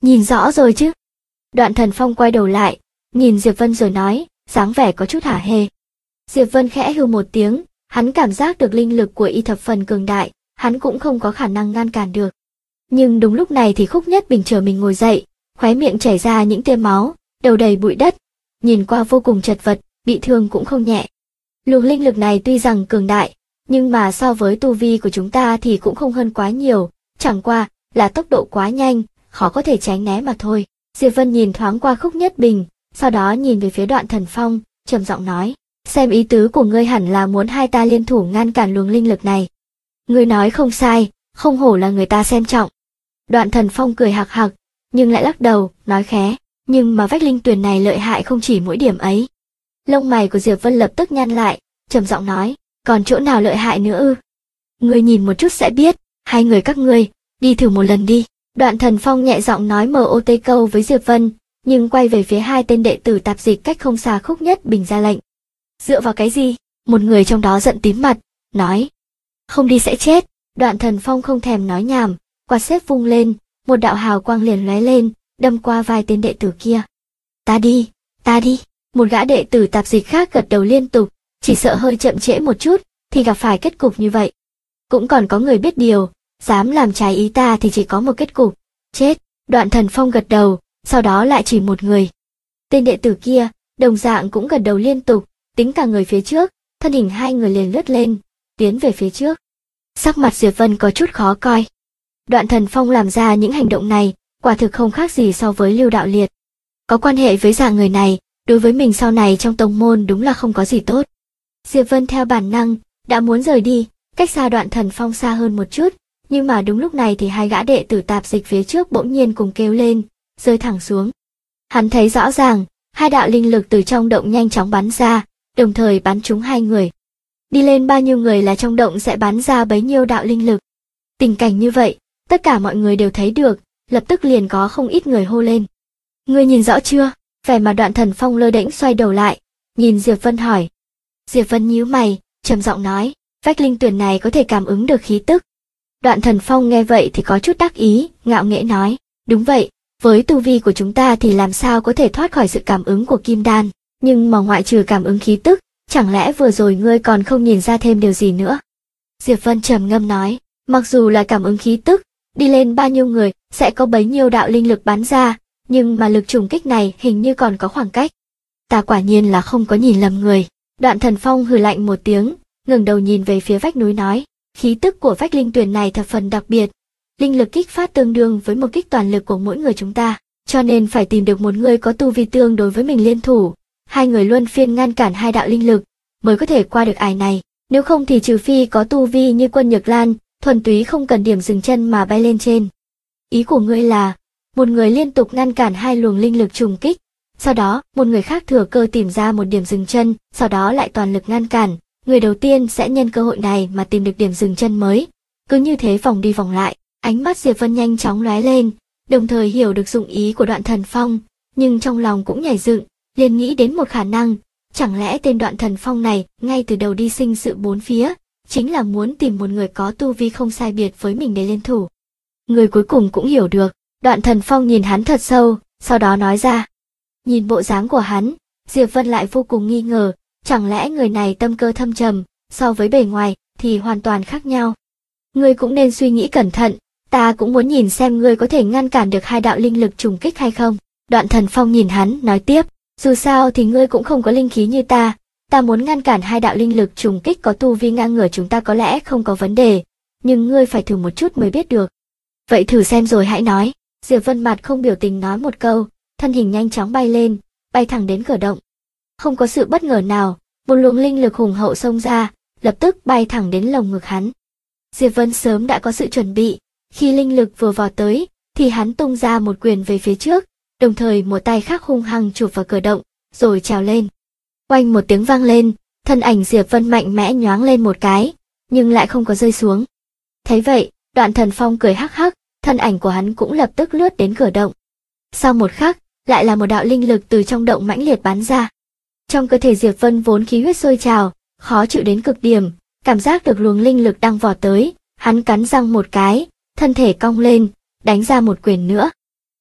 Nhìn rõ rồi chứ? Đoạn Thần Phong quay đầu lại, nhìn Diệp Vân rồi nói, dáng vẻ có chút hả hê. Diệp Vân khẽ hừ một tiếng, hắn cảm giác được linh lực của y thập phần cường đại, hắn cũng không có khả năng ngăn cản được. Nhưng đúng lúc này thì Khúc Nhất Bình chờ mình ngồi dậy, khóe miệng chảy ra những tia máu, đầu đầy bụi đất, nhìn qua vô cùng chật vật, bị thương cũng không nhẹ. Luồng linh lực này tuy rằng cường đại, nhưng mà so với tu vi của chúng ta thì cũng không hơn quá nhiều, chẳng qua là tốc độ quá nhanh, khó có thể tránh né mà thôi. Diệp Vân nhìn thoáng qua Khúc Nhất Bình, sau đó nhìn về phía Đoạn Thần Phong, trầm giọng nói, xem ý tứ của ngươi hẳn là muốn hai ta liên thủ ngăn cản luồng linh lực này. Ngươi nói không sai, không hổ là người ta xem trọng. Đoạn Thần Phong cười hạc hạc, nhưng lại lắc đầu, nói khẽ, nhưng mà vách linh tuyền này lợi hại không chỉ mỗi điểm ấy. Lông mày của Diệp Vân lập tức nhăn lại, trầm giọng nói, còn chỗ nào lợi hại nữa ư? Ngươi nhìn một chút sẽ biết, hai người các ngươi, đi thử một lần đi. Đoạn Thần Phong nhẹ giọng nói MOT câu với Diệp Vân, nhưng quay về phía hai tên đệ tử tạp dịch cách không xa Khúc Nhất Bình ra lệnh. Dựa vào cái gì? Một người trong đó giận tím mặt, nói. Không đi sẽ chết. Đoạn Thần Phong không thèm nói nhảm, quạt xếp vung lên, một đạo hào quang liền lóe lên, đâm qua vai tên đệ tử kia. Ta đi, ta đi. Một gã đệ tử tạp dịch khác gật đầu liên tục, chỉ sợ hơi chậm trễ một chút, thì gặp phải kết cục như vậy. Cũng còn có người biết điều, dám làm trái ý ta thì chỉ có một kết cục, chết. Đoạn Thần Phong gật đầu, sau đó lại chỉ một người. Tên đệ tử kia, đồng dạng cũng gật đầu liên tục, tính cả người phía trước, thân hình hai người liền lướt lên, tiến về phía trước. Sắc mặt Diệp Vân có chút khó coi. Đoạn Thần Phong làm ra những hành động này, quả thực không khác gì so với Lưu Đạo Liệt. Có quan hệ với dạng người này, đối với mình sau này trong tông môn đúng là không có gì tốt. Diệp Vân theo bản năng, đã muốn rời đi, cách xa Đoạn Thần Phong xa hơn một chút, nhưng mà đúng lúc này thì hai gã đệ tử tạp dịch phía trước bỗng nhiên cùng kêu lên, rơi thẳng xuống. Hắn thấy rõ ràng, hai đạo linh lực từ trong động nhanh chóng bắn ra, đồng thời bắn trúng hai người. Đi lên bao nhiêu người là trong động sẽ bắn ra bấy nhiêu đạo linh lực. Tình cảnh như vậy, tất cả mọi người đều thấy được, lập tức liền có không ít người hô lên. Ngươi nhìn rõ chưa? Vẻ mặt Đoạn Thần Phong lơ đễnh xoay đầu lại, nhìn Diệp Vân hỏi. Diệp Vân nhíu mày, trầm giọng nói, vách linh tuyền này có thể cảm ứng được khí tức. Đoạn Thần Phong nghe vậy thì có chút đắc ý, ngạo nghễ nói, đúng vậy, với tu vi của chúng ta thì làm sao có thể thoát khỏi sự cảm ứng của kim đan, nhưng mà ngoại trừ cảm ứng khí tức, chẳng lẽ vừa rồi ngươi còn không nhìn ra thêm điều gì nữa? Diệp Vân trầm ngâm nói, mặc dù là cảm ứng khí tức, đi lên bao nhiêu người sẽ có bấy nhiêu đạo linh lực bắn ra, nhưng mà lực trùng kích này hình như còn có khoảng cách. Ta quả nhiên là không có nhìn lầm người. Đoạn Thần Phong hừ lạnh một tiếng, ngẩng đầu nhìn về phía vách núi nói, khí tức của vách linh tuyền này thập phần đặc biệt, linh lực kích phát tương đương với một kích toàn lực của mỗi người chúng ta, cho nên phải tìm được một người có tu vi tương đối với mình liên thủ, hai người luân phiên ngăn cản hai đạo linh lực, mới có thể qua được ải này, nếu không thì trừ phi có tu vi như Quân Nhược Lan, thuần túy không cần điểm dừng chân mà bay lên trên. Ý của ngươi là, một người liên tục ngăn cản hai luồng linh lực trùng kích, sau đó một người khác thừa cơ tìm ra một điểm dừng chân, sau đó lại toàn lực ngăn cản, người đầu tiên sẽ nhân cơ hội này mà tìm được điểm dừng chân mới. Cứ như thế vòng đi vòng lại, ánh mắt Diệp Vân nhanh chóng lóe lên, đồng thời hiểu được dụng ý của Đoạn Thần Phong, nhưng trong lòng cũng nhảy dựng, liền nghĩ đến một khả năng, chẳng lẽ tên Đoạn Thần Phong này ngay từ đầu đi sinh sự bốn phía, chính là muốn tìm một người có tu vi không sai biệt với mình để liên thủ. Người cuối cùng cũng hiểu được, Đoạn Thần Phong nhìn hắn thật sâu, sau đó nói ra. Nhìn bộ dáng của hắn, Diệp Vân lại vô cùng nghi ngờ, chẳng lẽ người này tâm cơ thâm trầm, so với bề ngoài thì hoàn toàn khác nhau. Ngươi cũng nên suy nghĩ cẩn thận, ta cũng muốn nhìn xem ngươi có thể ngăn cản được hai đạo linh lực trùng kích hay không. Đoạn Thần Phong nhìn hắn, nói tiếp, dù sao thì ngươi cũng không có linh khí như ta muốn ngăn cản hai đạo linh lực trùng kích có tu vi ngang ngửa chúng ta có lẽ không có vấn đề, nhưng ngươi phải thử một chút mới biết được. Vậy thử xem rồi hãy nói. Diệp Vân mặt không biểu tình nói một câu, thân hình nhanh chóng bay lên, bay thẳng đến cửa động. Không có sự bất ngờ nào, một luồng linh lực hùng hậu xông ra, lập tức bay thẳng đến lồng ngực hắn. Diệp Vân sớm đã có sự chuẩn bị, khi linh lực vừa vào tới, thì hắn tung ra một quyền về phía trước, đồng thời một tay khác hung hăng chụp vào cửa động, rồi trèo lên. Oanh một tiếng vang lên, thân ảnh Diệp Vân mạnh mẽ nhoáng lên một cái, nhưng lại không có rơi xuống. Thấy vậy, Đoạn Thần Phong cười hắc hắc, thân ảnh của hắn cũng lập tức lướt đến cửa động. Sau một khắc, lại là một đạo linh lực từ trong động mãnh liệt bắn ra. Trong cơ thể Diệp Vân vốn khí huyết sôi trào, khó chịu đến cực điểm, cảm giác được luồng linh lực đang vọt tới, hắn cắn răng một cái, thân thể cong lên, đánh ra một quyền nữa.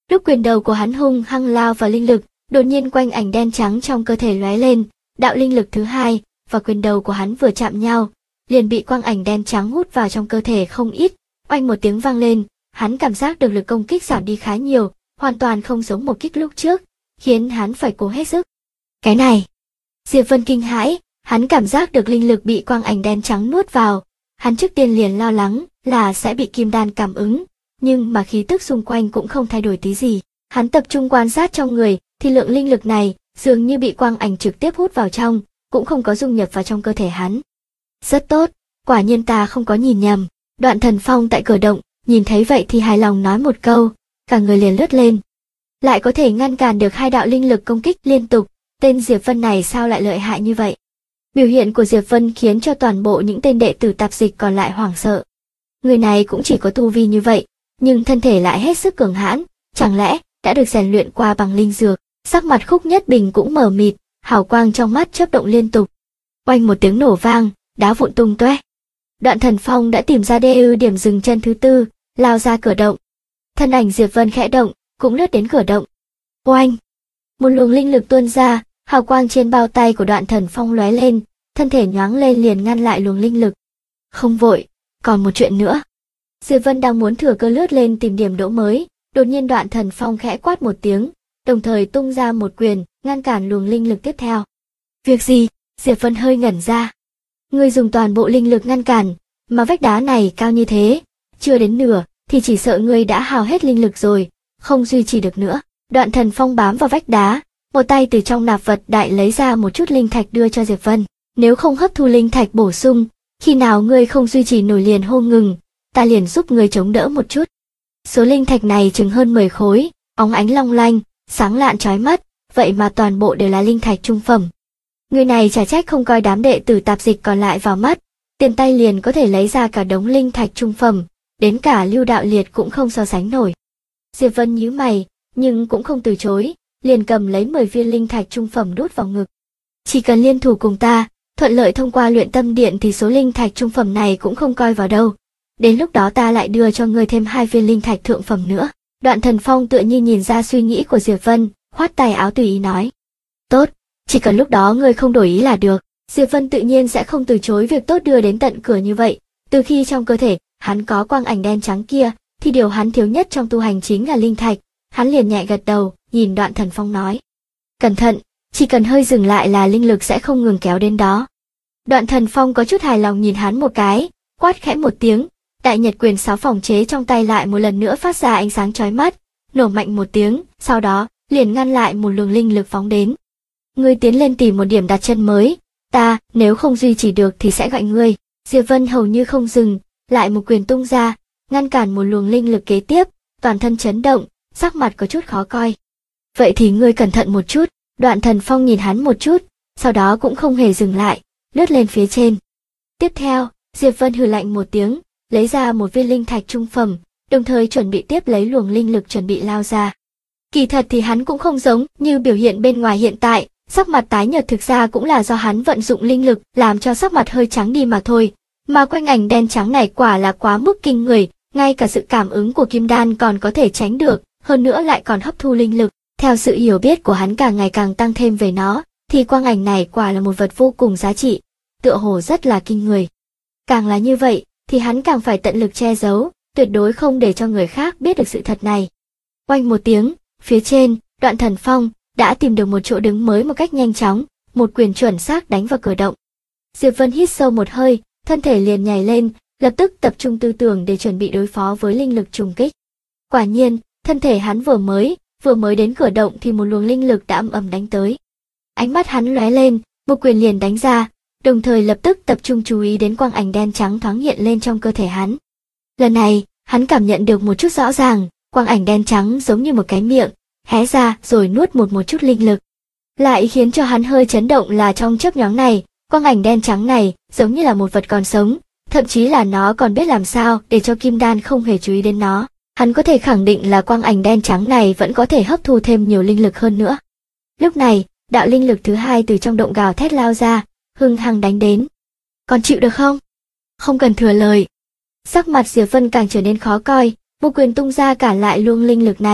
Lúc quyền đầu của hắn hung hăng lao vào linh lực, đột nhiên quanh ảnh đen trắng trong cơ thể lóe lên, đạo linh lực thứ hai và quyền đầu của hắn vừa chạm nhau, liền bị quang ảnh đen trắng hút vào trong cơ thể không ít. Oanh một tiếng vang lên, hắn cảm giác được lực công kích giảm đi khá nhiều, hoàn toàn không giống một kích lúc trước, khiến hắn phải cố hết sức. Cái này, Diệp Vân kinh hãi, hắn cảm giác được linh lực bị quang ảnh đen trắng nuốt vào, hắn trước tiên liền lo lắng là sẽ bị kim đan cảm ứng, nhưng mà khí tức xung quanh cũng không thay đổi tí gì. Hắn tập trung quan sát trong người, thì lượng linh lực này dường như bị quang ảnh trực tiếp hút vào trong, cũng không có dung nhập vào trong cơ thể hắn. Rất tốt, quả nhiên ta không có nhìn nhầm. Đoạn Thần Phong tại cửa động, nhìn thấy vậy thì hài lòng nói một câu, cả người liền lướt lên. Lại có thể ngăn cản được hai đạo linh lực công kích liên tục, tên Diệp Vân này sao lại lợi hại như vậy? Biểu hiện của Diệp Vân khiến cho toàn bộ những tên đệ tử tạp dịch còn lại hoảng sợ. Người này cũng chỉ có tu vi như vậy, nhưng thân thể lại hết sức cường hãn, chẳng lẽ đã được rèn luyện qua bằng linh dược? Sắc mặt Khúc Nhất Bình cũng mờ mịt, hào quang trong mắt chớp động liên tục. Oanh một tiếng nổ vang, đá vụn tung tóe. Đoạn Thần Phong đã tìm ra điểm dừng chân thứ tư, lao ra cửa động. Thân ảnh Diệp Vân khẽ động, cũng lướt đến cửa động. Oanh! Một luồng linh lực tuôn ra, hào quang trên bao tay của Đoạn Thần Phong lóe lên, thân thể nhoáng lên liền ngăn lại luồng linh lực. Không vội, còn một chuyện nữa. Diệp Vân đang muốn thừa cơ lướt lên tìm điểm đỗ mới, đột nhiên Đoạn Thần Phong khẽ quát một tiếng, đồng thời tung ra một quyền, ngăn cản luồng linh lực tiếp theo. Việc gì? Diệp Vân hơi ngẩn ra. Ngươi dùng toàn bộ linh lực ngăn cản, mà vách đá này cao như thế, chưa đến nửa thì chỉ sợ ngươi đã hao hết linh lực rồi, không duy trì được nữa. Đoạn Thần Phong bám vào vách đá, một tay từ trong nạp vật đại lấy ra một chút linh thạch đưa cho Diệp Vân. Nếu không hấp thu linh thạch bổ sung, khi nào ngươi không duy trì nổi liền hô ngừng, ta liền giúp ngươi chống đỡ một chút. Số linh thạch này chừng hơn 10 khối, óng ánh long lanh, sáng lạn chói mắt, vậy mà toàn bộ đều là linh thạch trung phẩm. Người này chả trách không coi đám đệ tử tạp dịch còn lại vào mắt, tiền tay liền có thể lấy ra cả đống linh thạch trung phẩm, đến cả Lưu Đạo Liệt cũng không so sánh nổi. Diệp Vân nhíu mày, nhưng cũng không từ chối, liền cầm lấy 10 viên linh thạch trung phẩm đút vào ngực. Chỉ cần liên thủ cùng ta, thuận lợi thông qua luyện tâm điện thì số linh thạch trung phẩm này cũng không coi vào đâu. Đến lúc đó ta lại đưa cho ngươi thêm 2 viên linh thạch thượng phẩm nữa. Đoạn Thần Phong tựa như nhìn ra suy nghĩ của Diệp Vân, khoát tay áo tùy ý nói. Tốt, chỉ cần lúc đó ngươi không đổi ý là được. Diệp Vân tự nhiên sẽ không từ chối việc tốt đưa đến tận cửa như vậy. Từ khi trong cơ thể hắn có quang ảnh đen trắng kia, thì điều hắn thiếu nhất trong tu hành chính là linh thạch. Hắn liền nhẹ gật đầu, nhìn Đoạn Thần Phong nói. Cẩn thận, chỉ cần hơi dừng lại là linh lực sẽ không ngừng kéo đến đó. Đoạn Thần Phong có chút hài lòng nhìn hắn một cái, quát khẽ một tiếng, Đại Nhật Quyền 6 phòng chế trong tay lại một lần nữa phát ra ánh sáng chói mắt, nổ mạnh một tiếng, sau đó liền ngăn lại một luồng linh lực phóng đến. Ngươi tiến lên tìm một điểm đặt chân mới, ta, nếu không duy trì được thì sẽ gọi ngươi. Diệp Vân hầu như không dừng, lại một quyền tung ra, ngăn cản một luồng linh lực kế tiếp, toàn thân chấn động, sắc mặt có chút khó coi. Vậy thì ngươi cẩn thận một chút. Đoạn Thần Phong nhìn hắn một chút, sau đó cũng không hề dừng lại, lướt lên phía trên. Tiếp theo, Diệp Vân hừ lạnh một tiếng, lấy ra một viên linh thạch trung phẩm, đồng thời chuẩn bị tiếp lấy luồng linh lực chuẩn bị lao ra. Kỳ thật thì hắn cũng không giống như biểu hiện bên ngoài hiện tại, sắc mặt tái nhợt thực ra cũng là do hắn vận dụng linh lực làm cho sắc mặt hơi trắng đi mà thôi. Mà quanh ảnh đen trắng này quả là quá mức kinh người, ngay cả sự cảm ứng của kim đan còn có thể tránh được, hơn nữa lại còn hấp thu linh lực. Theo sự hiểu biết của hắn càng ngày càng tăng thêm về nó, thì quang ảnh này quả là một vật vô cùng giá trị, tựa hồ rất là kinh người. Càng là như vậy, thì hắn càng phải tận lực che giấu, tuyệt đối không để cho người khác biết được sự thật này. Oanh một tiếng, phía trên, Đoạn Thần Phong đã tìm được một chỗ đứng mới một cách nhanh chóng, một quyền chuẩn xác đánh vào cửa động. Diệp Vân hít sâu một hơi, thân thể liền nhảy lên, lập tức tập trung tư tưởng để chuẩn bị đối phó với linh lực trùng kích. Quả nhiên, thân thể hắn vừa mới đến cửa động thì một luồng linh lực đã ầm ầm đánh tới. Ánh mắt hắn lóe lên, một quyền liền đánh ra, đồng thời lập tức tập trung chú ý đến quang ảnh đen trắng thoáng hiện lên trong cơ thể hắn. Lần này, hắn cảm nhận được một chút rõ ràng, quang ảnh đen trắng giống như một cái miệng, hé ra rồi nuốt một chút linh lực. Lại khiến cho hắn hơi chấn động là trong chớp nhoáng này, quang ảnh đen trắng này giống như là một vật còn sống, thậm chí là nó còn biết làm sao để cho kim đan không hề chú ý đến nó. Hắn có thể khẳng định là quang ảnh đen trắng này vẫn có thể hấp thu thêm nhiều linh lực hơn nữa. Lúc này, đạo linh lực thứ hai từ trong động gào thét lao ra, hung hăng đánh đến. Còn chịu được không? Không cần thừa lời. Sắc mặt Diệp Vân càng trở nên khó coi, một quyền tung ra cả lại luồng linh lực này,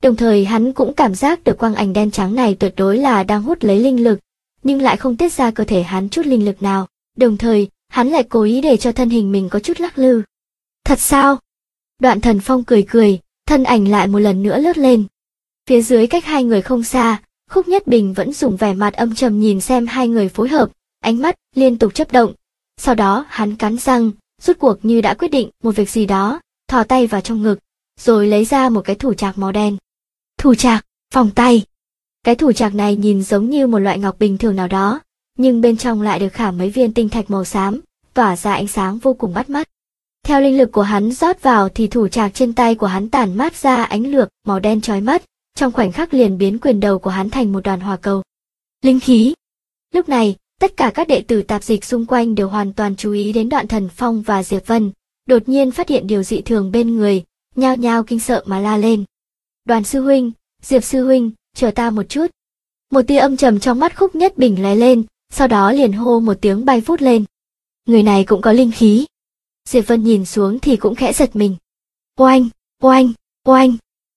Đồng thời hắn cũng cảm giác được quang ảnh đen trắng này tuyệt đối là đang hút lấy linh lực, nhưng lại không tiết ra cơ thể hắn chút linh lực nào. Đồng thời, hắn lại cố ý để cho thân hình mình có chút lắc lư. Thật sao? Đoạn Thần Phong cười cười, thân ảnh lại một lần nữa lướt lên. Phía dưới cách hai người không xa, Khúc Nhất Bình vẫn dùng vẻ mặt âm trầm nhìn xem hai người phối hợp, ánh mắt liên tục chớp động. Sau đó hắn cắn răng, rút cuộc như đã quyết định một việc gì đó, thò tay vào trong ngực, rồi lấy ra một cái thủ trạc màu đen. Thủ trạc, vòng tay. Cái thủ trạc này nhìn giống như một loại ngọc bình thường nào đó, nhưng bên trong lại được khảm mấy viên tinh thạch màu xám, tỏa ra ánh sáng vô cùng bắt mắt. Theo linh lực của hắn rót vào thì thủ trạc trên tay của hắn tản mát ra ánh lược màu đen chói mắt, trong khoảnh khắc liền biến quyền đầu của hắn thành một đoàn hỏa cầu. Linh khí. Lúc này, tất cả các đệ tử tạp dịch xung quanh đều hoàn toàn chú ý đến Đoạn Thần Phong và Diệp Vân, đột nhiên phát hiện điều dị thường bên người, nhao nhao kinh sợ mà la lên. Đoàn sư huynh, Diệp sư huynh, chờ ta một chút. Một tia âm trầm trong mắt Khúc Nhất Bình lóe lên, sau đó liền hô một tiếng bay vút lên. Người này cũng có linh khí. Diệp Vân nhìn xuống thì cũng khẽ giật mình. Oanh, oanh, oanh.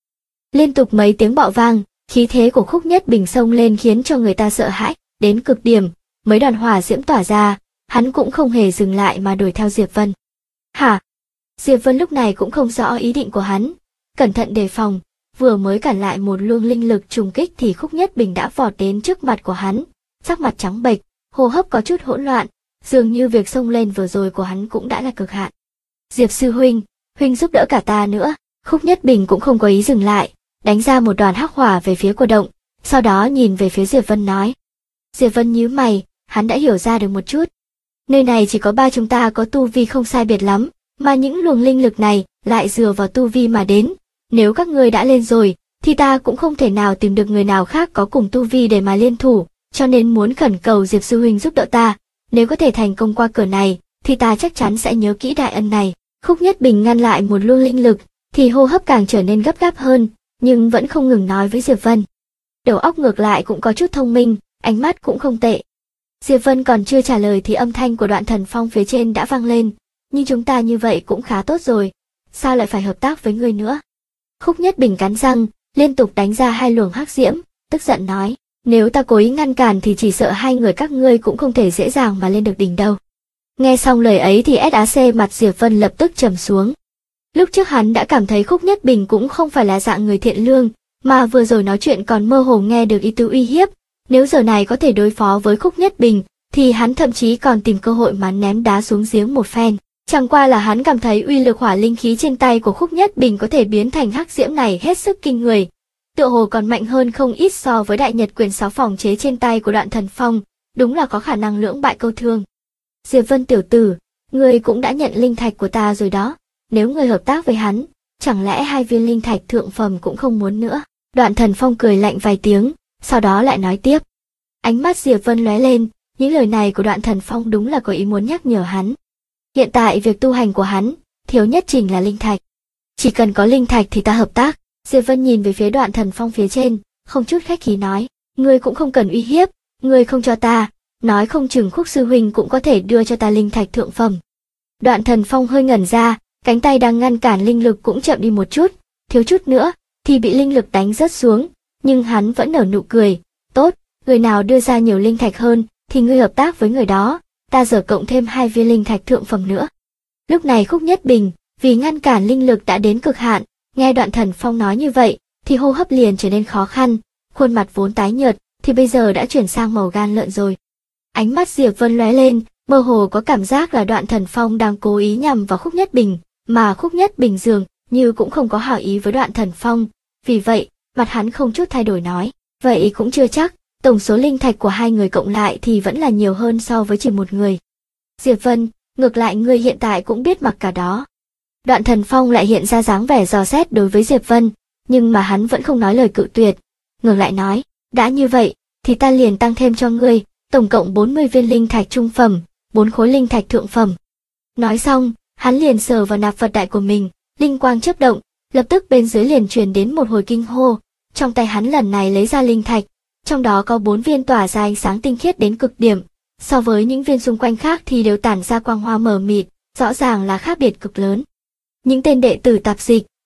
Liên tục mấy tiếng bạo vang, khí thế của Khúc Nhất Bình xông lên khiến cho người ta sợ hãi, đến cực điểm, mấy đoàn hỏa diễm tỏa ra, hắn cũng không hề dừng lại mà đuổi theo Diệp Vân. Hả? Diệp Vân lúc này cũng không rõ ý định của hắn, cẩn thận đề phòng, vừa mới cản lại một luồng linh lực trùng kích thì Khúc Nhất Bình đã vọt đến trước mặt của hắn, sắc mặt trắng bệch, hô hấp có chút hỗn loạn, dường như việc xông lên vừa rồi của hắn cũng đã là cực hạn. Diệp sư huynh, huynh giúp đỡ cả ta nữa. Khúc Nhất Bình cũng không có ý dừng lại, đánh ra một đoàn hắc hỏa về phía của động, sau đó nhìn về phía Diệp Vân nói. Diệp Vân nhíu mày, hắn đã hiểu ra được một chút. Nơi này chỉ có ba chúng ta có tu vi không sai biệt lắm, mà những luồng linh lực này lại dựa vào tu vi mà đến. Nếu các ngươi đã lên rồi, thì ta cũng không thể nào tìm được người nào khác có cùng tu vi để mà liên thủ, cho nên muốn khẩn cầu Diệp sư huynh giúp đỡ ta. Nếu có thể thành công qua cửa này, thì ta chắc chắn sẽ nhớ kỹ đại ân này. Khúc Nhất Bình ngăn lại một luồng linh lực, thì hô hấp càng trở nên gấp gáp hơn, nhưng vẫn không ngừng nói với Diệp Vân. Đầu óc ngược lại cũng có chút thông minh, ánh mắt cũng không tệ. Diệp Vân còn chưa trả lời thì âm thanh của Đoạn Thần Phong phía trên đã vang lên. Nhưng chúng ta như vậy cũng khá tốt rồi, sao lại phải hợp tác với ngươi nữa? Khúc Nhất Bình cắn răng, liên tục đánh ra hai luồng hắc diễm, tức giận nói. Nếu ta cố ý ngăn cản thì chỉ sợ hai người các ngươi cũng không thể dễ dàng mà lên được đỉnh đâu. Nghe xong lời ấy thì SAC mặt Diệp Vân lập tức trầm xuống. Lúc trước hắn đã cảm thấy Khúc Nhất Bình cũng không phải là dạng người thiện lương, mà vừa rồi nói chuyện còn mơ hồ nghe được ý tứ uy hiếp. Nếu giờ này có thể đối phó với Khúc Nhất Bình, thì hắn thậm chí còn tìm cơ hội mà ném đá xuống giếng một phen. Chẳng qua là hắn cảm thấy uy lực hỏa linh khí trên tay của Khúc Nhất Bình có thể biến thành hắc diễm này hết sức kinh người. Tựa hồ còn mạnh hơn không ít so với Đại Nhật Quyền 6 phòng chế trên tay của Đoạn Thần Phong, đúng là có khả năng lưỡng bại câu thương. Diệp Vân tiểu tử, ngươi cũng đã nhận linh thạch của ta rồi đó, nếu ngươi hợp tác với hắn, chẳng lẽ hai viên linh thạch thượng phẩm cũng không muốn nữa? Đoạn Thần Phong cười lạnh vài tiếng, sau đó lại nói tiếp. Ánh mắt Diệp Vân lóe lên, những lời này của Đoạn Thần Phong đúng là có ý muốn nhắc nhở hắn. Hiện tại việc tu hành của hắn, thiếu nhất chính là linh thạch. Chỉ cần có linh thạch thì ta hợp tác. Diệp Vân nhìn về phía Đoạn Thần Phong phía trên, không chút khách khí nói, ngươi cũng không cần uy hiếp, ngươi không cho ta, nói không chừng Khúc sư huynh cũng có thể đưa cho ta linh thạch thượng phẩm. Đoạn Thần Phong hơi ngẩn ra, cánh tay đang ngăn cản linh lực cũng chậm đi một chút, thiếu chút nữa thì bị linh lực đánh rớt xuống, nhưng hắn vẫn nở nụ cười, tốt, người nào đưa ra nhiều linh thạch hơn thì ngươi hợp tác với người đó, ta giờ cộng thêm hai viên linh thạch thượng phẩm nữa. Lúc này Khúc Nhất Bình, vì ngăn cản linh lực đã đến cực hạn, nghe Đoạn Thần Phong nói như vậy, thì hô hấp liền trở nên khó khăn, khuôn mặt vốn tái nhợt, thì bây giờ đã chuyển sang màu gan lợn rồi. Ánh mắt Diệp Vân lóe lên, mơ hồ có cảm giác là Đoạn Thần Phong đang cố ý nhằm vào Khúc Nhất Bình, mà Khúc Nhất Bình dường như cũng không có hảo ý với Đoạn Thần Phong, vì vậy, mặt hắn không chút thay đổi nói, vậy cũng chưa chắc, tổng số linh thạch của hai người cộng lại thì vẫn là nhiều hơn so với chỉ một người. Diệp Vân, ngược lại ngươi hiện tại cũng biết mặc cả đó. Đoạn Thần Phong lại hiện ra dáng vẻ dò xét đối với Diệp Vân, nhưng mà hắn vẫn không nói lời cự tuyệt, ngược lại nói, đã như vậy, thì ta liền tăng thêm cho ngươi, tổng cộng 40 viên linh thạch trung phẩm, 4 khối linh thạch thượng phẩm. Nói xong, hắn liền sờ vào nạp Phật đại của mình, linh quang chớp động, lập tức bên dưới liền truyền đến một hồi kinh hô, trong tay hắn lần này lấy ra linh thạch, trong đó có 4 viên tỏa ra ánh sáng tinh khiết đến cực điểm, so với những viên xung quanh khác thì đều tản ra quang hoa mờ mịt, rõ ràng là khác biệt cực lớn. Những tên đệ tử tạp dịch,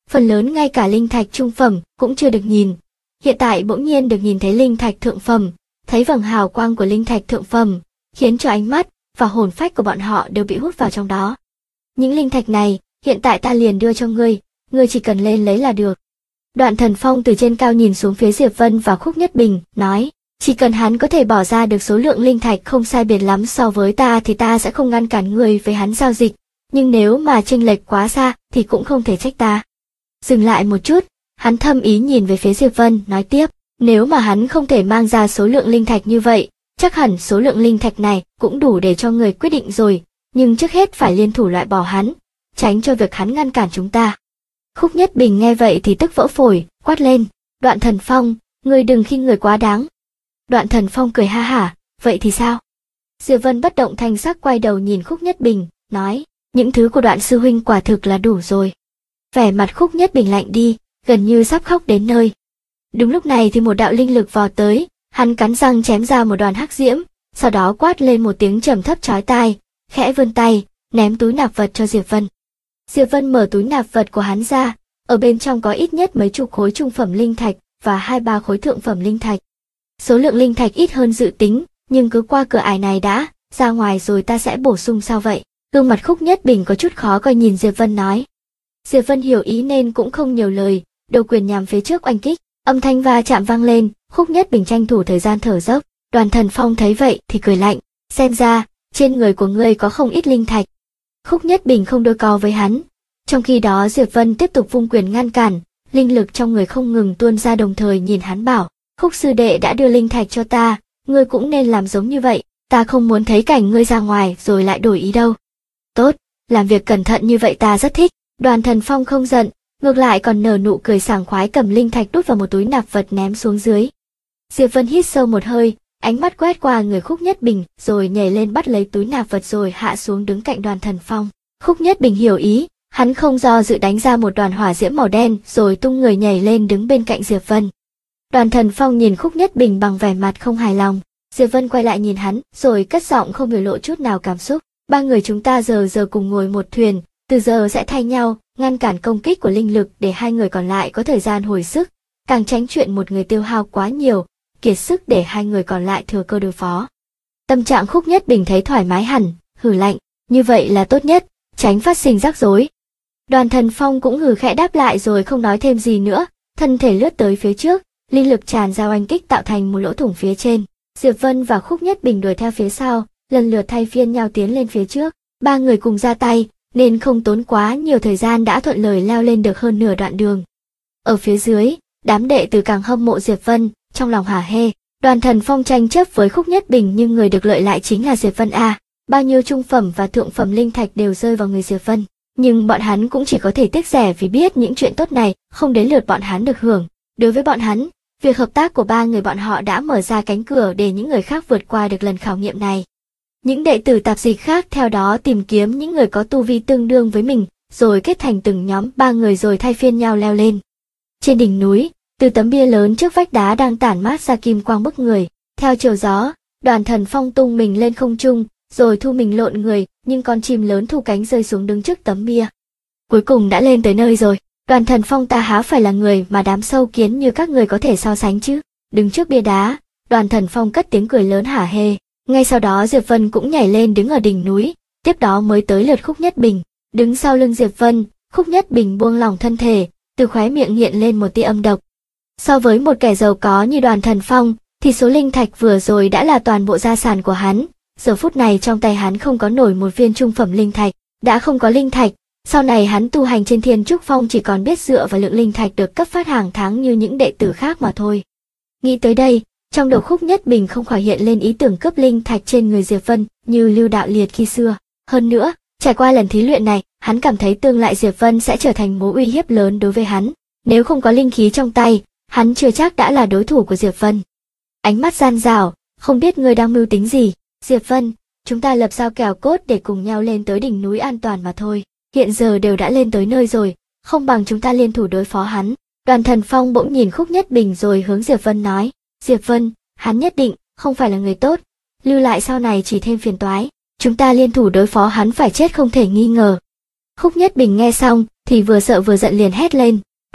phần lớn ngay cả linh thạch trung phẩm cũng chưa được nhìn. Hiện tại bỗng nhiên được nhìn thấy linh thạch thượng phẩm, thấy vầng hào quang của linh thạch thượng phẩm, khiến cho ánh mắt và hồn phách của bọn họ đều bị hút vào trong đó. Những linh thạch này, hiện tại ta liền đưa cho ngươi chỉ cần lên lấy là được. Đoạn Thần Phong từ trên cao nhìn xuống phía Diệp Vân và Khúc Nhất Bình, nói, chỉ cần hắn có thể bỏ ra được số lượng linh thạch không sai biệt lắm so với ta thì ta sẽ không ngăn cản người với hắn giao dịch, nhưng nếu mà chênh lệch quá xa thì cũng không thể trách ta. Dừng lại một chút, hắn thâm ý nhìn về phía Diệp Vân, nói tiếp, nếu mà hắn không thể mang ra số lượng linh thạch như vậy, chắc hẳn số lượng linh thạch này cũng đủ để cho người quyết định rồi, nhưng trước hết phải liên thủ loại bỏ hắn, tránh cho việc hắn ngăn cản chúng ta. Khúc Nhất Bình nghe vậy thì tức vỡ phổi, quát lên, Đoạn Thần Phong, ngươi đừng khinh người quá đáng. Đoạn Thần Phong cười ha hả, vậy thì sao? Diệp Vân bất động thanh sắc quay đầu nhìn Khúc Nhất Bình, nói, những thứ của Đoạn sư huynh quả thực là đủ rồi. Vẻ mặt Khúc Nhất Bình lạnh đi, gần như sắp khóc đến nơi. Đúng lúc này thì một đạo linh lực vò tới, hắn cắn răng chém ra một đoàn hắc diễm, sau đó quát lên một tiếng trầm thấp chói tai, khẽ vươn tay, ném túi nạp vật cho Diệp Vân. Diệp Vân mở túi nạp vật của hắn ra, ở bên trong có ít nhất mấy chục khối trung phẩm linh thạch và 2-3 khối thượng phẩm linh thạch. Số lượng linh thạch ít hơn dự tính, nhưng cứ qua cửa ải này đã, ra ngoài rồi ta sẽ bổ sung sao vậy? Gương mặt Khúc Nhất Bình có chút khó coi nhìn Diệp Vân nói. Diệp Vân hiểu ý nên cũng không nhiều lời, đầu quyền nhằm phía trước oanh kích, âm thanh va chạm vang lên, Khúc Nhất Bình tranh thủ thời gian thở dốc. Đoàn Thần Phong thấy vậy thì cười lạnh, xem ra trên người của ngươi có không ít linh thạch. Khúc Nhất Bình không đôi co với hắn. Trong khi đó Diệp Vân tiếp tục vung quyền ngăn cản, linh lực trong người không ngừng tuôn ra đồng thời nhìn hắn bảo, Khúc sư đệ đã đưa linh thạch cho ta, ngươi cũng nên làm giống như vậy, ta không muốn thấy cảnh ngươi ra ngoài rồi lại đổi ý đâu. Tốt, làm việc cẩn thận như vậy ta rất thích. Đoàn Thần Phong không giận, ngược lại còn nở nụ cười sảng khoái cầm linh thạch đút vào một túi nạp vật ném xuống dưới. Diệp Vân hít sâu một hơi, ánh mắt quét qua người Khúc Nhất Bình, rồi nhảy lên bắt lấy túi nạp vật rồi hạ xuống đứng cạnh Đoàn Thần Phong. Khúc Nhất Bình hiểu ý, hắn không do dự đánh ra một đoàn hỏa diễm màu đen rồi tung người nhảy lên đứng bên cạnh Diệp Vân. Đoàn Thần Phong nhìn Khúc Nhất Bình bằng vẻ mặt không hài lòng, Diệp Vân quay lại nhìn hắn, rồi cất giọng không biểu lộ chút nào cảm xúc, ba người chúng ta giờ cùng ngồi một thuyền, từ giờ sẽ thay nhau, ngăn cản công kích của linh lực để hai người còn lại có thời gian hồi sức, càng tránh chuyện một người tiêu hao quá nhiều, kiệt sức để hai người còn lại thừa cơ đối phó. Tâm trạng Khúc Nhất Bình thấy thoải mái hẳn, hừ lạnh, như vậy là tốt nhất, tránh phát sinh rắc rối. Đoàn Thần Phong cũng hừ khẽ đáp lại rồi không nói thêm gì nữa, thân thể lướt tới phía trước, linh lực tràn ra oanh kích tạo thành một lỗ thủng phía trên. Diệp Vân và Khúc Nhất Bình đuổi theo phía sau, lần lượt thay phiên nhau tiến lên phía trước, ba người cùng ra tay, nên không tốn quá nhiều thời gian đã thuận lợi leo lên được hơn nửa đoạn đường. Ở phía dưới, đám đệ tử càng hâm mộ Diệp Vân, trong lòng hả hê, Đoàn Thần Phong tranh chấp với Khúc Nhất Bình nhưng người được lợi lại chính là Diệp Vân a, bao nhiêu trung phẩm và thượng phẩm linh thạch đều rơi vào người Diệp Vân, nhưng bọn hắn cũng chỉ có thể tiếc rẻ vì biết những chuyện tốt này không đến lượt bọn hắn được hưởng. Đối với bọn hắn, việc hợp tác của ba người bọn họ đã mở ra cánh cửa để những người khác vượt qua được lần khảo nghiệm này. Những đệ tử tạp dịch khác theo đó tìm kiếm những người có tu vi tương đương với mình, rồi kết thành từng nhóm ba người rồi thay phiên nhau leo lên. Trên đỉnh núi, từ tấm bia lớn trước vách đá đang tản mát ra kim quang bức người, theo chiều gió, Đoàn Thần Phong tung mình lên không trung, rồi thu mình lộn người, nhưng con chim lớn thu cánh rơi xuống đứng trước tấm bia. Cuối cùng đã lên tới nơi rồi, Đoàn Thần Phong ta há phải là người mà đám sâu kiến như các người có thể so sánh chứ? Đứng trước bia đá, Đoàn Thần Phong cất tiếng cười lớn hả hê. Ngay sau đó Diệp Vân cũng nhảy lên đứng ở đỉnh núi, tiếp đó mới tới lượt Khúc Nhất Bình. Đứng sau lưng Diệp Vân, Khúc Nhất Bình buông lỏng thân thể, từ khóe miệng hiện lên một tia âm độc. So với một kẻ giàu có như Đoàn Thần Phong, thì số linh thạch vừa rồi đã là toàn bộ gia sản của hắn. Giờ phút này trong tay hắn không có nổi một viên trung phẩm linh thạch, đã không có linh thạch, sau này hắn tu hành trên Thiên Trúc Phong chỉ còn biết dựa vào lượng linh thạch được cấp phát hàng tháng như những đệ tử khác mà thôi. Nghĩ tới đây, trong đầu Khúc Nhất Bình không khỏi hiện lên ý tưởng cướp linh thạch trên người Diệp Vân như Lưu Đạo Liệt khi xưa. Hơn nữa, trải qua lần thí luyện này, hắn cảm thấy tương lai Diệp Vân sẽ trở thành mối uy hiếp lớn đối với hắn. Nếu không có linh khí trong tay, hắn chưa chắc đã là đối thủ của Diệp Vân. Ánh mắt gian dảo, không biết ngươi đang mưu tính gì. Diệp Vân, chúng ta lập giao kèo cốt để cùng nhau lên tới đỉnh núi an toàn mà thôi. Hiện giờ đều đã lên tới nơi rồi, không bằng chúng ta liên thủ đối phó hắn. Đoàn Thần Phong bỗng nhìn Khúc Nhất Bình rồi hướng Diệp Vân nói, Diệp Vân, hắn nhất định không phải là người tốt, lưu lại sau này chỉ thêm phiền toái. Chúng ta liên thủ đối phó hắn phải chết không thể nghi ngờ. Khúc Nhất Bình nghe xong thì vừa sợ vừa giận liền hét lên,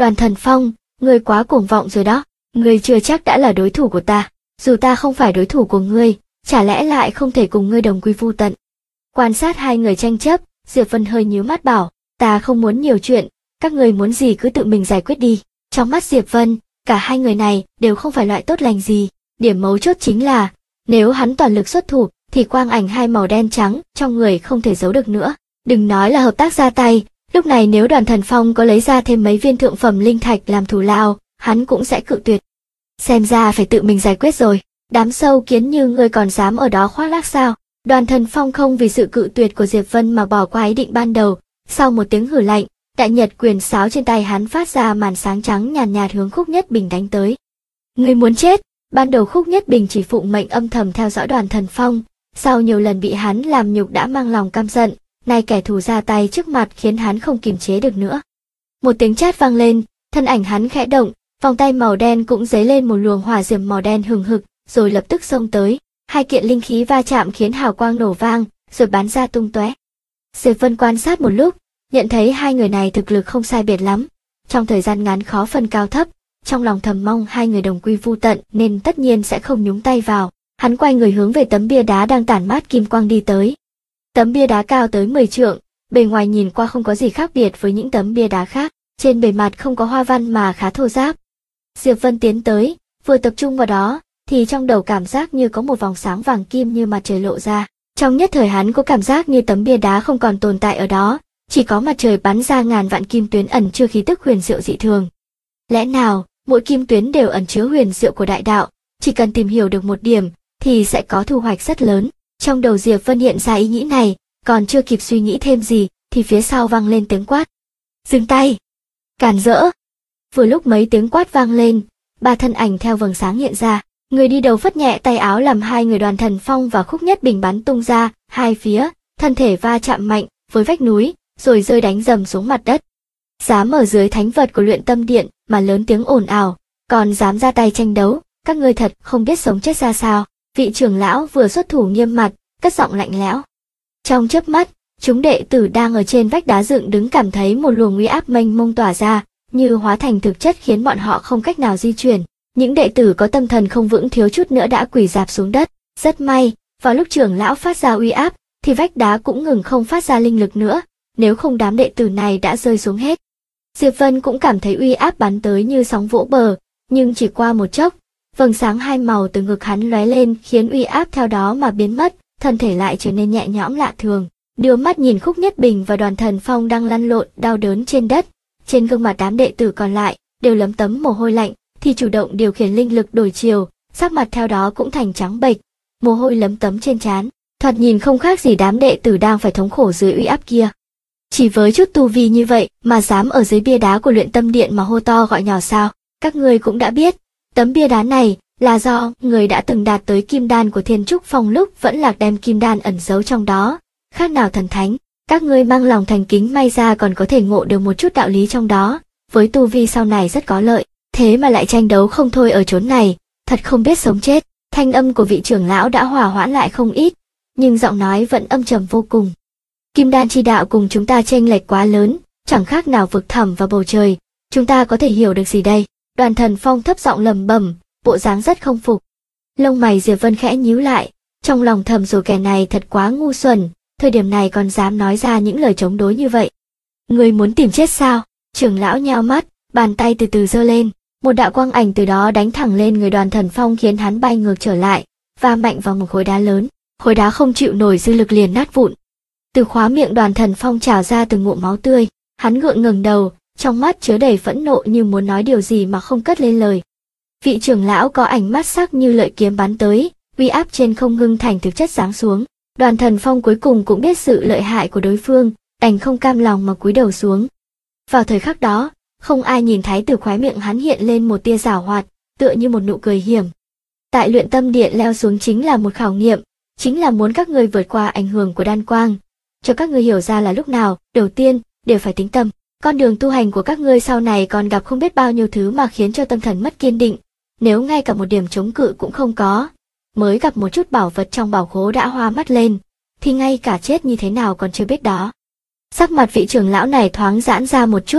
Đoàn Thần Phong, ngươi quá cuồng vọng rồi đó, ngươi chưa chắc đã là đối thủ của ta, dù ta không phải đối thủ của ngươi, chả lẽ lại không thể cùng ngươi đồng quy vu tận. Quan sát hai người tranh chấp, Diệp Vân hơi nhíu mắt bảo, ta không muốn nhiều chuyện, các ngươi muốn gì cứ tự mình giải quyết đi. Trong mắt Diệp Vân, cả hai người này đều không phải loại tốt lành gì, điểm mấu chốt chính là, nếu hắn toàn lực xuất thủ, thì quang ảnh hai màu đen trắng trong người không thể giấu được nữa. Đừng nói là hợp tác ra tay, lúc này nếu Đoàn Thần Phong có lấy ra thêm mấy viên thượng phẩm linh thạch làm thù lao, hắn cũng sẽ cự tuyệt. Xem ra phải tự mình giải quyết rồi, đám sâu kiến như ngươi còn dám ở đó khoác lác sao? Đoàn Thần Phong không vì sự cự tuyệt của Diệp Vân mà bỏ qua ý định ban đầu, sau một tiếng hử lạnh, đại nhật quyền sáo trên tay hắn phát ra màn sáng trắng nhàn nhạt hướng Khúc Nhất Bình đánh tới. Ngươi muốn chết? Ban đầu Khúc Nhất Bình chỉ phụng mệnh âm thầm theo dõi Đoàn Thần Phong, sau nhiều lần bị hắn làm nhục đã mang lòng căm giận, nay kẻ thù ra tay trước mặt khiến hắn không kiềm chế được nữa. Một tiếng chát vang lên, thân ảnh hắn khẽ động, vòng tay màu đen cũng dấy lên một luồng hỏa diệm màu đen hừng hực, rồi lập tức xông tới. Hai kiện linh khí va chạm khiến hào quang nổ vang, rồi bắn ra tung tóe. Diệp Vân quan sát một lúc, nhận thấy hai người này thực lực không sai biệt lắm, trong thời gian ngắn khó phân cao thấp, trong lòng thầm mong hai người đồng quy vu tận nên tất nhiên sẽ không nhúng tay vào. Hắn quay người hướng về tấm bia đá đang tản mát kim quang đi tới. Tấm bia đá cao tới 10 trượng, bề ngoài nhìn qua không có gì khác biệt với những tấm bia đá khác, trên bề mặt không có hoa văn mà khá thô ráp. Diệp Vân tiến tới, vừa tập trung vào đó, thì trong đầu cảm giác như có một vòng sáng vàng kim như mặt trời lộ ra. Trong nhất thời hắn có cảm giác như tấm bia đá không còn tồn tại ở đó, chỉ có mặt trời bắn ra ngàn vạn kim tuyến ẩn chứa khí tức huyền diệu dị thường. Lẽ nào, mỗi kim tuyến đều ẩn chứa huyền diệu của đại đạo, chỉ cần tìm hiểu được một điểm, thì sẽ có thu hoạch rất lớn. Trong đầu Diệp Vân hiện ra ý nghĩ này, còn chưa kịp suy nghĩ thêm gì, thì phía sau vang lên tiếng quát. Dừng tay! Cản rỡ! Vừa lúc mấy tiếng quát vang lên, ba thân ảnh theo vầng sáng hiện ra. Người đi đầu phất nhẹ tay áo làm hai người Đoàn Thần Phong và Khúc Nhất Bình bắn tung ra, hai phía, thân thể va chạm mạnh với vách núi, rồi rơi đánh rầm xuống mặt đất. Dám ở dưới thánh vật của Luyện Tâm Điện mà lớn tiếng ồn ào, còn dám ra tay tranh đấu, các ngươi thật không biết sống chết ra sao. Vị trưởng lão vừa xuất thủ nghiêm mặt, cất giọng lạnh lẽo. Trong chớp mắt, chúng đệ tử đang ở trên vách đá dựng đứng cảm thấy một luồng uy áp mênh mông tỏa ra, như hóa thành thực chất khiến bọn họ không cách nào di chuyển. Những đệ tử có tâm thần không vững thiếu chút nữa đã quỳ rạp xuống đất. Rất may, vào lúc trưởng lão phát ra uy áp, thì vách đá cũng ngừng không phát ra linh lực nữa, nếu không đám đệ tử này đã rơi xuống hết. Diệp Vân cũng cảm thấy uy áp bắn tới như sóng vỗ bờ, nhưng chỉ qua một chốc, vầng sáng hai màu từ ngực hắn lóe lên khiến uy áp theo đó mà biến mất, thân thể lại trở nên nhẹ nhõm lạ thường. Đưa mắt nhìn Khúc Nhất Bình và Đoàn Thần Phong đang lăn lộn đau đớn trên đất, trên gương mặt đám đệ tử còn lại đều lấm tấm mồ hôi lạnh, thì chủ động điều khiển linh lực đổi chiều, sắc mặt theo đó cũng thành trắng bệch, mồ hôi lấm tấm trên trán, thoạt nhìn không khác gì đám đệ tử đang phải thống khổ dưới uy áp kia. Chỉ với chút tu vi như vậy mà dám ở dưới bia đá của Luyện Tâm Điện mà hô to gọi nhỏ sao? Các ngươi cũng đã biết, tấm bia đá này là do người đã từng đạt tới kim đan của Thiên Trúc Phong lúc vẫn lạc đem kim đan ẩn giấu trong đó, khác nào thần thánh. Các ngươi mang lòng thành kính may ra còn có thể ngộ được một chút đạo lý trong đó, với tu vi sau này rất có lợi. Thế mà lại tranh đấu không thôi ở chốn này, thật không biết sống chết. Thanh âm của vị trưởng lão đã hòa hoãn lại không ít, nhưng giọng nói vẫn âm trầm vô cùng. Kim đan chi đạo cùng chúng ta chênh lệch quá lớn, chẳng khác nào vực thẳm và bầu trời, chúng ta có thể hiểu được gì đây? Đoàn Thần Phong thấp giọng lẩm bẩm, bộ dáng rất không phục. Lông mày Diệp Vân khẽ nhíu lại, trong lòng thầm rồi kẻ này thật quá ngu xuẩn, thời điểm này còn dám nói ra những lời chống đối như vậy. Người muốn tìm chết sao? Trưởng lão nheo mắt, bàn tay từ từ giơ lên. Một đạo quang ảnh từ đó đánh thẳng lên người Đoàn Thần Phong khiến hắn bay ngược trở lại, va mạnh vào một khối đá lớn. Khối đá không chịu nổi dư lực liền nát vụn. Từ khóa miệng Đoàn Thần Phong trào ra từng ngụm máu tươi, hắn gượng ngẩng đầu, trong mắt chứa đầy phẫn nộ như muốn nói điều gì mà không cất lên lời. Vị trưởng lão có ánh mắt sắc như lợi kiếm bắn tới, uy áp trên không ngưng thành thực chất giáng xuống. Đoàn Thần Phong cuối cùng cũng biết sự lợi hại của đối phương, đành không cam lòng mà cúi đầu xuống. Vào thời khắc đó, không ai nhìn thấy từ khóe miệng hắn hiện lên một tia giảo hoạt, tựa như một nụ cười hiểm. Tại Luyện Tâm Điện leo xuống chính là một khảo nghiệm, chính là muốn các ngươi vượt qua ảnh hưởng của đan quang, cho các ngươi hiểu ra là lúc nào, đầu tiên, đều phải tính tâm. Con đường tu hành của các ngươi sau này còn gặp không biết bao nhiêu thứ mà khiến cho tâm thần mất kiên định, nếu ngay cả một điểm chống cự cũng không có, mới gặp một chút bảo vật trong bảo khố đã hoa mắt lên, thì ngay cả chết như thế nào còn chưa biết đó. Sắc mặt vị trưởng lão này thoáng giãn ra một chút,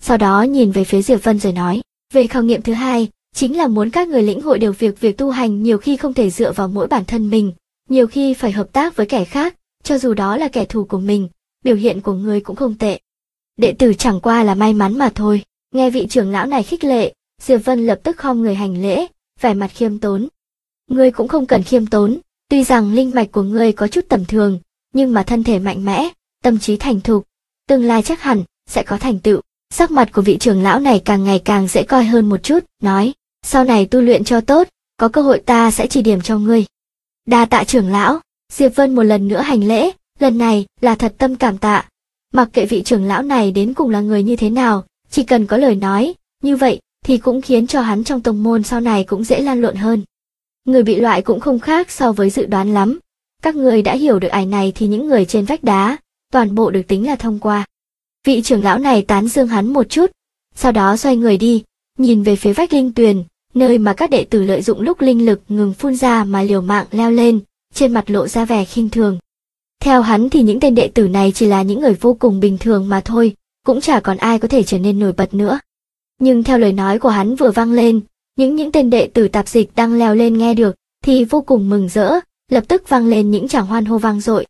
sau đó nhìn về phía Diệp Vân rồi nói, về khảo nghiệm thứ hai, chính là muốn các người lĩnh hội được việc tu hành nhiều khi không thể dựa vào mỗi bản thân mình, nhiều khi phải hợp tác với kẻ khác, cho dù đó là kẻ thù của mình, biểu hiện của người cũng không tệ. Đệ tử chẳng qua là may mắn mà thôi. Nghe vị trưởng lão này khích lệ, Diệp Vân lập tức khom người hành lễ, vẻ mặt khiêm tốn. Ngươi cũng không cần khiêm tốn, tuy rằng linh mạch của ngươi có chút tầm thường, nhưng mà thân thể mạnh mẽ, tâm trí thành thục, tương lai chắc hẳn sẽ có thành tựu. Sắc mặt của vị trưởng lão này càng ngày càng dễ coi hơn một chút, nói, sau này tu luyện cho tốt, có cơ hội ta sẽ chỉ điểm cho ngươi. Đa tạ trưởng lão. Diệp Vân một lần nữa hành lễ, lần này là thật tâm cảm tạ. Mặc kệ vị trưởng lão này đến cùng là người như thế nào, chỉ cần có lời nói, như vậy thì cũng khiến cho hắn trong tông môn sau này cũng dễ lan lộn hơn. Người bị loại cũng không khác so với dự đoán lắm. Các người đã hiểu được ải này thì những người trên vách đá, toàn bộ được tính là thông qua. Vị trưởng lão này tán dương hắn một chút, sau đó xoay người đi, nhìn về phía vách linh tuyền, nơi mà các đệ tử lợi dụng lúc linh lực ngừng phun ra mà liều mạng leo lên, trên mặt lộ ra vẻ khinh thường. Theo hắn thì những tên đệ tử này chỉ là những người vô cùng bình thường mà thôi, cũng chả còn ai có thể trở nên nổi bật nữa. Nhưng theo lời nói của hắn vừa vang lên, những tên đệ tử tạp dịch đang leo lên nghe được, thì vô cùng mừng rỡ, lập tức vang lên những tràng hoan hô vang dội.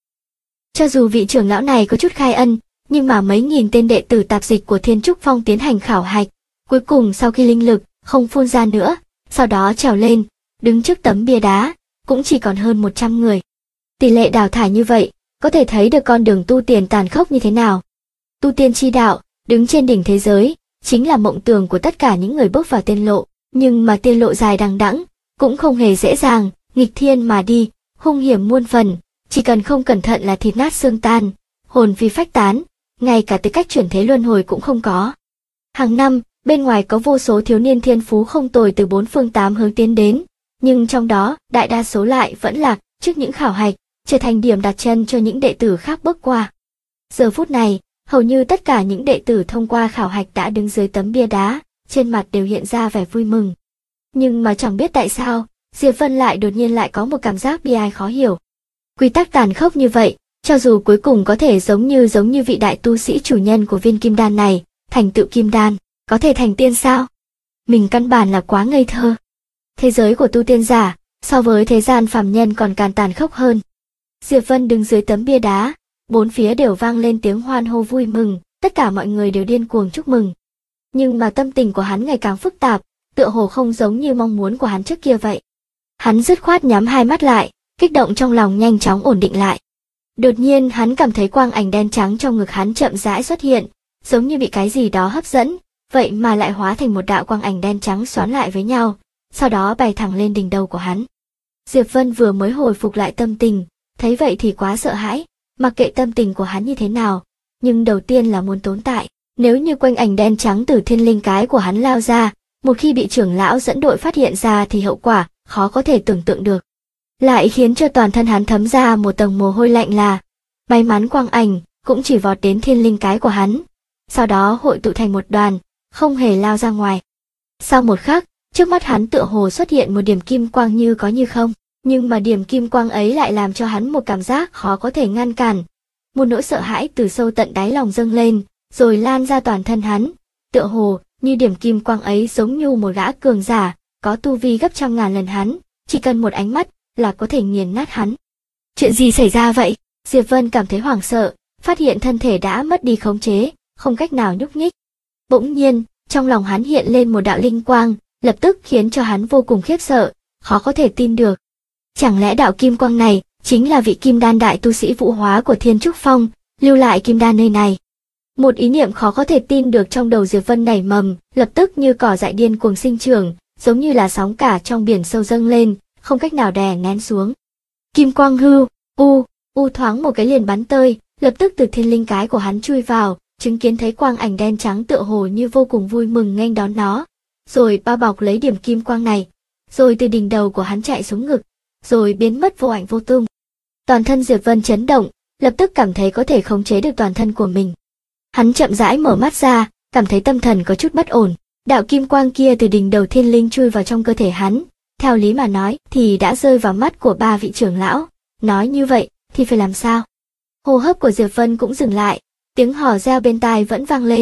Cho dù vị trưởng lão này có chút khai ân, nhưng mà mấy nghìn tên đệ tử tạp dịch của Thiên Trúc Phong tiến hành khảo hạch, cuối cùng sau khi linh lực không phun ra nữa, sau đó trèo lên, đứng trước tấm bia đá, cũng chỉ còn hơn 100 người. Tỷ lệ đào thải như vậy, có thể thấy được con đường tu tiên tàn khốc như thế nào. Tu tiên chi đạo, đứng trên đỉnh thế giới, chính là mộng tưởng của tất cả những người bước vào tiên lộ, nhưng mà tiên lộ dài đằng đẵng, cũng không hề dễ dàng, nghịch thiên mà đi, hung hiểm muôn phần, chỉ cần không cẩn thận là thịt nát xương tan, hồn phi phách tán, ngay cả tư cách chuyển thế luân hồi cũng không có. Hàng năm, bên ngoài có vô số thiếu niên thiên phú không tồi từ 4 phương 8 hướng tiến đến, nhưng trong đó, đại đa số lại vẫn lạc trước những khảo hạch, trở thành điểm đặt chân cho những đệ tử khác bước qua. Giờ phút này, hầu như tất cả những đệ tử thông qua khảo hạch đã đứng dưới tấm bia đá, trên mặt đều hiện ra vẻ vui mừng. Nhưng mà chẳng biết tại sao, Diệp Vân lại đột nhiên lại có một cảm giác bi ai khó hiểu. Quy tắc tàn khốc như vậy, cho dù cuối cùng có thể giống như vị đại tu sĩ chủ nhân của viên kim đan này, thành tựu kim đan, có thể thành tiên sao? Mình căn bản là quá ngây thơ. Thế giới của tu tiên giả, so với thế gian phàm nhân còn càng tàn khốc hơn. Diệp Vân đứng dưới tấm bia đá, bốn phía đều vang lên tiếng hoan hô vui mừng, tất cả mọi người đều điên cuồng chúc mừng. Nhưng mà tâm tình của hắn ngày càng phức tạp, tựa hồ không giống như mong muốn của hắn trước kia vậy. Hắn dứt khoát nhắm hai mắt lại, kích động trong lòng nhanh chóng ổn định lại. Đột nhiên hắn cảm thấy quang ảnh đen trắng trong ngực hắn chậm rãi xuất hiện, giống như bị cái gì đó hấp dẫn, vậy mà lại hóa thành một đạo quang ảnh đen trắng xoắn lại với nhau, sau đó bay thẳng lên đỉnh đầu của hắn. Diệp Vân vừa mới hồi phục lại tâm tình, thấy vậy thì quá sợ hãi, mặc kệ tâm tình của hắn như thế nào, nhưng đầu tiên là muốn tồn tại. Nếu như quang ảnh đen trắng từ thiên linh cái của hắn lao ra, một khi bị trưởng lão dẫn đội phát hiện ra thì hậu quả khó có thể tưởng tượng được. Lại khiến cho toàn thân hắn thấm ra một tầng mồ hôi lạnh là, may mắn quang ảnh cũng chỉ vọt đến thiên linh cái của hắn, sau đó hội tụ thành một đoàn, không hề lao ra ngoài. Sau một khắc, trước mắt hắn tựa hồ xuất hiện một điểm kim quang như có như không, nhưng mà điểm kim quang ấy lại làm cho hắn một cảm giác khó có thể ngăn cản. Một nỗi sợ hãi từ sâu tận đáy lòng dâng lên, rồi lan ra toàn thân hắn, tựa hồ như điểm kim quang ấy giống như một gã cường giả, có tu vi gấp trăm ngàn lần hắn, chỉ cần một ánh mắt là có thể nghiền nát hắn. Chuyện gì xảy ra vậy? Diệp Vân cảm thấy hoảng sợ, phát hiện thân thể đã mất đi khống chế, không cách nào nhúc nhích. Bỗng nhiên, trong lòng hắn hiện lên một đạo linh quang, lập tức khiến cho hắn vô cùng khiếp sợ, khó có thể tin được. Chẳng lẽ đạo kim quang này chính là vị kim đan đại tu sĩ vũ hóa của Thiên Trúc Phong, lưu lại kim đan nơi này? Một ý niệm khó có thể tin được trong đầu Diệp Vân nảy mầm, lập tức như cỏ dại điên cuồng sinh trưởng, giống như là sóng cả trong biển sâu dâng lên, không cách nào đè nén xuống. Kim quang hưu, thoáng một cái liền bắn tơi, lập tức từ thiên linh cái của hắn chui vào, chứng kiến thấy quang ảnh đen trắng tựa hồ như vô cùng vui mừng nghênh đón nó, rồi bao bọc lấy điểm kim quang này, rồi từ đỉnh đầu của hắn chạy xuống ngực, rồi biến mất vô ảnh vô tung. Toàn thân Diệp Vân chấn động, lập tức cảm thấy có thể khống chế được toàn thân của mình. Hắn chậm rãi mở mắt ra, cảm thấy tâm thần có chút bất ổn. Đạo kim quang kia từ đỉnh đầu thiên linh chui vào trong cơ thể hắn, theo lý mà nói thì đã rơi vào mắt của ba vị trưởng lão. Nói như vậy thì phải làm sao? Hô hấp của Diệp Vân cũng dừng lại, tiếng hò reo bên tai vẫn vang lên,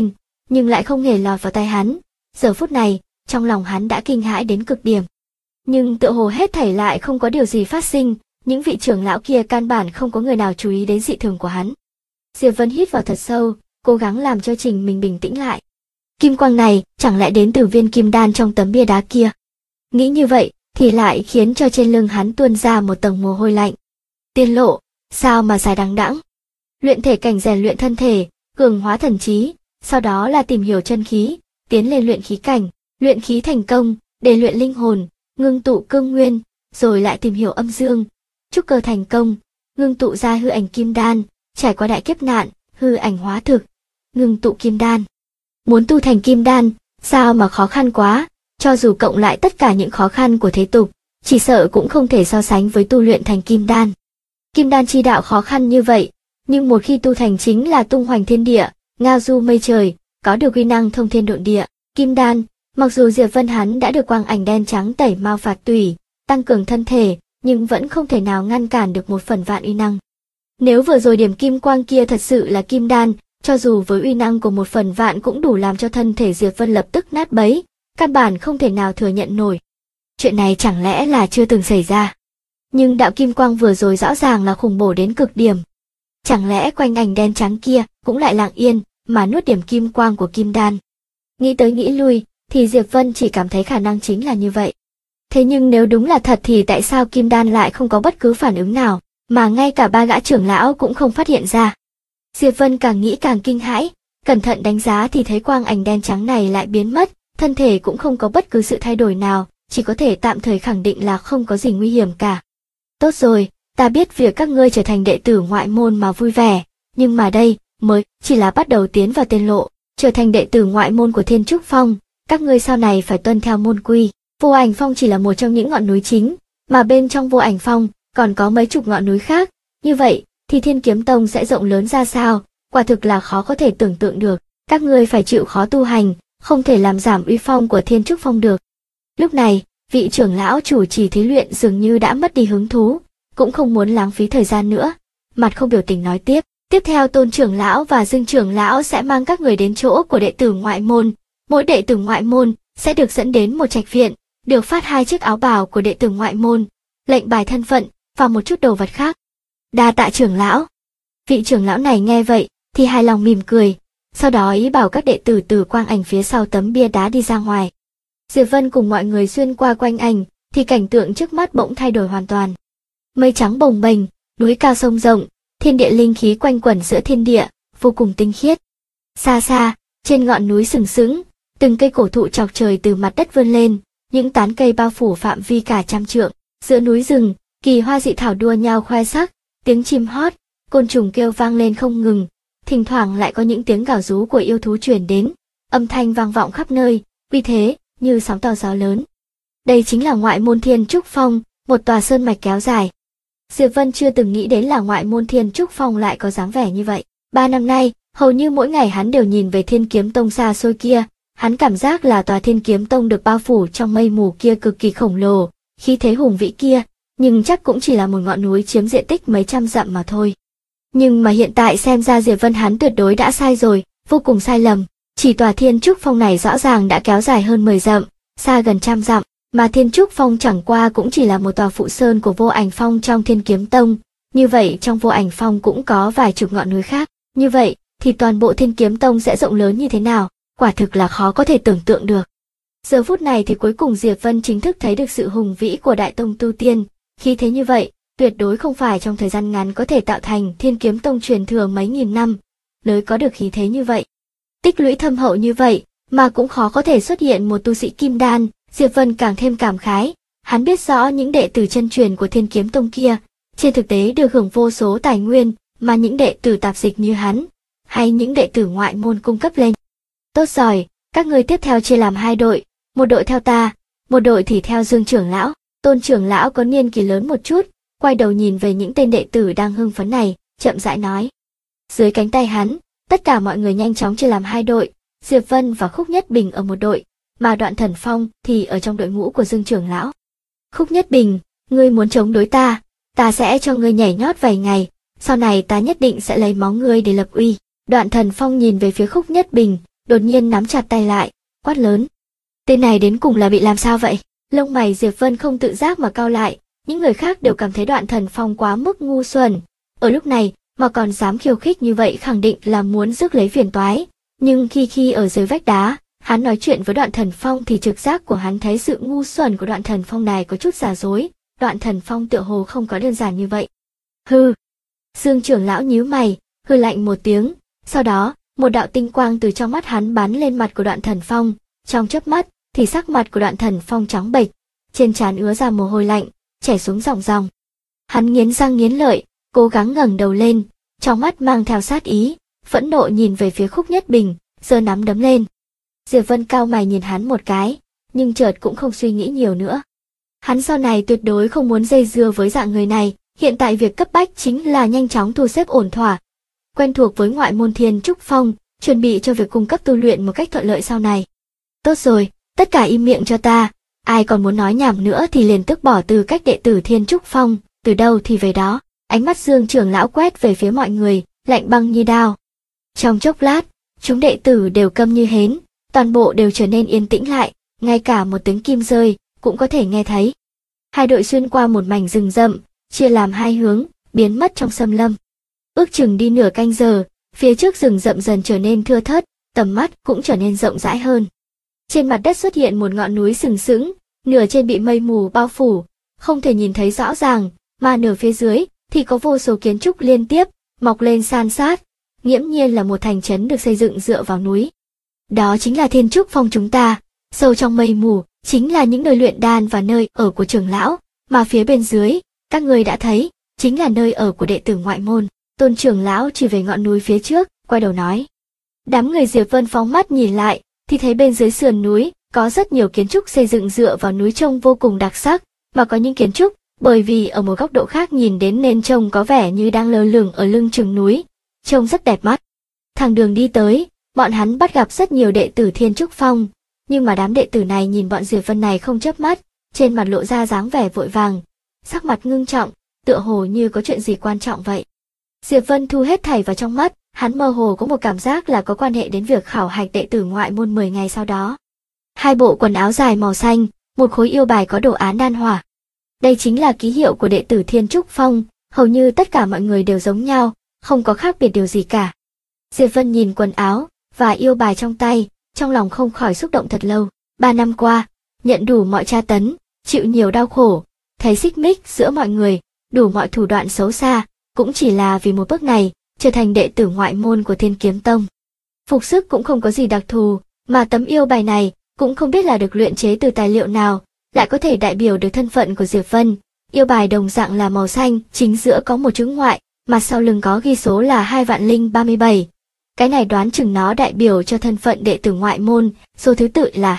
nhưng lại không hề lọt vào tai hắn. Giờ phút này, trong lòng hắn đã kinh hãi đến cực điểm. Nhưng tựa hồ hết thảy lại không có điều gì phát sinh, những vị trưởng lão kia căn bản không có người nào chú ý đến dị thường của hắn. Diệp Vân hít vào thật sâu, cố gắng làm cho chính mình bình tĩnh lại. Kim quang này chẳng lẽ đến từ viên kim đan trong tấm bia đá kia? Nghĩ như vậy thì lại khiến cho trên lưng hắn tuôn ra một tầng mồ hôi lạnh. Tiên lộ, sao mà dài đằng đẵng? Luyện thể cảnh rèn luyện thân thể, cường hóa thần trí, sau đó là tìm hiểu chân khí, tiến lên luyện khí cảnh, luyện khí thành công, để luyện linh hồn, ngưng tụ cương nguyên, rồi lại tìm hiểu âm dương, trúc cơ thành công, ngưng tụ ra hư ảnh kim đan, trải qua đại kiếp nạn, hư ảnh hóa thực, ngưng tụ kim đan. Muốn tu thành kim đan, sao mà khó khăn quá, cho dù cộng lại tất cả những khó khăn của thế tục, chỉ sợ cũng không thể so sánh với tu luyện thành kim đan. Kim đan chi đạo khó khăn như vậy, nhưng một khi tu thành chính là tung hoành thiên địa, ngao du mây trời, có được uy năng thông thiên độn địa. Kim đan, mặc dù Diệp Vân hắn đã được quang ảnh đen trắng tẩy mao phạt tủy, tăng cường thân thể, nhưng vẫn không thể nào ngăn cản được 1/1000 uy năng. Nếu vừa rồi điểm kim quang kia thật sự là kim đan, cho dù với uy năng của 1/1000 cũng đủ làm cho thân thể Diệp Vân lập tức nát bấy, căn bản không thể nào thừa nhận nổi. Chuyện này chẳng lẽ là chưa từng xảy ra? Nhưng đạo kim quang vừa rồi rõ ràng là khủng bố đến cực điểm. Chẳng lẽ quanh ảnh đen trắng kia cũng lại lặng yên mà nuốt điểm kim quang của kim đan? Nghĩ tới nghĩ lui, thì Diệp Vân chỉ cảm thấy khả năng chính là như vậy. Thế nhưng nếu đúng là thật thì tại sao kim đan lại không có bất cứ phản ứng nào, mà ngay cả 3 gã trưởng lão cũng không phát hiện ra? Diệp Vân càng nghĩ càng kinh hãi, cẩn thận đánh giá thì thấy quang ảnh đen trắng này lại biến mất, thân thể cũng không có bất cứ sự thay đổi nào, chỉ có thể tạm thời khẳng định là không có gì nguy hiểm cả. Tốt rồi, ta biết việc các ngươi trở thành đệ tử ngoại môn mà vui vẻ, nhưng mà đây mới chỉ là bắt đầu tiến vào tiên lộ, trở thành đệ tử ngoại môn của Thiên Trúc Phong, các ngươi sau này phải tuân theo môn quy. Vô Ảnh Phong chỉ là một trong những ngọn núi chính, mà bên trong Vô Ảnh Phong còn có mấy chục ngọn núi khác, như vậy thì Thiên Kiếm Tông sẽ rộng lớn ra sao, quả thực là khó có thể tưởng tượng được. Các ngươi phải chịu khó tu hành, không thể làm giảm uy phong của Thiên Trúc Phong được. Lúc này, vị trưởng lão chủ trì thí luyện dường như đã mất đi hứng thú, cũng không muốn lãng phí thời gian nữa, mặt không biểu tình nói tiếp. Tiếp theo Tôn trưởng lão và Dương trưởng lão sẽ mang các người đến chỗ của đệ tử ngoại môn, mỗi đệ tử ngoại môn sẽ được dẫn đến một trạch viện, được phát 2 chiếc áo bào của đệ tử ngoại môn, lệnh bài thân phận và một chút đồ vật khác. Đa tạ trưởng lão. Vị trưởng lão này nghe vậy thì hài lòng mỉm cười, sau đó ý bảo các đệ tử từ quang ảnh phía sau tấm bia đá đi ra ngoài. Diệp Vân cùng mọi người xuyên qua quanh ảnh, thì cảnh tượng trước mắt bỗng thay đổi hoàn toàn. Mây trắng bồng bềnh, núi cao sông rộng, thiên địa linh khí quanh quẩn giữa thiên địa, vô cùng tinh khiết. Xa xa, trên ngọn núi sừng sững, từng cây cổ thụ chọc trời từ mặt đất vươn lên, những tán cây bao phủ phạm vi cả 100 trượng. Giữa núi rừng, kỳ hoa dị thảo đua nhau khoe sắc, tiếng chim hót, côn trùng kêu vang lên không ngừng, thỉnh thoảng lại có những tiếng gào rú của yêu thú truyền đến, âm thanh vang vọng khắp nơi, uy thế như sóng to gió lớn. Đây chính là ngoại môn Thiên Trúc Phong, một tòa sơn mạch kéo dài. Diệp Vân chưa từng nghĩ đến là ngoại môn Thiên Trúc Phong lại có dáng vẻ như vậy. 3 năm nay, hầu như mỗi ngày hắn đều nhìn về Thiên Kiếm Tông xa xôi kia, hắn cảm giác là tòa Thiên Kiếm Tông được bao phủ trong mây mù kia cực kỳ khổng lồ, khí thế hùng vĩ kia, nhưng chắc cũng chỉ là một ngọn núi chiếm diện tích mấy trăm dặm mà thôi. Nhưng mà hiện tại xem ra Diệp Vân hắn tuyệt đối đã sai rồi, vô cùng sai lầm. Chỉ tòa Thiên Trúc Phong này rõ ràng đã kéo dài hơn 10 dặm, xa gần 100 dặm, mà Thiên Trúc Phong chẳng qua cũng chỉ là một tòa phụ sơn của Vô Ảnh Phong trong Thiên Kiếm Tông. Như vậy trong Vô Ảnh Phong cũng có vài chục ngọn núi khác. Như vậy thì toàn bộ Thiên Kiếm Tông sẽ rộng lớn như thế nào, quả thực là khó có thể tưởng tượng được. Giờ phút này thì cuối cùng Diệp Vân chính thức thấy được sự hùng vĩ của Đại Tông tu tiên, khí thế như vậy, tuyệt đối không phải trong thời gian ngắn có thể tạo thành. Thiên Kiếm Tông truyền thừa mấy nghìn năm, mới có được khí thế như vậy. Tích lũy thâm hậu như vậy, mà cũng khó có thể xuất hiện một tu sĩ kim đan, Diệp Vân càng thêm cảm khái, hắn biết rõ những đệ tử chân truyền của Thiên Kiếm Tông kia, trên thực tế được hưởng vô số tài nguyên, mà những đệ tử tạp dịch như hắn, hay những đệ tử ngoại môn cung cấp lên. Tốt rồi, các ngươi tiếp theo chia làm 2 đội, một đội theo ta, một đội thì theo Dương trưởng lão. Tôn trưởng lão có niên kỷ lớn một chút, quay đầu nhìn về những tên đệ tử đang hưng phấn này, chậm rãi nói. Dưới cánh tay hắn, tất cả mọi người nhanh chóng chia làm 2 đội, Diệp Vân và Khúc Nhất Bình ở một đội, mà Đoạn Thần Phong thì ở trong đội ngũ của Dương trưởng lão. Khúc Nhất Bình, ngươi muốn chống đối ta sẽ cho ngươi nhảy nhót vài ngày, sau này ta nhất định sẽ lấy máu ngươi để lập uy. Đoạn Thần Phong nhìn về phía Khúc Nhất Bình, đột nhiên nắm chặt tay lại, quát lớn. Tên này đến cùng là bị làm sao vậy? Lông mày Diệp Vân không tự giác mà cau lại, những người khác đều cảm thấy Đoạn Thần Phong quá mức ngu xuẩn. Ở lúc này mà còn dám khiêu khích như vậy khẳng định là muốn rước lấy phiền toái. Nhưng khi ở dưới vách đá, hắn nói chuyện với Đoạn Thần Phong thì trực giác của hắn thấy sự ngu xuẩn của Đoạn Thần Phong này có chút giả dối. Đoạn Thần Phong tựa hồ không có đơn giản như vậy. Hừ. Dương trưởng lão nhíu mày, hừ lạnh một tiếng, sau đó, một đạo tinh quang từ trong mắt hắn bắn lên mặt của Đoạn Thần Phong, trong chớp mắt thì sắc mặt của Đoạn Thần Phong trắng bệch, trên trán ứa ra mồ hôi lạnh, chảy xuống ròng ròng. Hắn nghiến răng nghiến lợi, cố gắng ngẩng đầu lên, trong mắt mang theo sát ý, phẫn nộ nhìn về phía Khúc Nhất Bình, giơ nắm đấm lên. Diệp Vân cau mày nhìn hắn một cái, nhưng chợt cũng không suy nghĩ nhiều nữa. Hắn sau này tuyệt đối không muốn dây dưa với dạng người này, hiện tại việc cấp bách chính là nhanh chóng thu xếp ổn thỏa. Quen thuộc với ngoại môn Thiên Trúc Phong, chuẩn bị cho việc cung cấp tu luyện một cách thuận lợi sau này. Tốt rồi, tất cả im miệng cho ta, ai còn muốn nói nhảm nữa thì liền tước bỏ tư cách đệ tử Thiên Trúc Phong, từ đâu thì về đó. Ánh mắt Dương trưởng lão quét về phía mọi người, lạnh băng như đao. Trong chốc lát, chúng đệ tử đều câm như hến, toàn bộ đều trở nên yên tĩnh lại, ngay cả một tiếng kim rơi cũng có thể nghe thấy. Hai đội xuyên qua một mảnh rừng rậm, chia làm hai hướng, biến mất trong xâm lâm. Ước chừng đi nửa canh giờ, phía trước rừng rậm dần trở nên thưa thớt, tầm mắt cũng trở nên rộng rãi hơn. Trên mặt đất xuất hiện một ngọn núi sừng sững, nửa trên bị mây mù bao phủ, không thể nhìn thấy rõ ràng, mà nửa phía dưới thì có vô số kiến trúc liên tiếp, mọc lên san sát, nghiễm nhiên là một thành trấn được xây dựng dựa vào núi. Đó chính là Thiên Trúc Phong chúng ta, sâu trong mây mù, chính là những nơi luyện đan và nơi ở của trưởng lão, mà phía bên dưới, các người đã thấy, chính là nơi ở của đệ tử ngoại môn. Tôn trưởng lão chỉ về ngọn núi phía trước, quay đầu nói. Đám người Diệp Vân phóng mắt nhìn lại, thì thấy bên dưới sườn núi, có rất nhiều kiến trúc xây dựng dựa vào núi trông vô cùng đặc sắc, mà có những kiến trúc, bởi vì ở một góc độ khác nhìn đến nên trông có vẻ như đang lơ lửng ở lưng chừng núi, trông rất đẹp mắt. Thẳng đường đi tới, bọn hắn bắt gặp rất nhiều đệ tử Thiên Trúc Phong, nhưng mà đám đệ tử này nhìn bọn Diệp Vân này không chớp mắt, trên mặt lộ ra dáng vẻ vội vàng, sắc mặt ngưng trọng, tựa hồ như có chuyện gì quan trọng vậy. Diệp Vân thu hết thảy vào trong mắt, hắn mơ hồ có một cảm giác là có quan hệ đến việc khảo hạch đệ tử ngoại môn 10 ngày sau đó. Hai bộ quần áo dài màu xanh, một khối yêu bài có đồ án đan hỏa. Đây chính là ký hiệu của đệ tử Thiên Trúc Phong, hầu như tất cả mọi người đều giống nhau, không có khác biệt điều gì cả. Diệp Vân nhìn quần áo và yêu bài trong tay, trong lòng không khỏi xúc động thật lâu. 3 năm qua, nhận đủ mọi tra tấn, chịu nhiều đau khổ, thấy xích mích giữa mọi người, đủ mọi thủ đoạn xấu xa, cũng chỉ là vì một bước này, trở thành đệ tử ngoại môn của Thiên Kiếm Tông. Phục sức cũng không có gì đặc thù, mà tấm yêu bài này cũng không biết là được luyện chế từ tài liệu nào, lại có thể đại biểu được thân phận của Diệp Vân. Yêu bài đồng dạng là màu xanh, chính giữa có một chữ ngoại, mặt sau lưng có ghi số là 2.037. Cái này đoán chừng nó đại biểu cho thân phận đệ tử ngoại môn, số thứ tự là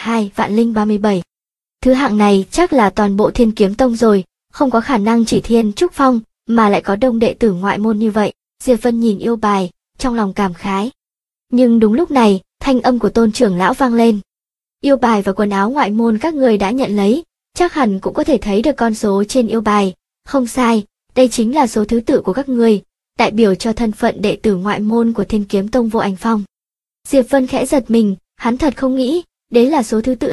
2.037. Thứ hạng này chắc là toàn bộ Thiên Kiếm Tông rồi, không có khả năng chỉ Thiên Trúc Phong, mà lại có đông đệ tử ngoại môn như vậy. Diệp Vân nhìn yêu bài, trong lòng cảm khái. Nhưng đúng lúc này, thanh âm của Tôn trưởng lão vang lên. Yêu bài và quần áo ngoại môn các người đã nhận lấy, chắc hẳn cũng có thể thấy được con số trên yêu bài. Không sai, đây chính là số thứ tự của các người, đại biểu cho thân phận đệ tử ngoại môn của Thiên Kiếm Tông Vô Ảnh Phong. Diệp Vân khẽ giật mình, hắn thật không nghĩ, đấy là số thứ tự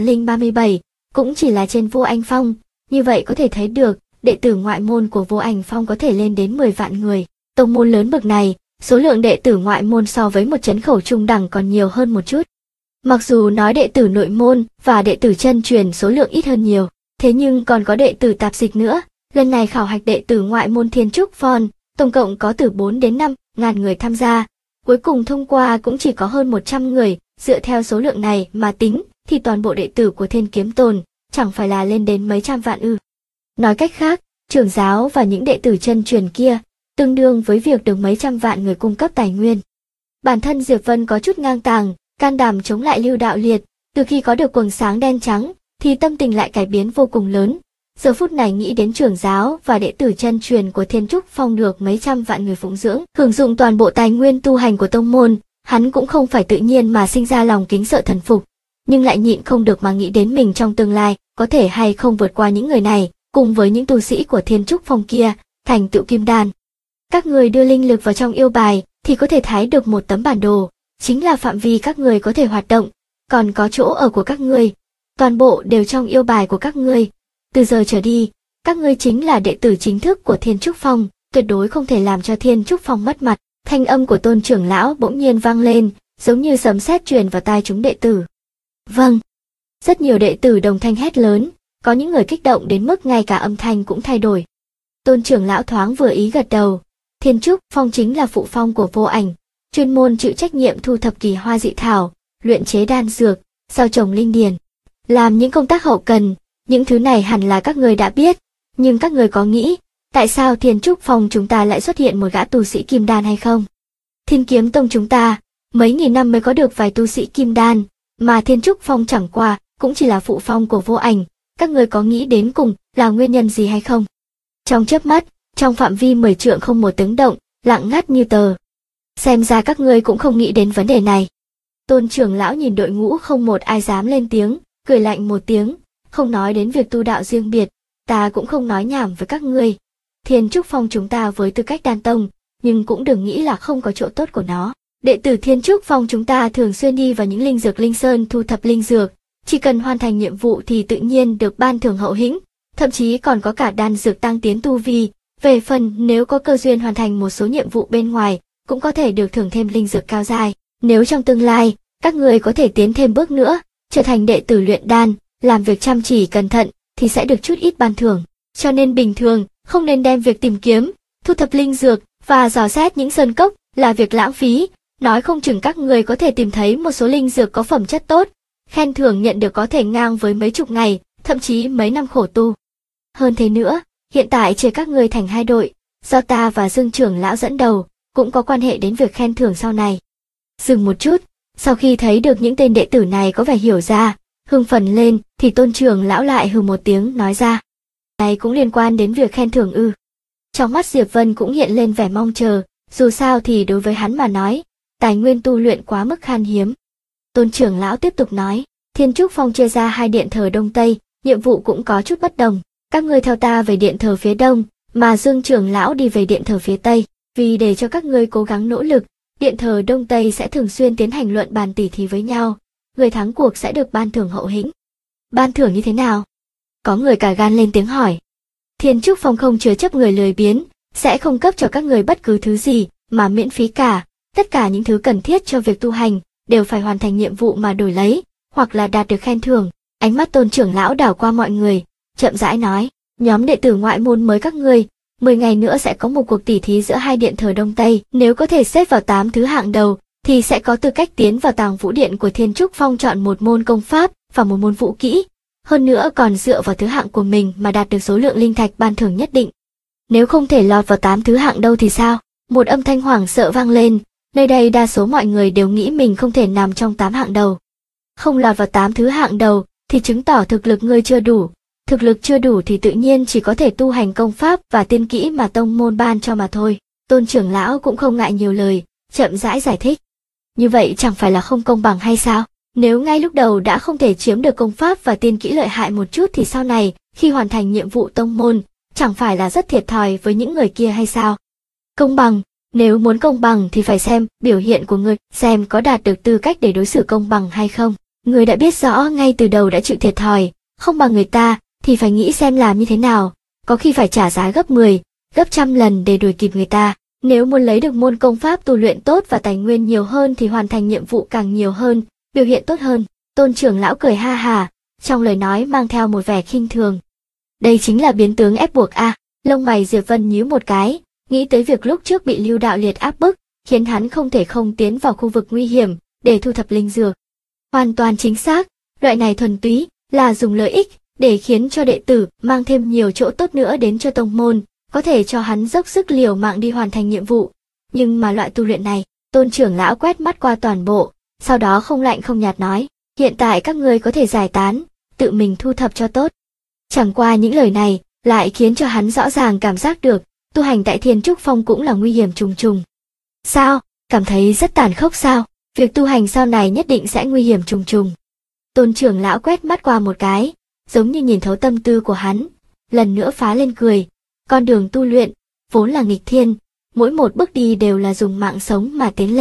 2.037, cũng chỉ là trên Vô Ảnh Phong, như vậy có thể thấy được, đệ tử ngoại môn của Vô Ảnh Phong có thể lên đến 10 vạn người. Tông môn lớn bậc này, số lượng đệ tử ngoại môn so với một trấn khẩu trung đẳng còn nhiều hơn một chút. Mặc dù nói đệ tử nội môn và đệ tử chân truyền số lượng ít hơn nhiều, thế nhưng còn có đệ tử tạp dịch nữa. Lần này khảo hạch đệ tử ngoại môn Thiên Trúc Phong, tổng cộng có từ 4 đến 5 ngàn người tham gia. Cuối cùng thông qua cũng chỉ có hơn 100 người, dựa theo số lượng này mà tính, thì toàn bộ đệ tử của Thiên Kiếm Tông chẳng phải là lên đến mấy trăm vạn ư. Nói cách khác, trưởng giáo và những đệ tử chân truyền kia, tương đương với việc được mấy trăm vạn người cung cấp tài nguyên. Bản thân Diệp Vân có chút ngang tàng, can đảm chống lại Lưu Đạo Liệt, từ khi có được quần sáng đen trắng, thì tâm tình lại cải biến vô cùng lớn. Giờ phút này nghĩ đến trưởng giáo và đệ tử chân truyền của Thiên Trúc Phong được mấy trăm vạn người phụng dưỡng, hưởng dụng toàn bộ tài nguyên tu hành của tông môn, hắn cũng không phải tự nhiên mà sinh ra lòng kính sợ thần phục, nhưng lại nhịn không được mà nghĩ đến mình trong tương lai, có thể hay không vượt qua những người này, cùng với những tu sĩ của Thiên Trúc Phong kia, thành tựu kim đan. Các người đưa linh lực vào trong yêu bài, thì có thể thấy được một tấm bản đồ, chính là phạm vi các ngươi có thể hoạt động, còn có chỗ ở của các ngươi, toàn bộ đều trong yêu bài của các ngươi. Từ giờ trở đi, các ngươi chính là đệ tử chính thức của Thiên Trúc Phong, tuyệt đối không thể làm cho Thiên Trúc Phong mất mặt. Thanh âm của Tôn trưởng lão bỗng nhiên vang lên, giống như sấm sét truyền vào tai chúng đệ tử. Vâng. Rất nhiều đệ tử đồng thanh hét lớn, có những người kích động đến mức ngay cả âm thanh cũng thay đổi. Tôn trưởng lão thoáng vừa ý gật đầu. Thiên Trúc Phong chính là phụ phong của Vô Ảnh, chuyên môn chịu trách nhiệm thu thập kỳ hoa dị thảo, luyện chế đan dược, gieo trồng linh điền, làm những công tác hậu cần. Những thứ này hẳn là các người đã biết, nhưng các người có nghĩ, tại sao Thiên Trúc Phong chúng ta lại xuất hiện một gã tu sĩ kim đan hay không? Thiên Kiếm Tông chúng ta, mấy nghìn năm mới có được vài tu sĩ kim đan, mà Thiên Trúc Phong chẳng qua, cũng chỉ là phụ phong của Vô Ảnh, các người có nghĩ đến cùng là nguyên nhân gì hay không? Trong chớp mắt, trong phạm vi 10 trượng không một tiếng động, lặng ngắt như tờ. Xem ra các ngươi cũng không nghĩ đến vấn đề này. Tôn trưởng lão nhìn đội ngũ không một ai dám lên tiếng, cười lạnh một tiếng, không nói đến việc tu đạo riêng biệt, ta cũng không nói nhảm với các ngươi. Thiên Trúc Phong chúng ta với tư cách đan tông, nhưng cũng đừng nghĩ là không có chỗ tốt của nó. Đệ tử Thiên Trúc Phong chúng ta thường xuyên đi vào những linh dược linh sơn thu thập linh dược, chỉ cần hoàn thành nhiệm vụ thì tự nhiên được ban thưởng hậu hĩnh, thậm chí còn có cả đan dược tăng tiến tu vi. Về phần nếu có cơ duyên hoàn thành một số nhiệm vụ bên ngoài, cũng có thể được thưởng thêm linh dược cao giai. Nếu trong tương lai, các người có thể tiến thêm bước nữa, trở thành đệ tử luyện đan, làm việc chăm chỉ cẩn thận, thì sẽ được chút ít ban thưởng. Cho nên bình thường, không nên đem việc tìm kiếm, thu thập linh dược và dò xét những sơn cốc là việc lãng phí. Nói không chừng các người có thể tìm thấy một số linh dược có phẩm chất tốt, khen thưởng nhận được có thể ngang với mấy chục ngày, thậm chí mấy năm khổ tu. Hơn thế nữa, hiện tại chia các người thành hai đội, do ta và Dương trưởng lão dẫn đầu, cũng có quan hệ đến việc khen thưởng sau này. Dừng một chút, sau khi thấy được những tên đệ tử này có vẻ hiểu ra, hưng phấn lên, thì Tôn trưởng lão lại hừ một tiếng nói ra. Này cũng liên quan đến việc khen thưởng ư? Trong mắt Diệp Vân cũng hiện lên vẻ mong chờ, dù sao thì đối với hắn mà nói, tài nguyên tu luyện quá mức khan hiếm. Tôn trưởng lão tiếp tục nói, Thiên Trúc Phong chia ra hai điện thờ Đông Tây, nhiệm vụ cũng có chút bất đồng. Các ngươi theo ta về điện thờ phía Đông, mà Dương trưởng lão đi về điện thờ phía Tây. Vì để cho các ngươi cố gắng nỗ lực, điện thờ Đông Tây sẽ thường xuyên tiến hành luận bàn tỉ thí với nhau. Người thắng cuộc sẽ được ban thưởng hậu hĩnh. Ban thưởng như thế nào? Có người cả gan lên tiếng hỏi. Thiên Trúc Phong không chứa chấp người lười biếng, sẽ không cấp cho các người bất cứ thứ gì mà miễn phí cả. Tất cả những thứ cần thiết cho việc tu hành đều phải hoàn thành nhiệm vụ mà đổi lấy, hoặc là đạt được khen thưởng. Ánh mắt Tôn trưởng lão đảo qua mọi người, chậm rãi nói, nhóm đệ tử ngoại môn mới các ngươi, 10 ngày nữa sẽ có một cuộc tỉ thí giữa hai điện thờ Đông Tây, nếu có thể xếp vào 8 thứ hạng đầu, thì sẽ có tư cách tiến vào Tàng Vũ Điện của Thiên Trúc Phong chọn một môn công pháp và một môn vũ kỹ, hơn nữa còn dựa vào thứ hạng của mình mà đạt được số lượng linh thạch ban thưởng nhất định. Nếu không thể lọt vào 8 thứ hạng đâu thì sao? Một âm thanh hoảng sợ vang lên, nơi đây đa số mọi người đều nghĩ mình không thể nằm trong 8 hạng đầu. Không lọt vào 8 thứ hạng đầu thì chứng tỏ thực lực ngươi chưa đủ. Thực lực chưa đủ thì tự nhiên chỉ có thể tu hành công pháp và tiên kỹ mà tông môn ban cho mà thôi. Tôn trưởng lão cũng không ngại nhiều lời, chậm rãi giải thích. Như vậy chẳng phải là không công bằng hay sao? Nếu ngay lúc đầu đã không thể chiếm được công pháp và tiên kỹ lợi hại một chút thì sau này, khi hoàn thành nhiệm vụ tông môn, chẳng phải là rất thiệt thòi với những người kia hay sao? Công bằng, nếu muốn công bằng thì phải xem biểu hiện của ngươi, xem có đạt được tư cách để đối xử công bằng hay không. Ngươi đã biết rõ ngay từ đầu đã chịu thiệt thòi, không bằng người ta, thì phải nghĩ xem làm như thế nào, có khi phải trả giá gấp 10, gấp trăm lần để đuổi kịp người ta. Nếu muốn lấy được môn công pháp tu luyện tốt và tài nguyên nhiều hơn thì hoàn thành nhiệm vụ càng nhiều hơn, biểu hiện tốt hơn. Tôn trưởng lão cười ha hà, trong lời nói mang theo một vẻ khinh thường. Đây chính là biến tướng ép buộc a. Lông mày Diệp Vân nhíu một cái, nghĩ tới việc lúc trước bị Lưu Đạo Liệt áp bức, khiến hắn không thể không tiến vào khu vực nguy hiểm để thu thập linh dược. Hoàn toàn chính xác, loại này thuần túy là dùng lợi ích để khiến cho đệ tử mang thêm nhiều chỗ tốt nữa đến cho tông môn, có thể cho hắn dốc sức liều mạng đi hoàn thành nhiệm vụ. Nhưng mà loại tu luyện này, Tôn trưởng lão quét mắt qua toàn bộ, sau đó không lạnh không nhạt nói, hiện tại các ngươi có thể giải tán, tự mình thu thập cho tốt. Chẳng qua những lời này lại khiến cho hắn rõ ràng cảm giác được, tu hành tại Thiên Trúc Phong cũng là nguy hiểm trùng trùng. Sao? Cảm thấy rất tàn khốc sao? Việc tu hành sau này nhất định sẽ nguy hiểm trùng trùng. Tôn trưởng lão quét mắt qua một cái, giống như nhìn thấu tâm tư của hắn, lần nữa phá lên cười. Con đường tu luyện, vốn là nghịch thiên, mỗi một bước đi đều là dùng mạng sống mà tiến lên.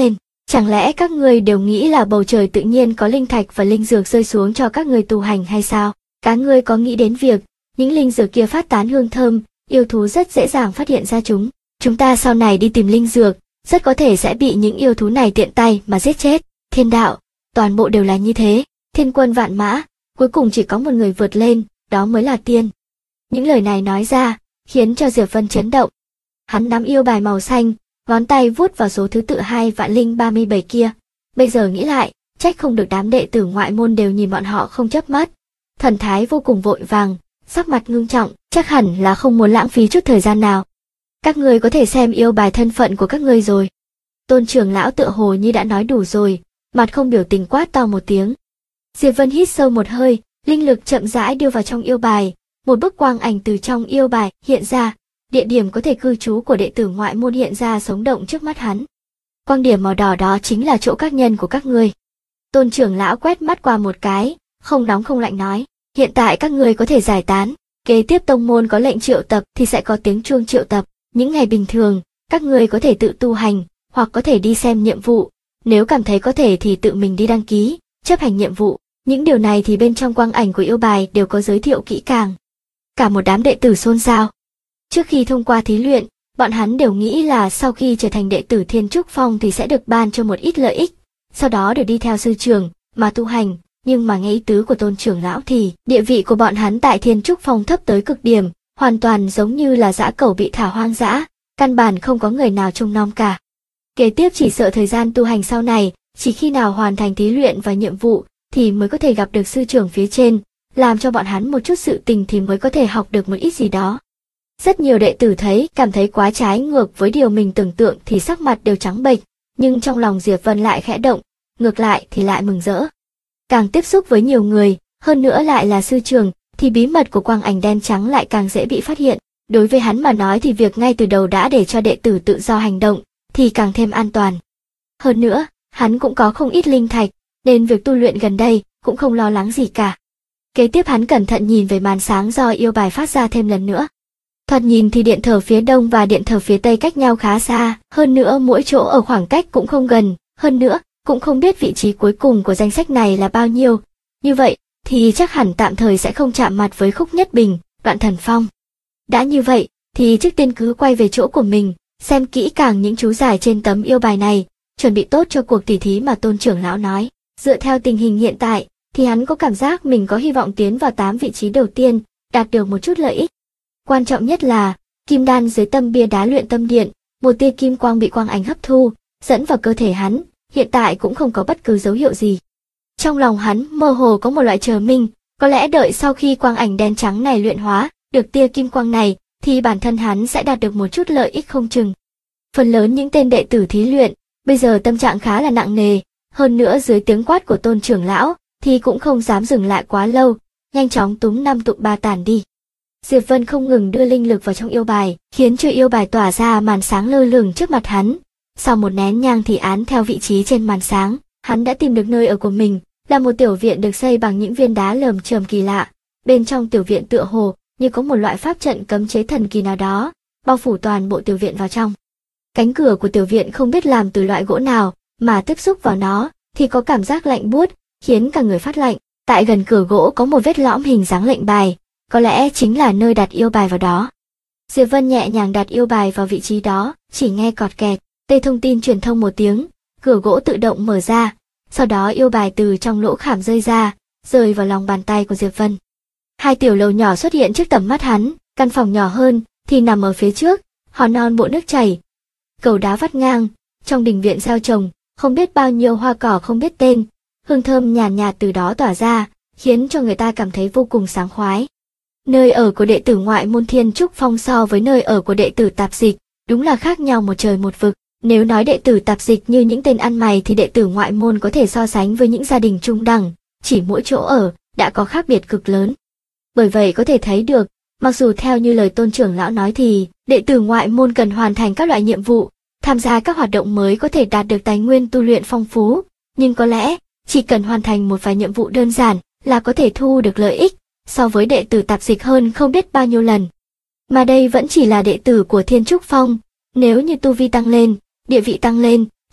Chẳng lẽ các ngươi đều nghĩ là bầu trời tự nhiên có linh thạch và linh dược rơi xuống cho các ngươi tu hành hay sao? Các ngươi có nghĩ đến việc, những linh dược kia phát tán hương thơm, yêu thú rất dễ dàng phát hiện ra chúng. Chúng ta sau này đi tìm linh dược, rất có thể sẽ bị những yêu thú này tiện tay mà giết chết. Thiên đạo, toàn bộ đều là như thế. Thiên quân vạn mã, cuối cùng chỉ có một người vượt lên, đó mới là tiên. Những lời này nói ra, khiến cho Diệp Vân chấn động. Hắn nắm yêu bài màu xanh, ngón tay vuốt vào số thứ tự 2.037 kia. Bây giờ nghĩ lại, trách không được đám đệ tử ngoại môn đều nhìn bọn họ không chớp mắt. Thần thái vô cùng vội vàng, sắc mặt ngưng trọng, chắc hẳn là không muốn lãng phí chút thời gian nào. Các ngươi có thể xem yêu bài thân phận của các ngươi rồi. Tôn trưởng lão tựa hồ như đã nói đủ rồi, mặt không biểu tình quát to một tiếng. Diệp Vân hít sâu một hơi, linh lực chậm rãi đưa vào trong yêu bài, một bức quang ảnh từ trong yêu bài hiện ra, địa điểm có thể cư trú của đệ tử ngoại môn hiện ra sống động trước mắt hắn. Quang điểm màu đỏ đó chính là chỗ các nhân của các ngươi. Tôn trưởng lão quét mắt qua một cái, không nóng không lạnh nói, hiện tại các ngươi có thể giải tán, kế tiếp tông môn có lệnh triệu tập thì sẽ có tiếng chuông triệu tập, những ngày bình thường, các ngươi có thể tự tu hành, hoặc có thể đi xem nhiệm vụ, nếu cảm thấy có thể thì tự mình đi đăng ký, chấp hành nhiệm vụ, những điều này thì bên trong quang ảnh của yêu bài đều có giới thiệu kỹ càng. Cả một đám đệ tử xôn xao. Trước khi thông qua thí luyện, bọn hắn đều nghĩ là sau khi trở thành đệ tử Thiên Trúc Phong thì sẽ được ban cho một ít lợi ích, sau đó được đi theo sư trưởng mà tu hành, nhưng mà nghe ý tứ của Tôn trưởng lão thì địa vị của bọn hắn tại Thiên Trúc Phong thấp tới cực điểm, hoàn toàn giống như là dã cẩu bị thả hoang dã, căn bản không có người nào trông nom cả. Kế tiếp chỉ sợ thời gian tu hành sau này, chỉ khi nào hoàn thành thí luyện và nhiệm vụ thì mới có thể gặp được sư trưởng phía trên, làm cho bọn hắn một chút sự tình thì mới có thể học được một ít gì đó. Rất nhiều đệ tử cảm thấy quá trái ngược với điều mình tưởng tượng thì sắc mặt đều trắng bệch, nhưng trong lòng Diệp Vân lại khẽ động, ngược lại thì lại mừng rỡ. Càng tiếp xúc với nhiều người, hơn nữa lại là sư trưởng, thì bí mật của quang ảnh đen trắng lại càng dễ bị phát hiện. Đối với hắn mà nói thì việc ngay từ đầu đã để cho đệ tử tự do hành động, thì càng thêm an toàn. Hơn nữa, hắn cũng có không ít linh thạch, nên việc tu luyện gần đây cũng không lo lắng gì cả. Kế tiếp hắn cẩn thận nhìn về màn sáng do yêu bài phát ra thêm lần nữa. Thoạt nhìn thì điện thờ phía đông và điện thờ phía tây cách nhau khá xa, hơn nữa mỗi chỗ ở khoảng cách cũng không gần, hơn nữa cũng không biết vị trí cuối cùng của danh sách này là bao nhiêu. Như vậy thì chắc hẳn tạm thời sẽ không chạm mặt với Khúc Nhất Bình, Đoạn Thần Phong. Đã như vậy thì trước tiên cứ quay về chỗ của mình, xem kỹ càng những chú giải trên tấm yêu bài này, chuẩn bị tốt cho cuộc tỉ thí mà Tôn trưởng lão nói. Dựa theo tình hình hiện tại thì hắn có cảm giác mình có hy vọng tiến vào 8 vị trí đầu tiên, đạt được một chút lợi ích. Quan trọng nhất là, kim đan dưới tâm bia đá luyện tâm điện, một tia kim quang bị quang ảnh hấp thu, dẫn vào cơ thể hắn, hiện tại cũng không có bất cứ dấu hiệu gì. Trong lòng hắn mơ hồ có một loại chờ minh, có lẽ đợi sau khi quang ảnh đen trắng này luyện hóa, được tia kim quang này, thì bản thân hắn sẽ đạt được một chút lợi ích không chừng. Phần lớn những tên đệ tử thí luyện, bây giờ tâm trạng khá là nặng nề, hơn nữa dưới tiếng quát của Tôn trưởng lão, thì cũng không dám dừng lại quá lâu, nhanh chóng túm 5 tụ 3 tản đi. Diệp Vân không ngừng đưa linh lực vào trong yêu bài, khiến cho yêu bài tỏa ra màn sáng lơ lửng trước mặt hắn. Sau một nén nhang thì án theo vị trí trên màn sáng, hắn đã tìm được nơi ở của mình, là một tiểu viện được xây bằng những viên đá lởm chởm kỳ lạ. Bên trong tiểu viện tựa hồ như có một loại pháp trận cấm chế thần kỳ nào đó, bao phủ toàn bộ tiểu viện vào trong. Cánh cửa của tiểu viện không biết làm từ loại gỗ nào, mà tiếp xúc vào nó thì có cảm giác lạnh buốt, khiến cả người phát lạnh. Tại gần cửa gỗ có một vết lõm hình dáng lệnh bài, có lẽ chính là nơi đặt yêu bài vào đó. Diệp Vân nhẹ nhàng đặt yêu bài vào vị trí đó, chỉ nghe cọt kẹt, dây thông tin truyền thông một tiếng, cửa gỗ tự động mở ra, sau đó yêu bài từ trong lỗ khảm rơi ra, rơi vào lòng bàn tay của Diệp Vân. Hai tiểu lầu nhỏ xuất hiện trước tầm mắt hắn, căn phòng nhỏ hơn thì nằm ở phía trước, hòn non bộ nước chảy, cầu đá vắt ngang, trong đình viện gieo trồng, không biết bao nhiêu hoa cỏ không biết tên, hương thơm nhàn nhạt từ đó tỏa ra, khiến cho người ta cảm thấy vô cùng sảng khoái. Nơi ở của đệ tử ngoại môn Thiên Trúc Phong so với nơi ở của đệ tử tạp dịch, đúng là khác nhau một trời một vực. Nếu nói đệ tử tạp dịch như những tên ăn mày thì đệ tử ngoại môn có thể so sánh với những gia đình trung đẳng, chỉ mỗi chỗ ở đã có khác biệt cực lớn. Bởi vậy có thể thấy được, mặc dù theo như lời Tôn trưởng lão nói thì đệ tử ngoại môn cần hoàn thành các loại nhiệm vụ, tham gia các hoạt động mới có thể đạt được tài nguyên tu luyện phong phú, nhưng có lẽ chỉ cần hoàn thành một vài nhiệm vụ đơn giản là có thể thu được lợi ích so với đệ tử tạp dịch hơn không biết bao nhiêu lần. Mà đây vẫn chỉ là đệ tử của Thiên Trúc Phong, nếu như tu vi tăng lên, địa vị tăng lên,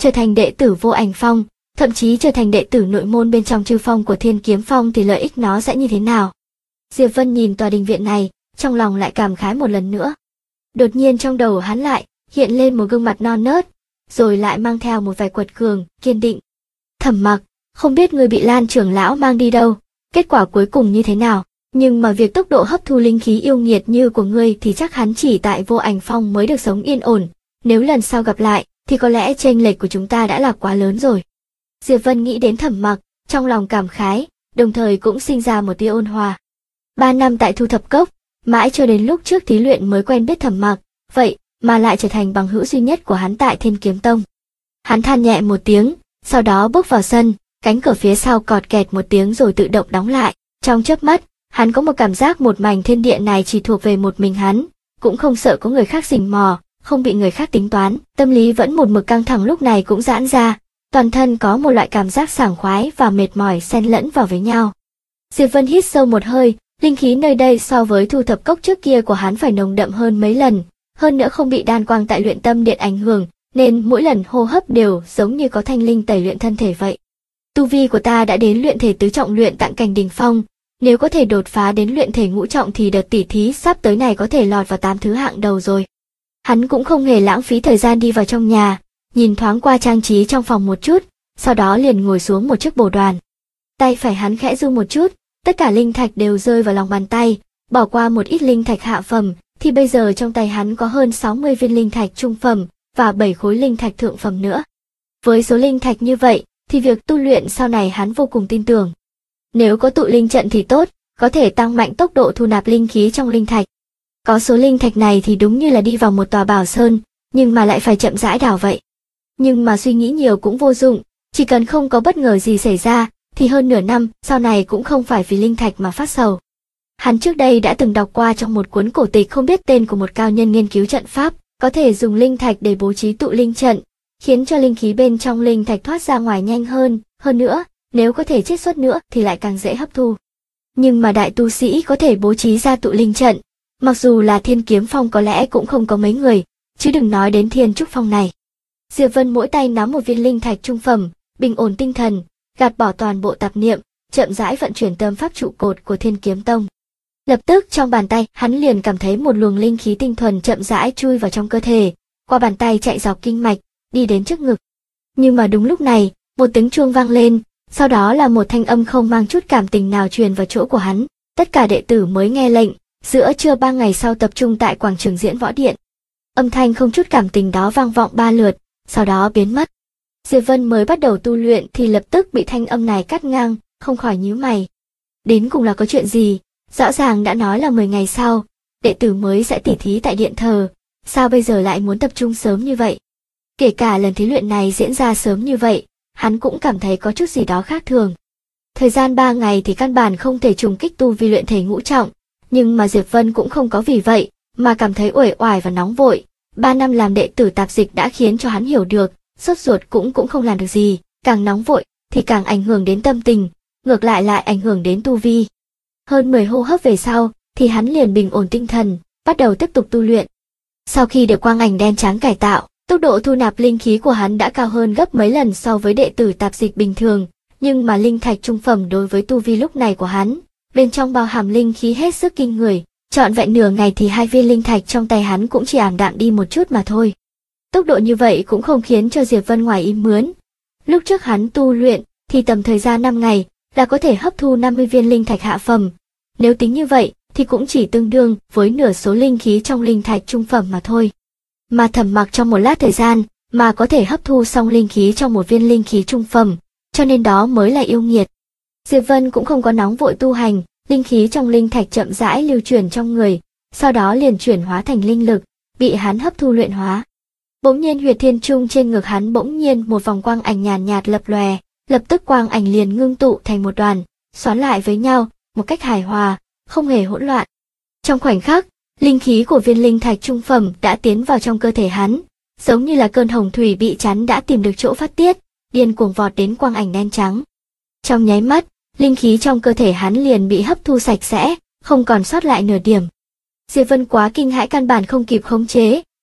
trở thành đệ tử Vô Ảnh Phong, thậm chí trở thành đệ tử nội môn bên trong chư phong của Thiên Kiếm Phong thì lợi ích nó sẽ như thế nào? Diệp Vân nhìn tòa đình viện này, trong lòng lại cảm khái một lần nữa. Đột nhiên trong đầu hắn lại hiện lên một gương mặt non nớt, rồi lại mang theo một vẻ quật cường, kiên định. Thẩm Mặc, không biết ngươi bị Lan trưởng lão mang đi đâu, kết quả cuối cùng như thế nào? Nhưng mà việc tốc độ hấp thu linh khí yêu nghiệt như của ngươi thì chắc hắn chỉ tại Vô Ảnh Phong mới được sống yên ổn, nếu lần sau gặp lại thì có lẽ chênh lệch của chúng ta đã là quá lớn rồi. Diệp Vân nghĩ đến Thẩm Mặc, trong lòng cảm khái, đồng thời cũng sinh ra một tia ôn hòa. 3 năm tại Thu Thập Cốc, mãi cho đến lúc trước thí luyện mới quen biết Thẩm Mặc, vậy mà lại trở thành bằng hữu duy nhất của hắn tại Thiên Kiếm Tông. Hắn than nhẹ một tiếng, sau đó bước vào sân, cánh cửa phía sau cọt kẹt một tiếng rồi tự động đóng lại. Trong chớp mắt, hắn có một cảm giác một mảnh thiên địa này chỉ thuộc về một mình hắn, cũng không sợ có người khác rình mò, không bị người khác tính toán. Tâm lý vẫn một mực căng thẳng lúc này cũng giãn ra, toàn thân có một loại cảm giác sảng khoái và mệt mỏi xen lẫn vào với nhau. Diệp Vân hít sâu một hơi, linh khí nơi đây so với Thu Thập Cốc trước kia của hắn phải nồng đậm hơn mấy lần, hơn nữa không bị đan quang tại Luyện Tâm Điện ảnh hưởng, nên mỗi lần hô hấp đều giống như có thanh linh tẩy luyện thân thể vậy. Tu vi của ta đã đến luyện thể tứ trọng luyện tạng cảnh đỉnh phong, nếu có thể đột phá đến luyện thể ngũ trọng thì đợt tỉ thí sắp tới này có thể lọt vào 8 thứ hạng đầu rồi. Hắn cũng không hề lãng phí thời gian đi vào trong nhà, nhìn thoáng qua trang trí trong phòng một chút, sau đó liền ngồi xuống một chiếc bồ đoàn. Tay phải hắn khẽ rung một chút, tất cả linh thạch đều rơi vào lòng bàn tay, bỏ qua một ít linh thạch hạ phẩm, thì bây giờ trong tay hắn có hơn 60 viên linh thạch trung phẩm và 7 khối linh thạch thượng phẩm nữa. Với số linh thạch như vậy, thì việc tu luyện sau này hắn vô cùng tin tưởng. Nếu có tụ linh trận thì tốt, có thể tăng mạnh tốc độ thu nạp linh khí trong linh thạch. Có số linh thạch này thì đúng như là đi vào một tòa bảo sơn, nhưng mà lại phải chậm rãi đào vậy. Nhưng mà suy nghĩ nhiều cũng vô dụng, chỉ cần không có bất ngờ gì xảy ra, thì hơn nửa năm sau này cũng không phải vì linh thạch mà phát sầu. Hắn trước đây đã từng đọc qua trong một cuốn cổ tịch không biết tên của một cao nhân nghiên cứu trận pháp, có thể dùng linh thạch để bố trí tụ linh trận, khiến cho linh khí bên trong linh thạch thoát ra ngoài nhanh hơn nữa, nếu có thể chiết xuất nữa thì lại càng dễ hấp thu. Nhưng mà đại tu sĩ có thể bố trí ra tụ linh trận, mặc dù là Thiên Kiếm Phong có lẽ cũng không có mấy người, chứ đừng nói đến Thiên Trúc Phong này. Diệp Vân mỗi tay nắm một viên linh thạch trung phẩm, bình ổn tinh thần, gạt bỏ toàn bộ tạp niệm, chậm rãi vận chuyển tâm pháp trụ cột của Thiên Kiếm Tông. Lập tức trong bàn tay, hắn liền cảm thấy một luồng linh khí tinh thuần chậm rãi chui vào trong cơ thể, qua bàn tay chạy dọc kinh mạch, đi đến trước ngực. Nhưng mà đúng lúc này, một tiếng chuông vang lên, sau đó là một thanh âm không mang chút cảm tình nào truyền vào chỗ của hắn. Tất cả đệ tử mới nghe lệnh, giữa trưa 3 ngày sau tập trung tại quảng trường Diễn Võ Điện. Âm thanh không chút cảm tình đó vang vọng 3 lượt, sau đó biến mất. Diệp Vân mới bắt đầu tu luyện thì lập tức bị thanh âm này cắt ngang, không khỏi nhíu mày. Đến cùng là có chuyện gì? Rõ ràng đã nói là 10 ngày sau, đệ tử mới sẽ tỉ thí tại điện thờ, sao bây giờ lại muốn tập trung sớm như vậy? Kể cả lần thí luyện này diễn ra sớm như vậy, hắn cũng cảm thấy có chút gì đó khác thường. Thời gian 3 ngày thì căn bản không thể trùng kích tu vi luyện thể ngũ trọng, nhưng mà Diệp Vân cũng không có vì vậy mà cảm thấy uể oải và nóng vội. 3 năm làm đệ tử tạp dịch đã khiến cho hắn hiểu được, sốt ruột cũng không làm được gì, càng nóng vội thì càng ảnh hưởng đến tâm tình, ngược lại ảnh hưởng đến tu vi. Hơn 10 hô hấp về sau, thì hắn liền bình ổn tinh thần, bắt đầu tiếp tục tu luyện. Sau khi được quang ảnh đen trắng cải tạo, tốc độ thu nạp linh khí của hắn đã cao hơn gấp mấy lần so với đệ tử tạp dịch bình thường, nhưng mà linh thạch trung phẩm đối với tu vi lúc này của hắn, bên trong bao hàm linh khí hết sức kinh người, trọn vẹn nửa ngày thì 2 viên linh thạch trong tay hắn cũng chỉ ảm đạm đi một chút mà thôi. Tốc độ như vậy cũng không khiến cho Diệp Vân ngoài ý muốn. Lúc trước hắn tu luyện thì tầm thời gian 5 ngày là có thể hấp thu 50 viên linh thạch hạ phẩm. Nếu tính như vậy thì cũng chỉ tương đương với nửa số linh khí trong linh thạch trung phẩm mà thôi. Mà Thẩm Mặc trong một lát thời gian mà có thể hấp thu xong linh khí trong một viên linh khí trung phẩm, cho nên đó mới là yêu nghiệt. Diệp Vân cũng không có nóng vội tu hành, linh khí trong linh thạch chậm rãi lưu chuyển trong người, sau đó liền chuyển hóa thành linh lực, bị hắn hấp thu luyện hóa. Bỗng nhiên huyệt thiên trung trên ngực hắn bỗng nhiên một vòng quang ảnh nhàn nhạt lập lòe, lập tức quang ảnh liền ngưng tụ thành một đoàn, xoắn lại với nhau, một cách hài hòa, không hề hỗn loạn. Trong khoảnh khắc, linh khí của viên linh thạch trung phẩm đã tiến vào trong cơ thể hắn, giống như là cơn hồng thủy bị chắn đã tìm được chỗ phát tiết, điên cuồng vọt đến quang ảnh đen trắng. Trong nháy mắt, linh khí trong cơ thể hắn liền bị hấp thu sạch sẽ, không còn sót lại nửa điểm. Diệp Vân quá kinh hãi căn bản không kịp khống chế,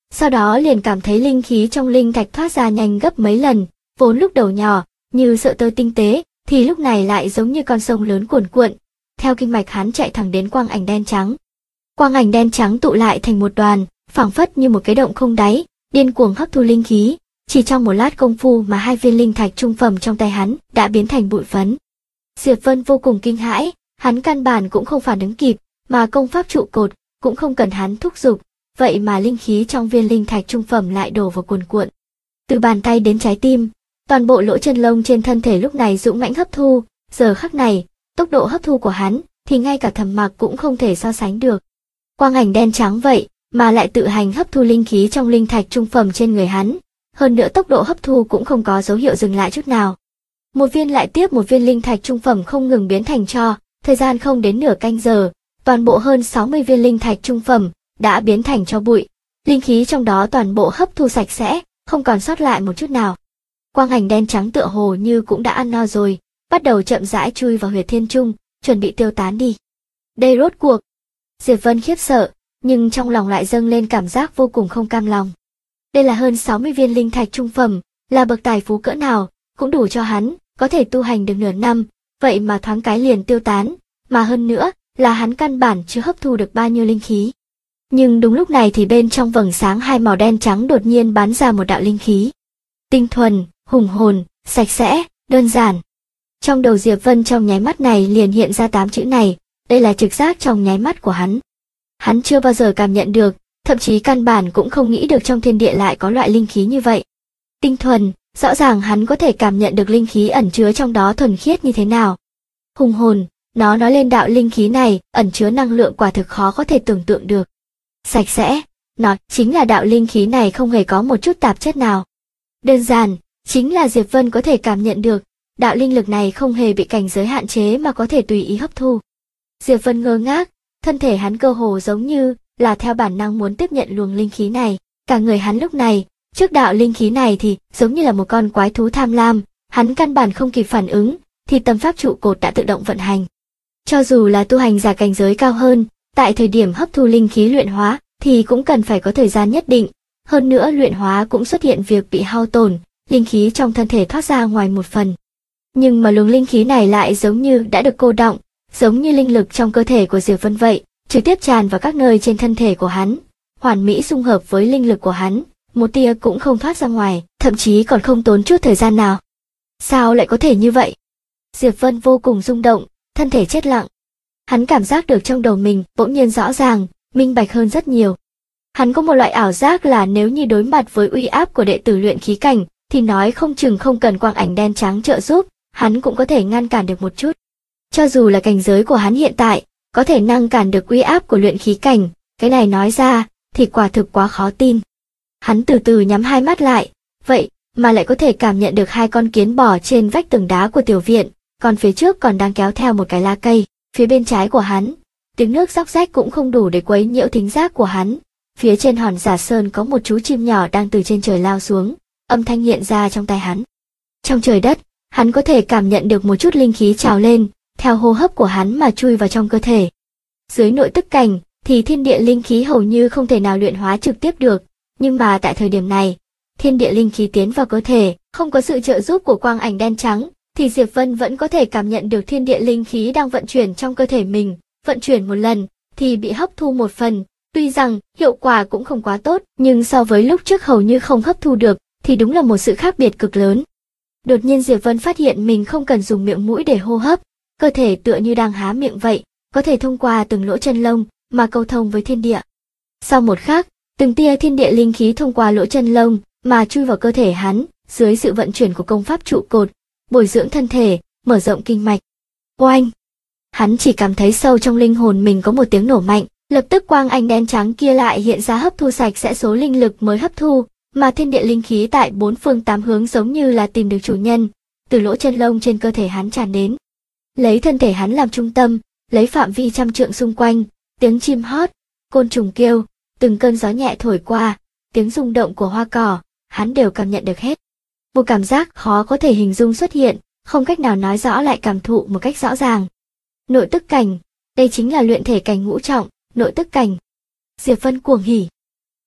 Sau đó liền cảm thấy linh khí trong linh thạch thoát ra nhanh gấp mấy lần, vốn lúc đầu nhỏ, như sợi tơ tinh tế, thì lúc này lại giống như con sông lớn cuồn cuộn. Theo kinh mạch hắn chạy thẳng đến quang ảnh đen trắng. Quang ảnh đen trắng tụ lại thành một đoàn, phảng phất như một cái động không đáy, điên cuồng hấp thu linh khí. Chỉ trong một lát công phu mà 2 viên linh thạch trung phẩm trong tay hắn đã biến thành bụi phấn. Diệp Vân vô cùng kinh hãi, hắn căn bản cũng không phản ứng kịp, mà công pháp trụ cột cũng không cần hắn thúc giục, vậy mà linh khí trong viên linh thạch trung phẩm lại đổ vào cuồn cuộn. Từ bàn tay đến trái tim, toàn bộ lỗ chân lông trên thân thể lúc này dũng mãnh hấp thu, giờ khắc này, tốc độ hấp thu của hắn thì ngay cả Thẩm Mặc cũng không thể so sánh được. Quang ảnh đen trắng vậy mà lại tự hành hấp thu linh khí trong linh thạch trung phẩm trên người hắn, hơn nữa tốc độ hấp thu cũng không có dấu hiệu dừng lại chút nào. Một viên lại tiếp một viên linh thạch trung phẩm không ngừng biến thành tro, thời gian không đến nửa canh giờ, toàn bộ hơn 60 viên linh thạch trung phẩm đã biến thành tro bụi, linh khí trong đó toàn bộ hấp thu sạch sẽ, không còn sót lại một chút nào. Quang ảnh đen trắng tựa hồ như cũng đã ăn no rồi, bắt đầu chậm rãi chui vào huyệt thiên trung, chuẩn bị tiêu tán đi. Đây rốt cuộc. Diệp Vân khiếp sợ, nhưng trong lòng lại dâng lên cảm giác vô cùng không cam lòng. Đây là hơn 60 viên linh thạch trung phẩm, là bậc tài phú cỡ nào, cũng đủ cho hắn có thể tu hành được nửa năm, vậy mà thoáng cái liền tiêu tán, mà hơn nữa là hắn căn bản chưa hấp thu được bao nhiêu linh khí. Nhưng đúng lúc này thì bên trong vầng sáng hai màu đen trắng đột nhiên bắn ra một đạo linh khí. Tinh thuần, hùng hồn, sạch sẽ, đơn giản. Trong đầu Diệp Vân trong nháy mắt này liền hiện ra 8 chữ này, đây là trực giác trong nháy mắt của hắn. Hắn chưa bao giờ cảm nhận được, thậm chí căn bản cũng không nghĩ được trong thiên địa lại có loại linh khí như vậy. Tinh thuần, rõ ràng hắn có thể cảm nhận được linh khí ẩn chứa trong đó thuần khiết như thế nào. Hùng hồn, nó nói lên đạo linh khí này ẩn chứa năng lượng quả thực khó có thể tưởng tượng được. Sạch sẽ, nó chính là đạo linh khí này không hề có một chút tạp chất nào. Đơn giản, chính là Diệp Vân có thể cảm nhận được, đạo linh lực này không hề bị cảnh giới hạn chế mà có thể tùy ý hấp thu. Diệp Vân ngơ ngác, thân thể hắn cơ hồ giống như là theo bản năng muốn tiếp nhận luồng linh khí này, cả người hắn lúc này, trước đạo linh khí này thì giống như là một con quái thú tham lam, hắn căn bản không kịp phản ứng, thì tâm pháp trụ cột đã tự động vận hành. Cho dù là tu hành giả cảnh giới cao hơn, tại thời điểm hấp thu linh khí luyện hóa thì cũng cần phải có thời gian nhất định, hơn nữa luyện hóa cũng xuất hiện việc bị hao tổn, linh khí trong thân thể thoát ra ngoài một phần. Nhưng mà luồng linh khí này lại giống như đã được cô đọng, giống như linh lực trong cơ thể của Diệp Vân vậy, trực tiếp tràn vào các nơi trên thân thể của hắn, hoàn mỹ dung hợp với linh lực của hắn, một tia cũng không thoát ra ngoài, thậm chí còn không tốn chút thời gian nào. Sao lại có thể như vậy? Diệp Vân vô cùng rung động, thân thể chết lặng. Hắn cảm giác được trong đầu mình bỗng nhiên rõ ràng, minh bạch hơn rất nhiều. Hắn có một loại ảo giác là nếu như đối mặt với uy áp của đệ tử luyện khí cảnh, thì nói không chừng không cần quang ảnh đen trắng trợ giúp, hắn cũng có thể ngăn cản được một chút. Cho dù là cảnh giới của hắn hiện tại, có thể ngăn cản được uy áp của luyện khí cảnh, cái này nói ra, thì quả thực quá khó tin. Hắn từ từ nhắm hai mắt lại, vậy mà lại có thể cảm nhận được 2 con kiến bò trên vách tường đá của tiểu viện, còn phía trước còn đang kéo theo một cái lá cây, phía bên trái của hắn, tiếng nước róc rách cũng không đủ để quấy nhiễu thính giác của hắn. Phía trên hòn giả sơn có một chú chim nhỏ đang từ trên trời lao xuống, âm thanh hiện ra trong tai hắn. Trong trời đất, hắn có thể cảm nhận được một chút linh khí trào lên, theo hô hấp của hắn mà chui vào trong cơ thể. Dưới nội tức cảnh, thì thiên địa linh khí hầu như không thể nào luyện hóa trực tiếp được, nhưng mà tại thời điểm này, thiên địa linh khí tiến vào cơ thể, không có sự trợ giúp của quang ảnh đen trắng, thì Diệp Vân vẫn có thể cảm nhận được thiên địa linh khí đang vận chuyển trong cơ thể mình, vận chuyển một lần, thì bị hấp thu một phần. Tuy rằng hiệu quả cũng không quá tốt, nhưng so với lúc trước hầu như không hấp thu được, thì đúng là một sự khác biệt cực lớn. Đột nhiên Diệp Vân phát hiện mình không cần dùng miệng mũi để hô hấp, cơ thể tựa như đang há miệng vậy, có thể thông qua từng lỗ chân lông mà câu thông với thiên địa. Sau một khắc, từng tia thiên địa linh khí thông qua lỗ chân lông mà chui vào cơ thể hắn, dưới sự vận chuyển của công pháp trụ cột, bồi dưỡng thân thể, mở rộng kinh mạch. Oanh! Hắn chỉ cảm thấy sâu trong linh hồn mình có một tiếng nổ mạnh. Lập tức quang ảnh đen trắng kia lại hiện ra hấp thu sạch sẽ số linh lực mới hấp thu, mà thiên địa linh khí tại 4 phương 8 hướng giống như là tìm được chủ nhân, từ lỗ chân lông trên cơ thể hắn tràn đến. Lấy thân thể hắn làm trung tâm, lấy phạm vi trăm trượng xung quanh, tiếng chim hót, côn trùng kêu, từng cơn gió nhẹ thổi qua, tiếng rung động của hoa cỏ, hắn đều cảm nhận được hết. Một cảm giác khó có thể hình dung xuất hiện, không cách nào nói rõ lại cảm thụ một cách rõ ràng. Nội tức cảnh, đây chính là luyện thể cảnh ngũ trọng. Nội tức cảnh. Diệp Vân cuồng hỉ.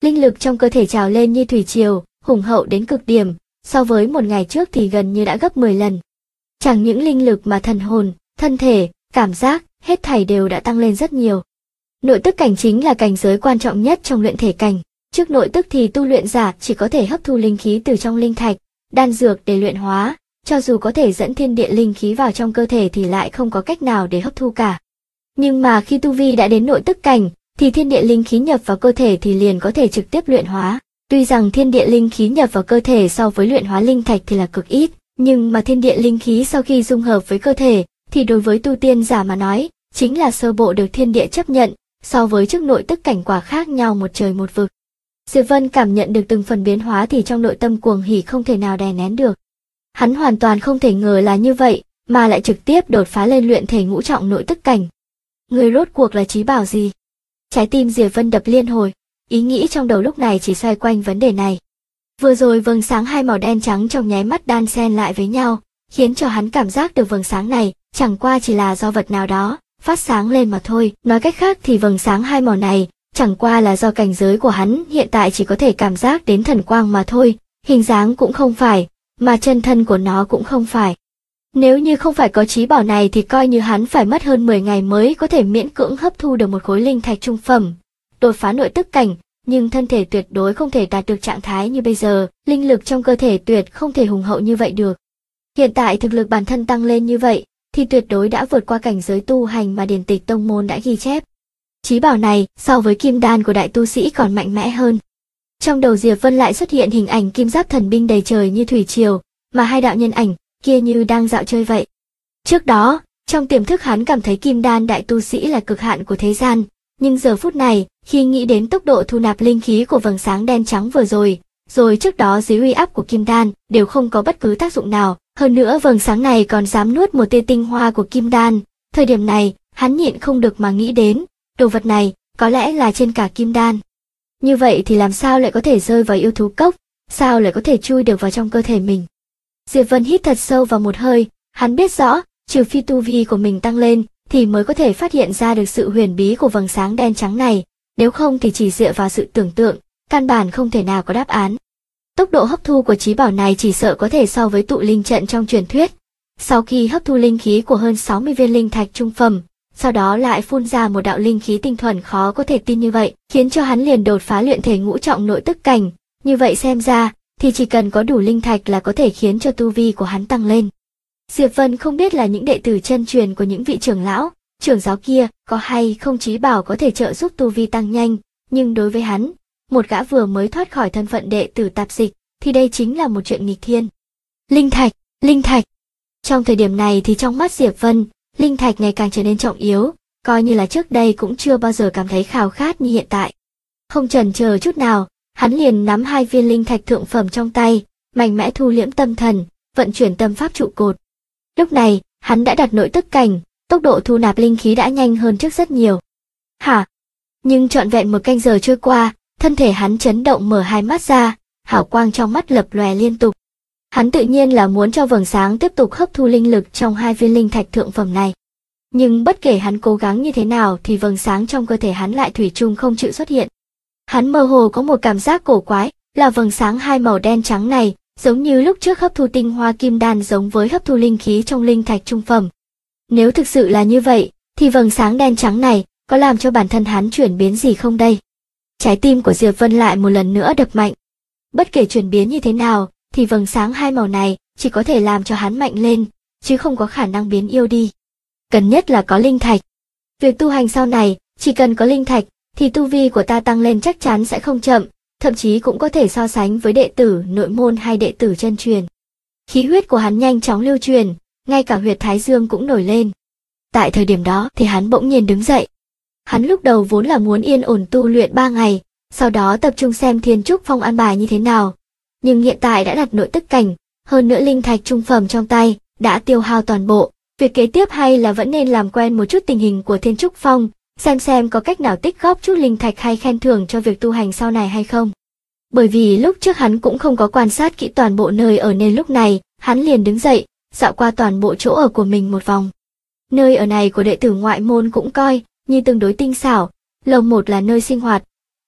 Linh lực trong cơ thể trào lên như thủy triều, hùng hậu đến cực điểm, so với một ngày trước thì gần như đã gấp 10 lần. Chẳng những linh lực mà thần hồn, thân thể, cảm giác, hết thảy đều đã tăng lên rất nhiều. Nội tức cảnh chính là cảnh giới quan trọng nhất trong luyện thể cảnh. Trước nội tức thì tu luyện giả chỉ có thể hấp thu linh khí từ trong linh thạch, đan dược để luyện hóa, cho dù có thể dẫn thiên địa linh khí vào trong cơ thể thì lại không có cách nào để hấp thu cả. Nhưng mà khi tu vi đã đến nội tức cảnh, thì thiên địa linh khí nhập vào cơ thể thì liền có thể trực tiếp luyện hóa. Tuy rằng thiên địa linh khí nhập vào cơ thể so với luyện hóa linh thạch thì là cực ít, nhưng mà thiên địa linh khí sau khi dung hợp với cơ thể, thì đối với tu tiên giả mà nói, chính là sơ bộ được thiên địa chấp nhận, so với trước nội tức cảnh quả khác nhau một trời một vực. Diệp Vân cảm nhận được từng phần biến hóa thì trong nội tâm cuồng hỉ không thể nào đè nén được. Hắn hoàn toàn không thể ngờ là như vậy, mà lại trực tiếp đột phá lên luyện thể ngũ trọng nội tức cảnh. Người rốt cuộc là trí bảo gì? Trái tim Diệp Vân đập liên hồi, ý nghĩ trong đầu lúc này chỉ xoay quanh vấn đề này. Vừa rồi vầng sáng hai màu đen trắng trong nháy mắt đan xen lại với nhau, khiến cho hắn cảm giác được vầng sáng này chẳng qua chỉ là do vật nào đó phát sáng lên mà thôi. Nói cách khác thì vầng sáng hai màu này chẳng qua là do cảnh giới của hắn hiện tại chỉ có thể cảm giác đến thần quang mà thôi, hình dáng cũng không phải, mà chân thân của nó cũng không phải. Nếu như không phải có trí bảo này thì coi như hắn phải mất hơn 10 ngày mới có thể miễn cưỡng hấp thu được một khối linh thạch trung phẩm, đột phá nội tức cảnh, nhưng thân thể tuyệt đối không thể đạt được trạng thái như bây giờ, linh lực trong cơ thể tuyệt không thể hùng hậu như vậy được. Hiện tại thực lực bản thân tăng lên như vậy, thì tuyệt đối đã vượt qua cảnh giới tu hành mà điển tịch tông môn đã ghi chép. Chí bảo này so với kim đan của đại tu sĩ còn mạnh mẽ hơn. Trong đầu Diệp Vân lại xuất hiện hình ảnh kim giáp thần binh đầy trời như thủy triều, mà hai đạo nhân ảnh kia như đang dạo chơi vậy. Trước đó, trong tiềm thức hắn cảm thấy kim đan đại tu sĩ là cực hạn của thế gian, nhưng giờ phút này, khi nghĩ đến tốc độ thu nạp linh khí của vầng sáng đen trắng vừa rồi trước đó dưới uy áp của kim đan đều không có bất cứ tác dụng nào, hơn nữa vầng sáng này còn dám nuốt một tia tinh hoa của kim đan. Thời điểm này, hắn nhịn không được mà nghĩ đến, đồ vật này có lẽ là trên cả kim đan. Như vậy thì làm sao lại có thể rơi vào yêu thú cốc, sao lại có thể chui được vào trong cơ thể mình? Diệp Vân hít thật sâu vào một hơi, hắn biết rõ, trừ phi tu vi của mình tăng lên, thì mới có thể phát hiện ra được sự huyền bí của vầng sáng đen trắng này, nếu không thì chỉ dựa vào sự tưởng tượng, căn bản không thể nào có đáp án. Tốc độ hấp thu của chí bảo này chỉ sợ có thể so với tụ linh trận trong truyền thuyết. Sau khi hấp thu linh khí của hơn 60 viên linh thạch trung phẩm, sau đó lại phun ra một đạo linh khí tinh thuần khó có thể tin như vậy, khiến cho hắn liền đột phá luyện thể ngũ trọng nội tức cảnh. Như vậy xem ra, thì chỉ cần có đủ linh thạch là có thể khiến cho tu vi của hắn tăng lên. Diệp Vân không biết là những đệ tử chân truyền của những vị trưởng lão, trưởng giáo kia có hay không chí bảo có thể trợ giúp tu vi tăng nhanh, nhưng đối với hắn, một gã vừa mới thoát khỏi thân phận đệ tử tạp dịch, thì đây chính là một chuyện nghịch thiên. Linh thạch, linh thạch. Trong thời điểm này thì trong mắt Diệp Vân, linh thạch ngày càng trở nên trọng yếu, coi như là trước đây cũng chưa bao giờ cảm thấy khao khát như hiện tại. Không chần chờ chút nào, hắn liền nắm hai viên linh thạch thượng phẩm trong tay, mạnh mẽ thu liễm tâm thần, vận chuyển tâm pháp trụ cột. Lúc này, hắn đã đạt nội tức cảnh, tốc độ thu nạp linh khí đã nhanh hơn trước rất nhiều. Hả? Nhưng trọn vẹn một canh giờ trôi qua, thân thể hắn chấn động mở hai mắt ra, hào quang trong mắt lập lòe liên tục. Hắn tự nhiên là muốn cho vầng sáng tiếp tục hấp thu linh lực trong hai viên linh thạch thượng phẩm này. Nhưng bất kể hắn cố gắng như thế nào thì vầng sáng trong cơ thể hắn lại thủy chung không chịu xuất hiện. Hắn mơ hồ có một cảm giác cổ quái, là vầng sáng hai màu đen trắng này, giống như lúc trước hấp thu tinh hoa kim đan giống với hấp thu linh khí trong linh thạch trung phẩm. Nếu thực sự là như vậy, thì vầng sáng đen trắng này có làm cho bản thân hắn chuyển biến gì không đây? Trái tim của Diệp Vân lại một lần nữa đập mạnh. Bất kể chuyển biến như thế nào, thì vầng sáng hai màu này chỉ có thể làm cho hắn mạnh lên, chứ không có khả năng biến yêu đi. Cần nhất là có linh thạch. Việc tu hành sau này, chỉ cần có linh thạch, thì tu vi của ta tăng lên chắc chắn sẽ không chậm, thậm chí cũng có thể so sánh với đệ tử nội môn hay đệ tử chân truyền. Khí huyết của hắn nhanh chóng lưu truyền, ngay cả huyệt thái dương cũng nổi lên. Tại thời điểm đó thì hắn bỗng nhiên đứng dậy. Hắn lúc đầu vốn là muốn yên ổn tu luyện 3 ngày, sau đó tập trung xem thiên trúc phong an bài như thế nào. Nhưng hiện tại đã đặt nội tức cảnh, hơn nữa linh thạch trung phẩm trong tay, đã tiêu hao toàn bộ. Việc kế tiếp hay là vẫn nên làm quen một chút tình hình của thiên trúc phong, xem có cách nào tích góp chút linh thạch hay khen thưởng cho việc tu hành sau này hay không. Bởi vì lúc trước hắn cũng không có quan sát kỹ toàn bộ nơi ở nên lúc này, hắn liền đứng dậy, dạo qua toàn bộ chỗ ở của mình một vòng. Nơi ở này của đệ tử ngoại môn cũng coi như tương đối tinh xảo, lầu một là nơi sinh hoạt,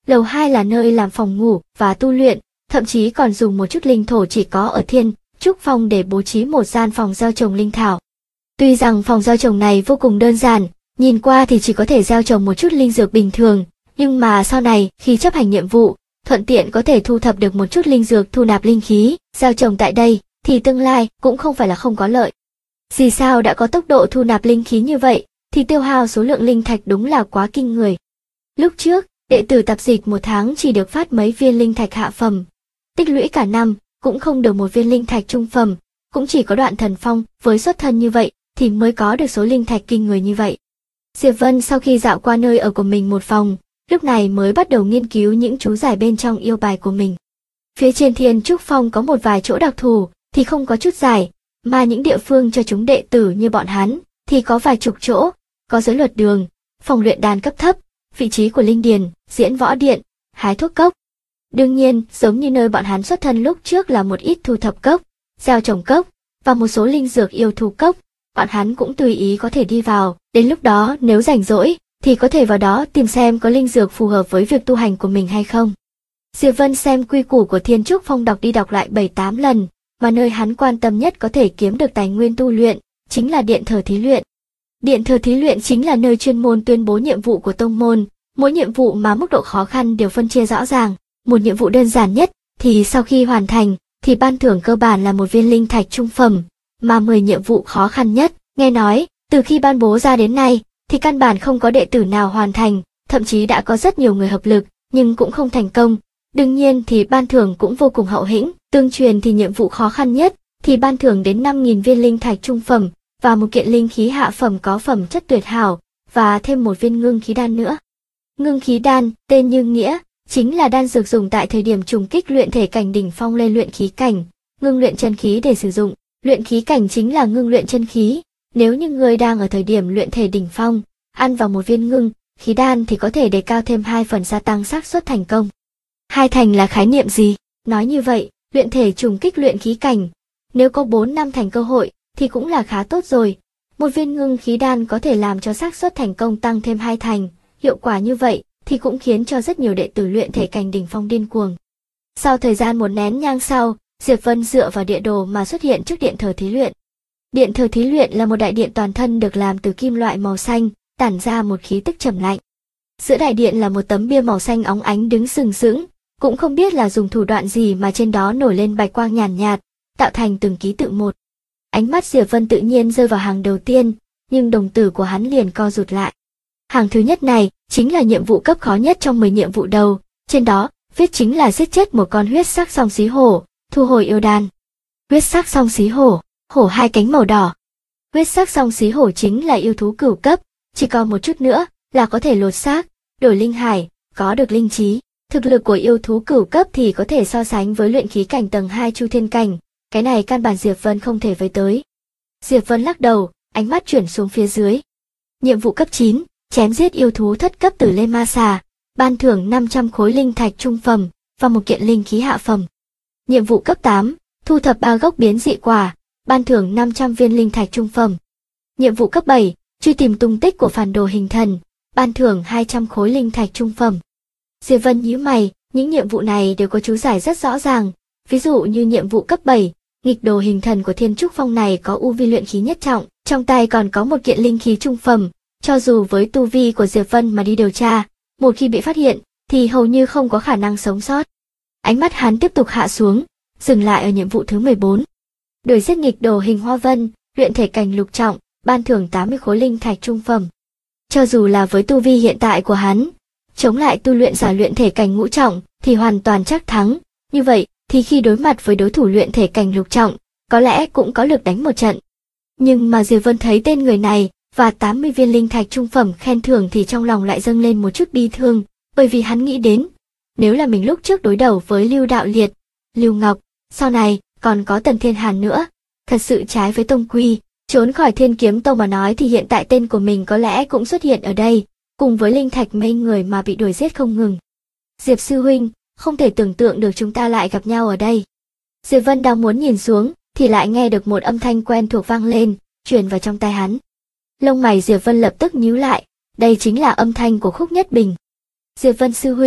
Lầu 2 là nơi làm phòng ngủ và tu luyện, thậm chí còn dùng một chút linh thổ chỉ có ở Thiên Trúc Phong để bố trí một gian phòng gieo trồng linh thảo. Tuy rằng phòng gieo trồng này vô cùng đơn giản, nhìn qua thì chỉ có thể gieo trồng một chút linh dược bình thường, nhưng mà sau này khi chấp hành nhiệm vụ, thuận tiện có thể thu thập được một chút linh dược thu nạp linh khí, gieo trồng tại đây thì tương lai cũng không phải là không có lợi. Vì sao đã có tốc độ thu nạp linh khí như vậy, thì tiêu hao số lượng linh thạch đúng là quá kinh người. Lúc trước, đệ tử tập dịch một tháng chỉ được phát mấy viên linh thạch hạ phẩm, tích lũy cả năm cũng không được một viên linh thạch trung phẩm, cũng chỉ có Đoạn Thần Phong với xuất thân như vậy thì mới có được số linh thạch kinh người như vậy. Diệp Vân sau khi dạo qua nơi ở của mình một vòng, lúc này mới bắt đầu nghiên cứu những chú giải bên trong yêu bài của mình. Phía trên Thiên Trúc Phong có một vài chỗ đặc thù thì không có chút giải, mà những địa phương cho chúng đệ tử như bọn hắn thì có vài chục chỗ, có giới luật đường, phòng luyện đan cấp thấp, vị trí của linh điền, diễn võ điện, hái thuốc cốc. Đương nhiên, giống như nơi bọn hắn xuất thân lúc trước là một ít thu thập cốc, gieo trồng cốc và một số linh dược yêu thú cốc, bọn hắn cũng tùy ý có thể đi vào, đến lúc đó nếu rảnh rỗi thì có thể vào đó tìm xem có linh dược phù hợp với việc tu hành của mình hay không. Diệp Vân xem quy củ của Thiên Trúc Phong đọc đi đọc lại 7-8 lần, mà nơi hắn quan tâm nhất có thể kiếm được tài nguyên tu luyện chính là điện thờ thí luyện. Điện thờ thí luyện chính là nơi chuyên môn tuyên bố nhiệm vụ của tông môn, mỗi nhiệm vụ mà mức độ khó khăn đều phân chia rõ ràng. Một nhiệm vụ đơn giản nhất thì sau khi hoàn thành thì ban thưởng cơ bản là một viên linh thạch trung phẩm, mà 10 nhiệm vụ khó khăn nhất, nghe nói, từ khi ban bố ra đến nay thì căn bản không có đệ tử nào hoàn thành, thậm chí đã có rất nhiều người hợp lực nhưng cũng không thành công. Đương nhiên thì ban thưởng cũng vô cùng hậu hĩnh, tương truyền thì nhiệm vụ khó khăn nhất thì ban thưởng đến 5.000 viên linh thạch trung phẩm và một kiện linh khí hạ phẩm có phẩm chất tuyệt hảo và thêm một viên ngưng khí đan nữa. Ngưng khí đan, tên như nghĩa, chính là đan dược dùng tại thời điểm trùng kích luyện thể cảnh đỉnh phong lên luyện khí cảnh, ngưng luyện chân khí để sử dụng. Luyện khí cảnh chính là ngưng luyện chân khí, nếu như người đang ở thời điểm luyện thể đỉnh phong, ăn vào một viên ngưng khí đan thì có thể đề cao thêm 2 phần gia tăng xác suất thành công. Hai thành là khái niệm gì? Nói như vậy, luyện thể trùng kích luyện khí cảnh, nếu có 4 năm thành cơ hội thì cũng là khá tốt rồi. Một viên ngưng khí đan có thể làm cho xác suất thành công tăng thêm 2 thành, hiệu quả như vậy thì cũng khiến cho rất nhiều đệ tử luyện thể cảnh đỉnh phong điên cuồng. Sau thời gian một nén nhang sau, Diệp Vân dựa vào địa đồ mà xuất hiện trước điện thờ thí luyện. Điện thờ thí luyện là một đại điện toàn thân được làm từ kim loại màu xanh, tản ra một khí tức trầm lạnh. Giữa đại điện là một tấm bia màu xanh óng ánh đứng sừng sững, cũng không biết là dùng thủ đoạn gì mà trên đó nổi lên bạch quang nhàn nhạt, tạo thành từng ký tự một. Ánh mắt Diệp Vân tự nhiên rơi vào hàng đầu tiên, nhưng đồng tử của hắn liền co rụt lại. Hàng thứ nhất này chính là nhiệm vụ cấp khó nhất trong 10 nhiệm vụ đầu, trên đó viết chính là giết chết một con huyết sắc song xí hổ, thu hồi yêu đan. Huyết sắc song xí hổ, hổ 2 cánh màu đỏ. Huyết sắc song xí hổ chính là yêu thú cửu cấp, chỉ còn một chút nữa là có thể lột xác, đổi linh hải, có được linh trí. Thực lực của yêu thú cửu cấp thì có thể so sánh với luyện khí cảnh tầng 2 chu thiên cảnh, cái này căn bản Diệp Vân không thể với tới. Diệp Vân lắc đầu, ánh mắt chuyển xuống phía dưới. Nhiệm vụ cấp 9, chém giết yêu thú thất cấp Tử Lê Ma Xà, ban thưởng 500 khối linh thạch trung phẩm và một kiện linh khí hạ phẩm. Nhiệm vụ cấp 8, thu thập 3 gốc biến dị quả, ban thưởng 500 viên linh thạch trung phẩm. Nhiệm vụ cấp 7, truy tìm tung tích của phản đồ hình thần, ban thưởng 200 khối linh thạch trung phẩm. Diệp Vân nhíu mày, những nhiệm vụ này đều có chú giải rất rõ ràng, ví dụ như nhiệm vụ cấp 7, nghịch đồ hình thần của Thiên Trúc Phong này có u vi luyện khí nhất trọng, trong tay còn có một kiện linh khí trung phẩm, cho dù với tu vi của Diệp Vân mà đi điều tra, một khi bị phát hiện thì hầu như không có khả năng sống sót. Ánh mắt hắn tiếp tục hạ xuống, dừng lại ở nhiệm vụ thứ 14. Đuổi giết nghịch đồ hình Hoa Vân, luyện thể cảnh lục trọng, ban thưởng 80 khối linh thạch trung phẩm. Cho dù là với tu vi hiện tại của hắn, chống lại tu luyện giả luyện thể cảnh ngũ trọng thì hoàn toàn chắc thắng, như vậy thì khi đối mặt với đối thủ luyện thể cảnh lục trọng, có lẽ cũng có lực đánh một trận. Nhưng mà Diệp Vân thấy tên người này và 80 viên linh thạch trung phẩm khen thưởng thì trong lòng lại dâng lên một chút bi thương, bởi vì hắn nghĩ đến, nếu là mình lúc trước đối đầu với Lưu Đạo Liệt, Lưu Ngọc, sau này còn có Tần Thiên Hàn nữa, thật sự trái với tông quy, trốn khỏi Thiên Kiếm Tông mà nói thì hiện tại tên của mình có lẽ cũng xuất hiện ở đây, cùng với linh thạch mấy người mà bị đuổi giết không ngừng. Diệp sư huynh, không thể tưởng tượng được chúng ta lại gặp nhau ở đây. Diệp Vân đang muốn nhìn xuống, thì lại nghe được một âm thanh quen thuộc vang lên, truyền vào trong tai hắn. Lông mày Diệp Vân lập tức nhíu lại, đây chính là âm thanh của Khúc Nhất Bình. Diệp Vân sư huynh,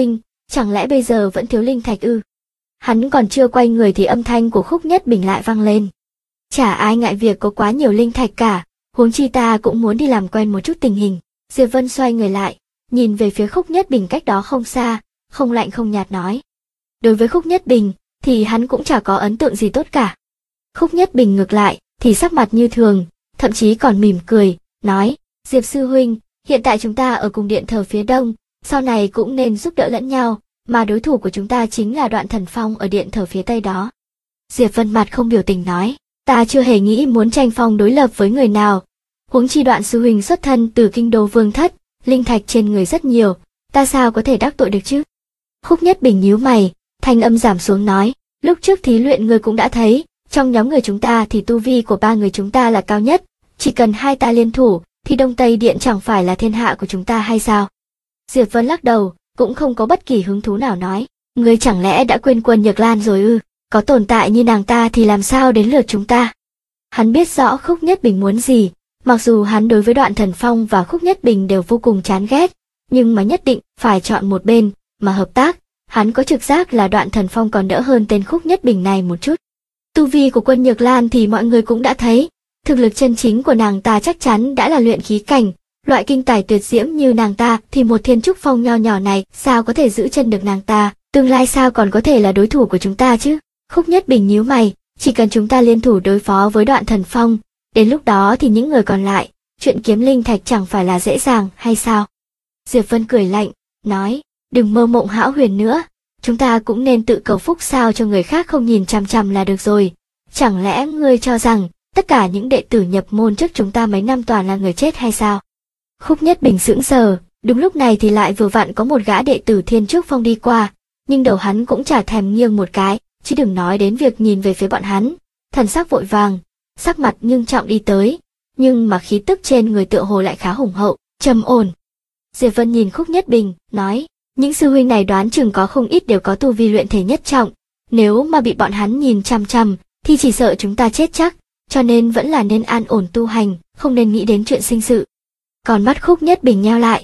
chẳng lẽ bây giờ vẫn thiếu linh thạch ư? Hắn còn chưa quay người thì âm thanh của Khúc Nhất Bình lại vang lên. Chả ai ngại việc có quá nhiều linh thạch cả, huống chi ta cũng muốn đi làm quen một chút tình hình. Diệp Vân xoay người lại, nhìn về phía Khúc Nhất Bình cách đó không xa, không lạnh không nhạt nói. Đối với Khúc Nhất Bình, thì hắn cũng chả có ấn tượng gì tốt cả. Khúc Nhất Bình ngược lại, thì sắc mặt như thường, thậm chí còn mỉm cười, nói, Diệp sư huynh, hiện tại chúng ta ở cùng điện thờ phía đông, sau này cũng nên giúp đỡ lẫn nhau, mà đối thủ của chúng ta chính là Đoạn Thần Phong ở điện thờ phía tây đó. Diệp Vân mặt không biểu tình nói, ta chưa hề nghĩ muốn tranh phong đối lập với người nào, huống chi Đoạn sư huynh xuất thân từ kinh đô vương thất, linh thạch trên người rất nhiều, ta sao có thể đắc tội được chứ? Khúc Nhất Bình nhíu mày, thanh âm giảm xuống nói, lúc trước thí luyện ngươi cũng đã thấy, trong nhóm người chúng ta thì tu vi của ba người chúng ta là cao nhất, chỉ cần hai ta liên thủ, thì Đông Tây Điện chẳng phải là thiên hạ của chúng ta hay sao? Diệp Vân lắc đầu, cũng không có bất kỳ hứng thú nào nói, ngươi chẳng lẽ đã quên Quân Nhược Lan rồi ư? Có tồn tại như nàng ta thì làm sao đến lượt chúng ta? Hắn biết rõ Khúc Nhất Bình muốn gì, mặc dù hắn đối với Đoạn Thần Phong và Khúc Nhất Bình đều vô cùng chán ghét, nhưng mà nhất định phải chọn một bên mà hợp tác. Hắn có trực giác là Đoạn Thần Phong còn đỡ hơn tên Khúc Nhất Bình này một chút. Tu vi của Quân Nhược Lan thì mọi người cũng đã thấy, thực lực chân chính của nàng ta chắc chắn đã là luyện khí cảnh, loại kinh tài tuyệt diễm như nàng ta thì một Thiên Trúc Phong nho nhỏ này sao có thể giữ chân được nàng ta, tương lai sao còn có thể là đối thủ của chúng ta chứ? Khúc Nhất Bình nhíu mày, chỉ cần chúng ta liên thủ đối phó với Đoạn Thần Phong, đến lúc đó thì những người còn lại, chuyện kiếm linh thạch chẳng phải là dễ dàng hay sao? Diệp Vân cười lạnh, nói, đừng mơ mộng hão huyền nữa, chúng ta cũng nên tự cầu phúc sao cho người khác không nhìn chằm chằm là được rồi. Chẳng lẽ ngươi cho rằng tất cả những đệ tử nhập môn trước chúng ta mấy năm toàn là người chết hay sao? Khúc Nhất Bình sững sờ, đúng lúc này thì lại vừa vặn có một gã đệ tử Thiên Trúc Phong đi qua, nhưng đầu hắn cũng chả thèm nghiêng một cái, chứ đừng nói đến việc nhìn về phía bọn hắn. Thần sắc vội vàng, sắc mặt nghiêm trọng đi tới, nhưng mà khí tức trên người tựa hồ lại khá hùng hậu, trầm ổn. Diệp Vân nhìn Khúc Nhất Bình, nói, những sư huynh này đoán chừng có không ít đều có tu vi luyện thể nhất trọng, nếu mà bị bọn hắn nhìn chằm chằm, thì chỉ sợ chúng ta chết chắc, cho nên vẫn là nên an ổn tu hành, không nên nghĩ đến chuyện sinh sự. Còn mắt Khúc Nhất Bình nheo lại,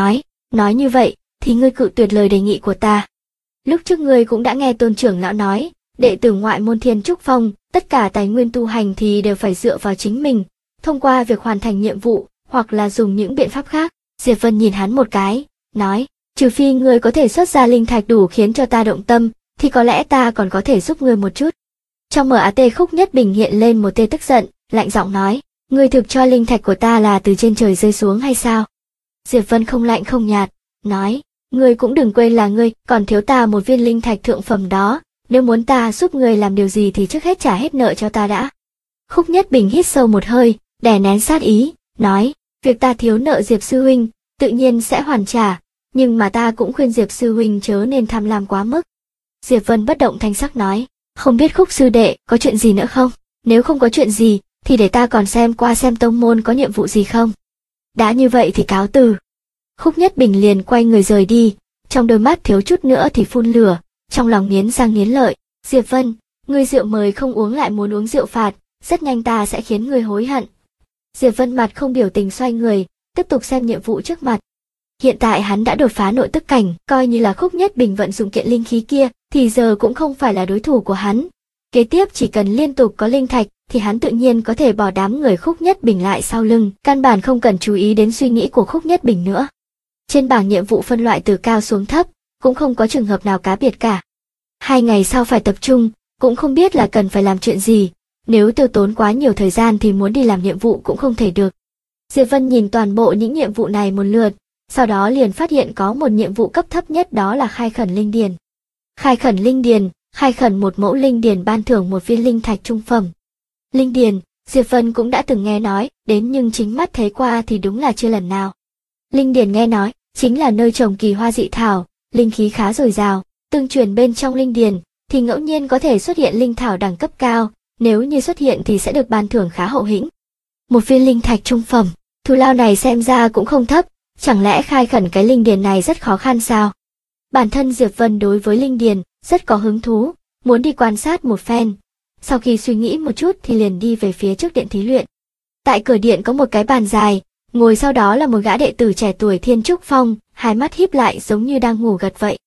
nói như vậy, thì ngươi cự tuyệt lời đề nghị của ta. Lúc trước ngươi cũng đã nghe Tôn trưởng lão nói, đệ tử ngoại môn Thiên Trúc Phong, tất cả tài nguyên tu hành thì đều phải dựa vào chính mình, thông qua việc hoàn thành nhiệm vụ, hoặc là dùng những biện pháp khác. Diệp Vân nhìn hắn một cái, nói, trừ phi ngươi có thể xuất ra linh thạch đủ khiến cho ta động tâm, thì có lẽ ta còn có thể giúp ngươi một chút. Trong MAT Khúc Nhất Bình hiện lên một tia tức giận, lạnh giọng nói, ngươi thực cho linh thạch của ta là từ trên trời rơi xuống hay sao? Diệp Vân không lạnh không nhạt, nói, ngươi cũng đừng quên là ngươi còn thiếu ta một viên linh thạch thượng phẩm đó, nếu muốn ta giúp ngươi làm điều gì thì trước hết trả hết nợ cho ta đã. Khúc Nhất Bình hít sâu một hơi, đè nén sát ý, nói, việc ta thiếu nợ Diệp sư huynh, tự nhiên sẽ hoàn trả, nhưng mà ta cũng khuyên Diệp sư huynh chớ nên tham lam quá mức. Diệp Vân bất động thanh sắc nói, không biết Khúc sư đệ có chuyện gì nữa không? Nếu không có chuyện gì, thì để ta còn xem qua xem tông môn có nhiệm vụ gì không. Đã như vậy thì cáo từ. Khúc Nhất Bình liền quay người rời đi, trong đôi mắt thiếu chút nữa thì phun lửa, trong lòng nghiến răng nghiến lợi. Diệp Vân, ngươi rượu mời không uống lại muốn uống rượu phạt, rất nhanh ta sẽ khiến ngươi hối hận. Diệp Vân mặt không biểu tình xoay người, tiếp tục xem nhiệm vụ trước mặt. Hiện tại hắn đã đột phá nội tức cảnh, coi như là Khúc Nhất Bình vận dụng kiện linh khí kia, thì giờ cũng không phải là đối thủ của hắn. Kế tiếp chỉ cần liên tục có linh thạch, thì hắn tự nhiên có thể bỏ đám người Khúc Nhất Bình lại sau lưng, căn bản không cần chú ý đến suy nghĩ của Khúc Nhất Bình nữa. Trên bảng nhiệm vụ phân loại từ cao xuống thấp, cũng không có trường hợp nào cá biệt cả. 2 ngày sau phải tập trung, cũng không biết là cần phải làm chuyện gì, nếu tiêu tốn quá nhiều thời gian thì muốn đi làm nhiệm vụ cũng không thể được. Diệp Vân nhìn toàn bộ những nhiệm vụ này một lượt, sau đó liền phát hiện có một nhiệm vụ cấp thấp nhất, đó là khai khẩn linh điền. Khai khẩn linh điền, khai khẩn một mẫu linh điền ban thưởng một viên linh thạch trung phẩm. Linh điền, Diệp Vân cũng đã từng nghe nói đến nhưng chính mắt thấy qua thì đúng là chưa lần nào. Linh điền nghe nói chính là nơi trồng kỳ hoa dị thảo, linh khí khá dồi dào, tương truyền bên trong linh điền thì ngẫu nhiên có thể xuất hiện linh thảo đẳng cấp cao, nếu như xuất hiện thì sẽ được ban thưởng khá hậu hĩnh. Một viên linh thạch trung phẩm, thù lao này xem ra cũng không thấp, chẳng lẽ khai khẩn cái linh điền này rất khó khăn sao? Bản thân Diệp Vân đối với linh điền rất có hứng thú, muốn đi quan sát một phen. Sau khi suy nghĩ một chút thì liền đi về phía trước điện thí luyện. Tại cửa điện có một cái bàn dài, ngồi sau đó là một gã đệ tử trẻ tuổi Thiên Trúc Phong, hai mắt híp lại giống như đang ngủ gật vậy.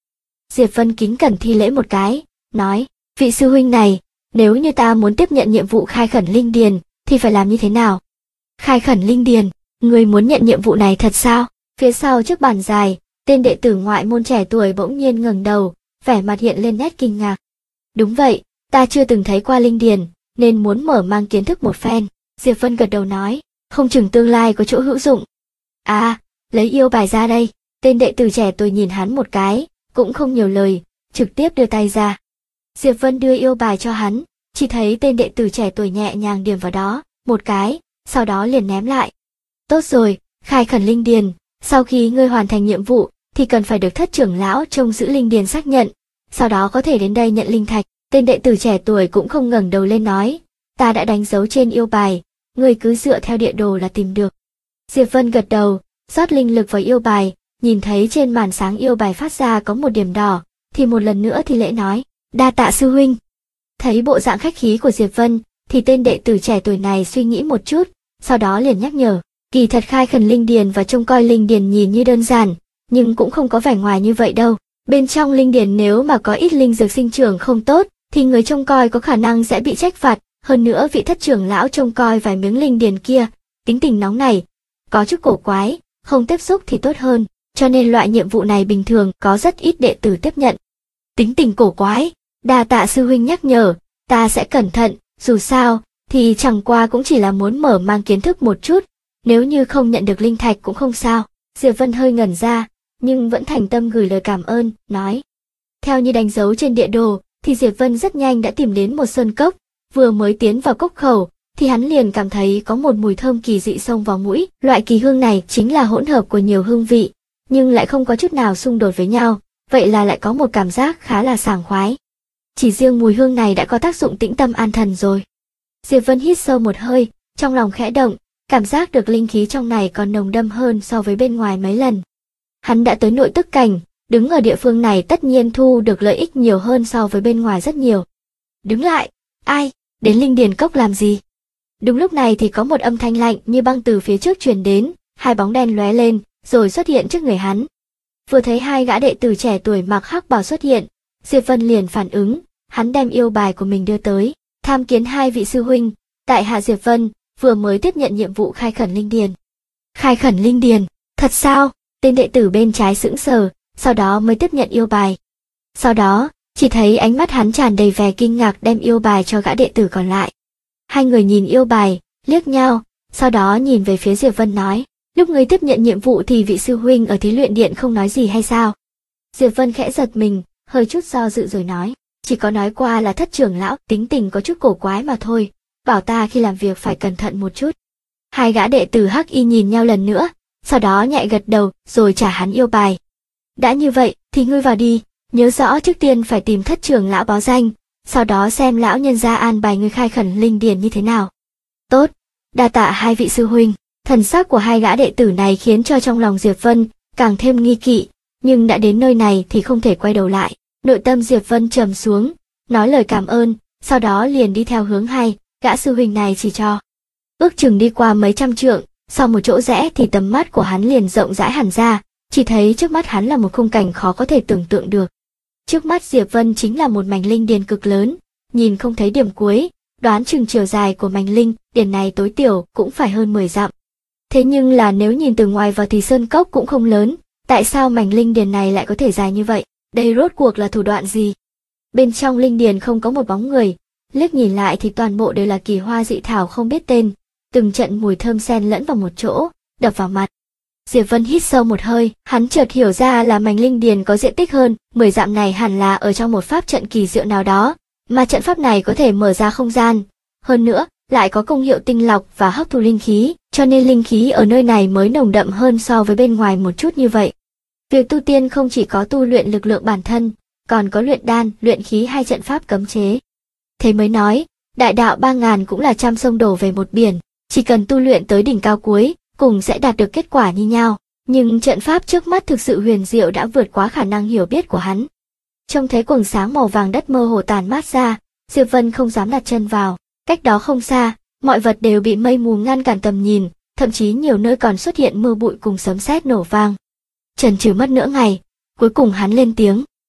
Diệp Vân kính cẩn thi lễ một cái, nói, vị sư huynh này, nếu như ta muốn tiếp nhận nhiệm vụ khai khẩn linh điền, thì phải làm như thế nào? Khai khẩn linh điền, ngươi muốn nhận nhiệm vụ này thật sao? Phía sau chiếc bàn dài, tên đệ tử ngoại môn trẻ tuổi bỗng nhiên ngẩng đầu, vẻ mặt hiện lên nét kinh ngạc. Đúng vậy, ta chưa từng thấy qua linh điền, nên muốn mở mang kiến thức một phen. Diệp Vân gật đầu nói, không chừng tương lai có chỗ hữu dụng. À, lấy yêu bài ra đây. Tên đệ tử trẻ tuổi nhìn hắn một cái, cũng không nhiều lời, trực tiếp đưa tay ra. Diệp Vân đưa yêu bài cho hắn, chỉ thấy tên đệ tử trẻ tuổi nhẹ nhàng điểm vào đó, một cái, sau đó liền ném lại. Tốt rồi, khai khẩn linh điền, sau khi ngươi hoàn thành nhiệm vụ, thì cần phải được thất trưởng lão trông giữ linh điền xác nhận, sau đó có thể đến đây nhận linh thạch. Tên đệ tử trẻ tuổi cũng không ngẩng đầu lên nói, ta đã đánh dấu trên yêu bài, ngươi cứ dựa theo địa đồ là tìm được. Diệp Vân gật đầu, rót linh lực vào yêu bài, nhìn thấy trên màn sáng yêu bài phát ra có một điểm đỏ, thì một lần nữa thì lễ nói, đa tạ sư huynh. Thấy bộ dạng khách khí của Diệp Vân, thì tên đệ tử trẻ tuổi này suy nghĩ một chút, sau đó liền nhắc nhở, kỳ thật khai khẩn linh điền và trông coi linh điền nhìn như đơn giản, nhưng cũng không có vẻ ngoài như vậy đâu. Bên trong linh điền nếu mà có ít linh dược sinh trưởng không tốt, thì người trông coi có khả năng sẽ bị trách phạt, hơn nữa vị thất trưởng lão trông coi vài miếng linh điền kia, tính tình nóng này, có chút cổ quái, không tiếp xúc thì tốt hơn, cho nên loại nhiệm vụ này bình thường có rất ít đệ tử tiếp nhận. Tính tình cổ quái, đa tạ sư huynh nhắc nhở, ta sẽ cẩn thận, dù sao, thì chẳng qua cũng chỉ là muốn mở mang kiến thức một chút, nếu như không nhận được linh thạch cũng không sao. Diệp Vân hơi ngẩn ra, nhưng vẫn thành tâm gửi lời cảm ơn, nói. Theo như đánh dấu trên địa đồ, thì Diệp Vân rất nhanh đã tìm đến một sơn cốc, vừa mới tiến vào cốc khẩu, thì hắn liền cảm thấy có một mùi thơm kỳ dị xông vào mũi. Loại kỳ hương này chính là hỗn hợp của nhiều hương vị, nhưng lại không có chút nào xung đột với nhau, vậy là lại có một cảm giác khá là sảng khoái. Chỉ riêng mùi hương này đã có tác dụng tĩnh tâm an thần rồi. Diệp Vân hít sâu một hơi, trong lòng khẽ động, cảm giác được linh khí trong này còn nồng đậm hơn so với bên ngoài mấy lần. Hắn đã tới nội tức cảnh, đứng ở địa phương này tất nhiên thu được lợi ích nhiều hơn so với bên ngoài rất nhiều. Đứng lại, ai, đến linh điền cốc làm gì? Đúng lúc này thì có một âm thanh lạnh như băng từ phía trước truyền đến, hai bóng đen lóe lên, rồi xuất hiện trước người hắn. Vừa thấy hai gã đệ tử trẻ tuổi mặc hắc bào xuất hiện, Diệp Vân liền phản ứng, hắn đem yêu bài của mình đưa tới, tham kiến hai vị sư huynh, tại hạ Diệp Vân, vừa mới tiếp nhận nhiệm vụ khai khẩn linh điền. Khai khẩn linh điền, thật sao? Tên đệ tử bên trái sững sờ, sau đó mới tiếp nhận yêu bài. Sau đó, chỉ thấy ánh mắt hắn tràn đầy vẻ kinh ngạc đem yêu bài cho gã đệ tử còn lại. Hai người nhìn yêu bài, liếc nhau, sau đó nhìn về phía Diệp Vân nói, lúc ngươi tiếp nhận nhiệm vụ thì vị sư huynh ở thí luyện điện không nói gì hay sao? Diệp Vân khẽ giật mình, hơi chút do dự rồi nói, chỉ có nói qua là thất trưởng lão tính tình có chút cổ quái mà thôi, bảo ta khi làm việc phải cẩn thận một chút. Hai gã đệ tử hắc y nhìn nhau lần nữa, sau đó nhẹ gật đầu rồi trả hắn yêu bài. Đã như vậy thì ngươi vào đi, nhớ rõ trước tiên phải tìm thất trưởng lão báo danh, sau đó xem lão nhân gia an bài ngươi khai khẩn linh điền như thế nào. Tốt, đa tạ hai vị sư huynh. Thần sắc của hai gã đệ tử này khiến cho trong lòng Diệp Vân càng thêm nghi kỵ, nhưng đã đến nơi này thì không thể quay đầu lại. Nội tâm Diệp Vân trầm xuống, nói lời cảm ơn, sau đó liền đi theo hướng hai gã sư huynh này chỉ cho. Ước chừng đi qua mấy trăm trượng, sau một chỗ rẽ thì tầm mắt của hắn liền rộng rãi hẳn ra, chỉ thấy trước mắt hắn là một khung cảnh khó có thể tưởng tượng được. Trước mắt Diệp Vân chính là một mảnh linh điền cực lớn, nhìn không thấy điểm cuối, đoán chừng chiều dài của mảnh linh điền này tối thiểu cũng phải hơn 10 dặm. Thế nhưng là nếu nhìn từ ngoài vào thì sơn cốc cũng không lớn, tại sao mảnh linh điền này lại có thể dài như vậy? Đây rốt cuộc là thủ đoạn gì? Bên trong linh điền không có một bóng người, liếc nhìn lại thì toàn bộ đều là kỳ hoa dị thảo không biết tên, từng trận mùi thơm xen lẫn vào một chỗ, đập vào mặt. Diệp Vân hít sâu một hơi, hắn chợt hiểu ra là mảnh linh điền có diện tích hơn 10 dặm này hẳn là ở trong một pháp trận kỳ diệu nào đó, mà trận pháp này có thể mở ra không gian. Hơn nữa, lại có công hiệu tinh lọc và hấp thu linh khí, cho nên linh khí ở nơi này mới nồng đậm hơn so với bên ngoài một chút như vậy. Việc tu tiên không chỉ có tu luyện lực lượng bản thân, còn có luyện đan, luyện khí hay trận pháp cấm chế. Thế mới nói, đại đạo 3000 cũng là trăm sông đổ về một biển, chỉ cần tu luyện tới đỉnh cao cuối, cùng sẽ đạt được kết quả như nhau. Nhưng trận pháp trước mắt thực sự huyền diệu đã vượt quá khả năng hiểu biết của hắn. Trông thấy quầng sáng màu vàng đất mơ hồ tàn mát ra, Diệp Vân không dám đặt chân vào. Cách đó không xa, mọi vật đều bị mây mù ngăn cản tầm nhìn, thậm chí nhiều nơi còn xuất hiện mưa bụi cùng sấm sét nổ vang. Chần chừ mất nửa ngày, cuối cùng hắn lên tiếng,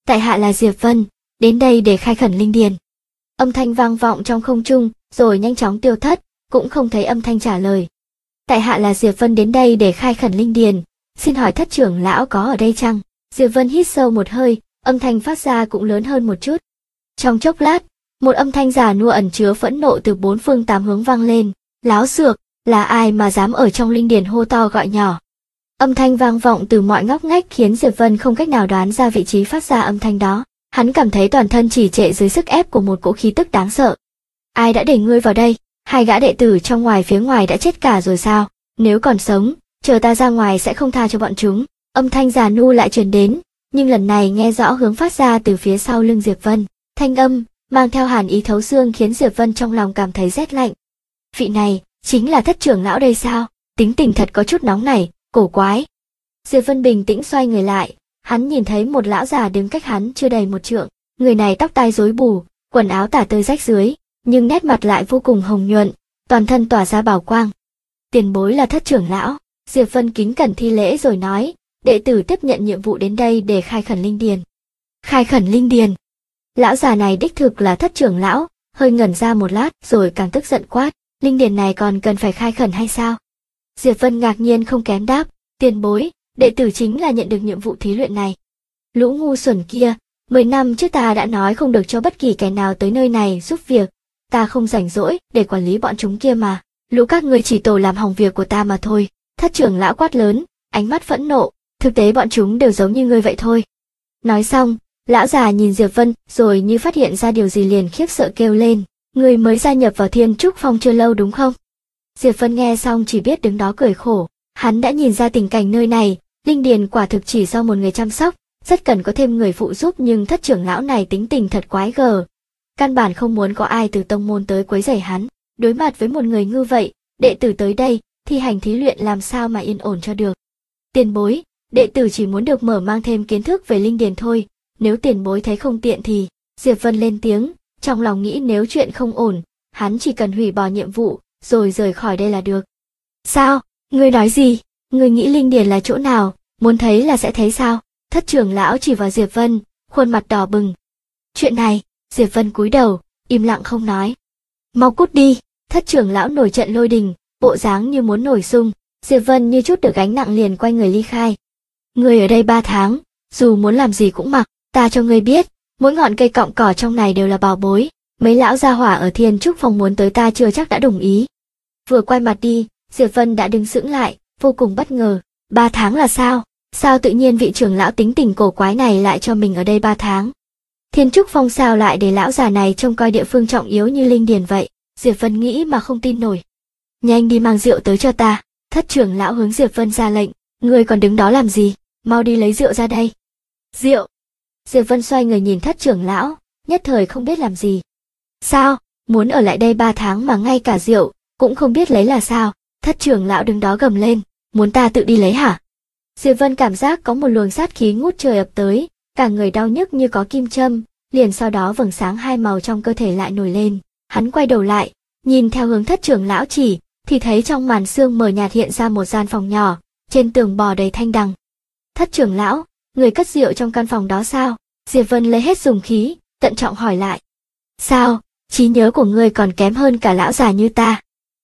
Tại hạ là Diệp Vân, đến đây để khai khẩn linh điền. Âm thanh vang vọng trong không trung, rồi nhanh chóng tiêu thất, cũng không thấy âm thanh trả lời. Tại hạ là Diệp Vân đến đây để khai khẩn linh điền, xin hỏi thất trưởng lão có ở đây chăng? Diệp Vân hít sâu một hơi, âm thanh phát ra cũng lớn hơn một chút. Trong chốc lát, một âm thanh già nua ẩn chứa phẫn nộ từ bốn phương tám hướng vang lên. Láo xược, là ai mà dám ở trong linh điền hô to gọi nhỏ? Âm thanh vang vọng từ mọi ngóc ngách khiến Diệp Vân không cách nào đoán ra vị trí phát ra âm thanh đó. Hắn cảm thấy toàn thân trì trệ dưới sức ép của một cỗ khí tức đáng sợ. Ai đã để ngươi vào đây? Hai gã đệ tử trong phía ngoài đã chết cả rồi sao? Nếu còn sống, chờ ta ra ngoài sẽ không tha cho bọn chúng. Âm thanh già nua lại truyền đến, nhưng lần này nghe rõ hướng phát ra từ phía sau lưng Diệp Vân. Thanh âm mang theo hàn ý thấu xương khiến Diệp Vân trong lòng cảm thấy rét lạnh. Vị này chính là thất trưởng lão đây sao? Tính tình thật có chút nóng nảy, cổ quái. Diệp Vân bình tĩnh xoay người lại, hắn nhìn thấy một lão già đứng cách hắn chưa đầy một trượng. Người này tóc tai rối bù, quần áo tả tơi rách rưới, nhưng nét mặt lại vô cùng hồng nhuận, toàn thân tỏa ra bảo quang. Tiền bối là thất trưởng lão. Diệp Vân kính cẩn thi lễ rồi nói, đệ tử tiếp nhận nhiệm vụ đến đây để khai khẩn linh điền. Khai khẩn linh điền? Lão già này đích thực là thất trưởng lão, hơi ngẩn ra một lát rồi càng tức giận quát, linh điền này còn cần phải khai khẩn hay sao? Diệp Vân ngạc nhiên không kém đáp, tiền bối, đệ tử chính là nhận được nhiệm vụ thí luyện này. Lũ ngu xuẩn kia, 10 năm trước ta đã nói không được cho bất kỳ kẻ nào tới nơi này giúp việc, ta không rảnh rỗi để quản lý bọn chúng kia mà, lũ các người chỉ tổ làm hỏng việc của ta mà thôi. Thất trưởng lão quát lớn, ánh mắt phẫn nộ, thực tế bọn chúng đều giống như ngươi vậy thôi. Nói xong, lão già nhìn Diệp Vân rồi như phát hiện ra điều gì liền khiếp sợ kêu lên, ngươi mới gia nhập vào Thiên Trúc Phong chưa lâu đúng không? Diệp Vân nghe xong chỉ biết đứng đó cười khổ, hắn đã nhìn ra tình cảnh nơi này, linh điền quả thực chỉ do một người chăm sóc, rất cần có thêm người phụ giúp nhưng thất trưởng lão này tính tình thật quái gở. Căn bản không muốn có ai từ tông môn tới quấy rầy hắn, đối mặt với một người như vậy, đệ tử tới đây, thi hành thí luyện làm sao mà yên ổn cho được. Tiền bối, đệ tử chỉ muốn được mở mang thêm kiến thức về linh điền thôi, nếu tiền bối thấy không tiện thì, Diệp Vân lên tiếng, trong lòng nghĩ nếu chuyện không ổn, hắn chỉ cần hủy bỏ nhiệm vụ, rồi rời khỏi đây là được. Sao, ngươi nói gì, ngươi nghĩ linh điền là chỗ nào, muốn thấy là sẽ thấy sao? Thất trưởng lão chỉ vào Diệp Vân, khuôn mặt đỏ bừng. Chuyện này, Diệp Vân cúi đầu, im lặng không nói. Mau cút đi, thất trưởng lão nổi trận lôi đình, bộ dáng như muốn nổi xung. Diệp Vân như chút được gánh nặng liền quay người ly khai. Ngươi ở đây 3 tháng, dù muốn làm gì cũng mặc, ta cho ngươi biết, mỗi ngọn cây cọng cỏ trong này đều là bảo bối, mấy lão gia hỏa ở Thiên Trúc Phong muốn tới ta chưa chắc đã đồng ý. Vừa quay mặt đi, Diệp Vân đã đứng sững lại, vô cùng bất ngờ, 3 tháng là sao? Sao tự nhiên vị trưởng lão tính tình cổ quái này lại cho mình ở đây 3 tháng? Thiên Trúc Phong sao lại để lão già này trông coi địa phương trọng yếu như linh điền vậy? Diệp Vân nghĩ mà không tin nổi. Nhanh đi mang rượu tới cho ta. Thất trưởng lão hướng Diệp Vân ra lệnh, ngươi còn đứng đó làm gì, mau đi lấy rượu ra đây. Rượu? Diệp Vân xoay người nhìn thất trưởng lão, nhất thời không biết làm gì. Sao, muốn ở lại đây 3 tháng mà ngay cả rượu cũng không biết lấy là sao? Thất trưởng lão đứng đó gầm lên, muốn ta tự đi lấy hả? Diệp Vân cảm giác có một luồng sát khí ngút trời ập tới, cả người đau nhức như có kim châm, liền sau đó vầng sáng hai màu trong cơ thể lại nổi lên. Hắn quay đầu lại, nhìn theo hướng thất trưởng lão chỉ, thì thấy trong màn sương mờ nhạt hiện ra một gian phòng nhỏ, trên tường bò đầy thanh đằng. Thất trưởng lão, người cất rượu trong căn phòng đó sao? Diệp Vân lấy hết dùng khí, tận trọng hỏi lại. Sao, trí nhớ của ngươi còn kém hơn cả lão già như ta?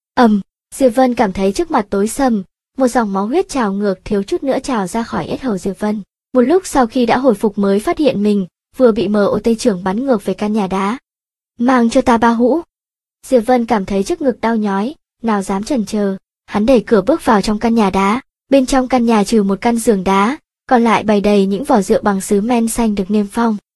Diệp Vân cảm thấy trước mặt tối sầm, một dòng máu huyết trào ngược thiếu chút nữa trào ra khỏi yết hầu Diệp Vân. Một lúc sau khi đã hồi phục mới phát hiện mình vừa bị MOT trưởng bắn ngược về căn nhà đá. Mang cho ta 3 hũ. Diệp Vân cảm thấy trước ngực đau nhói, nào dám chần chờ, hắn đẩy cửa bước vào trong căn nhà đá. Bên trong căn nhà trừ một căn giường đá, còn lại bày đầy những vỏ rượu bằng sứ men xanh được niêm phong.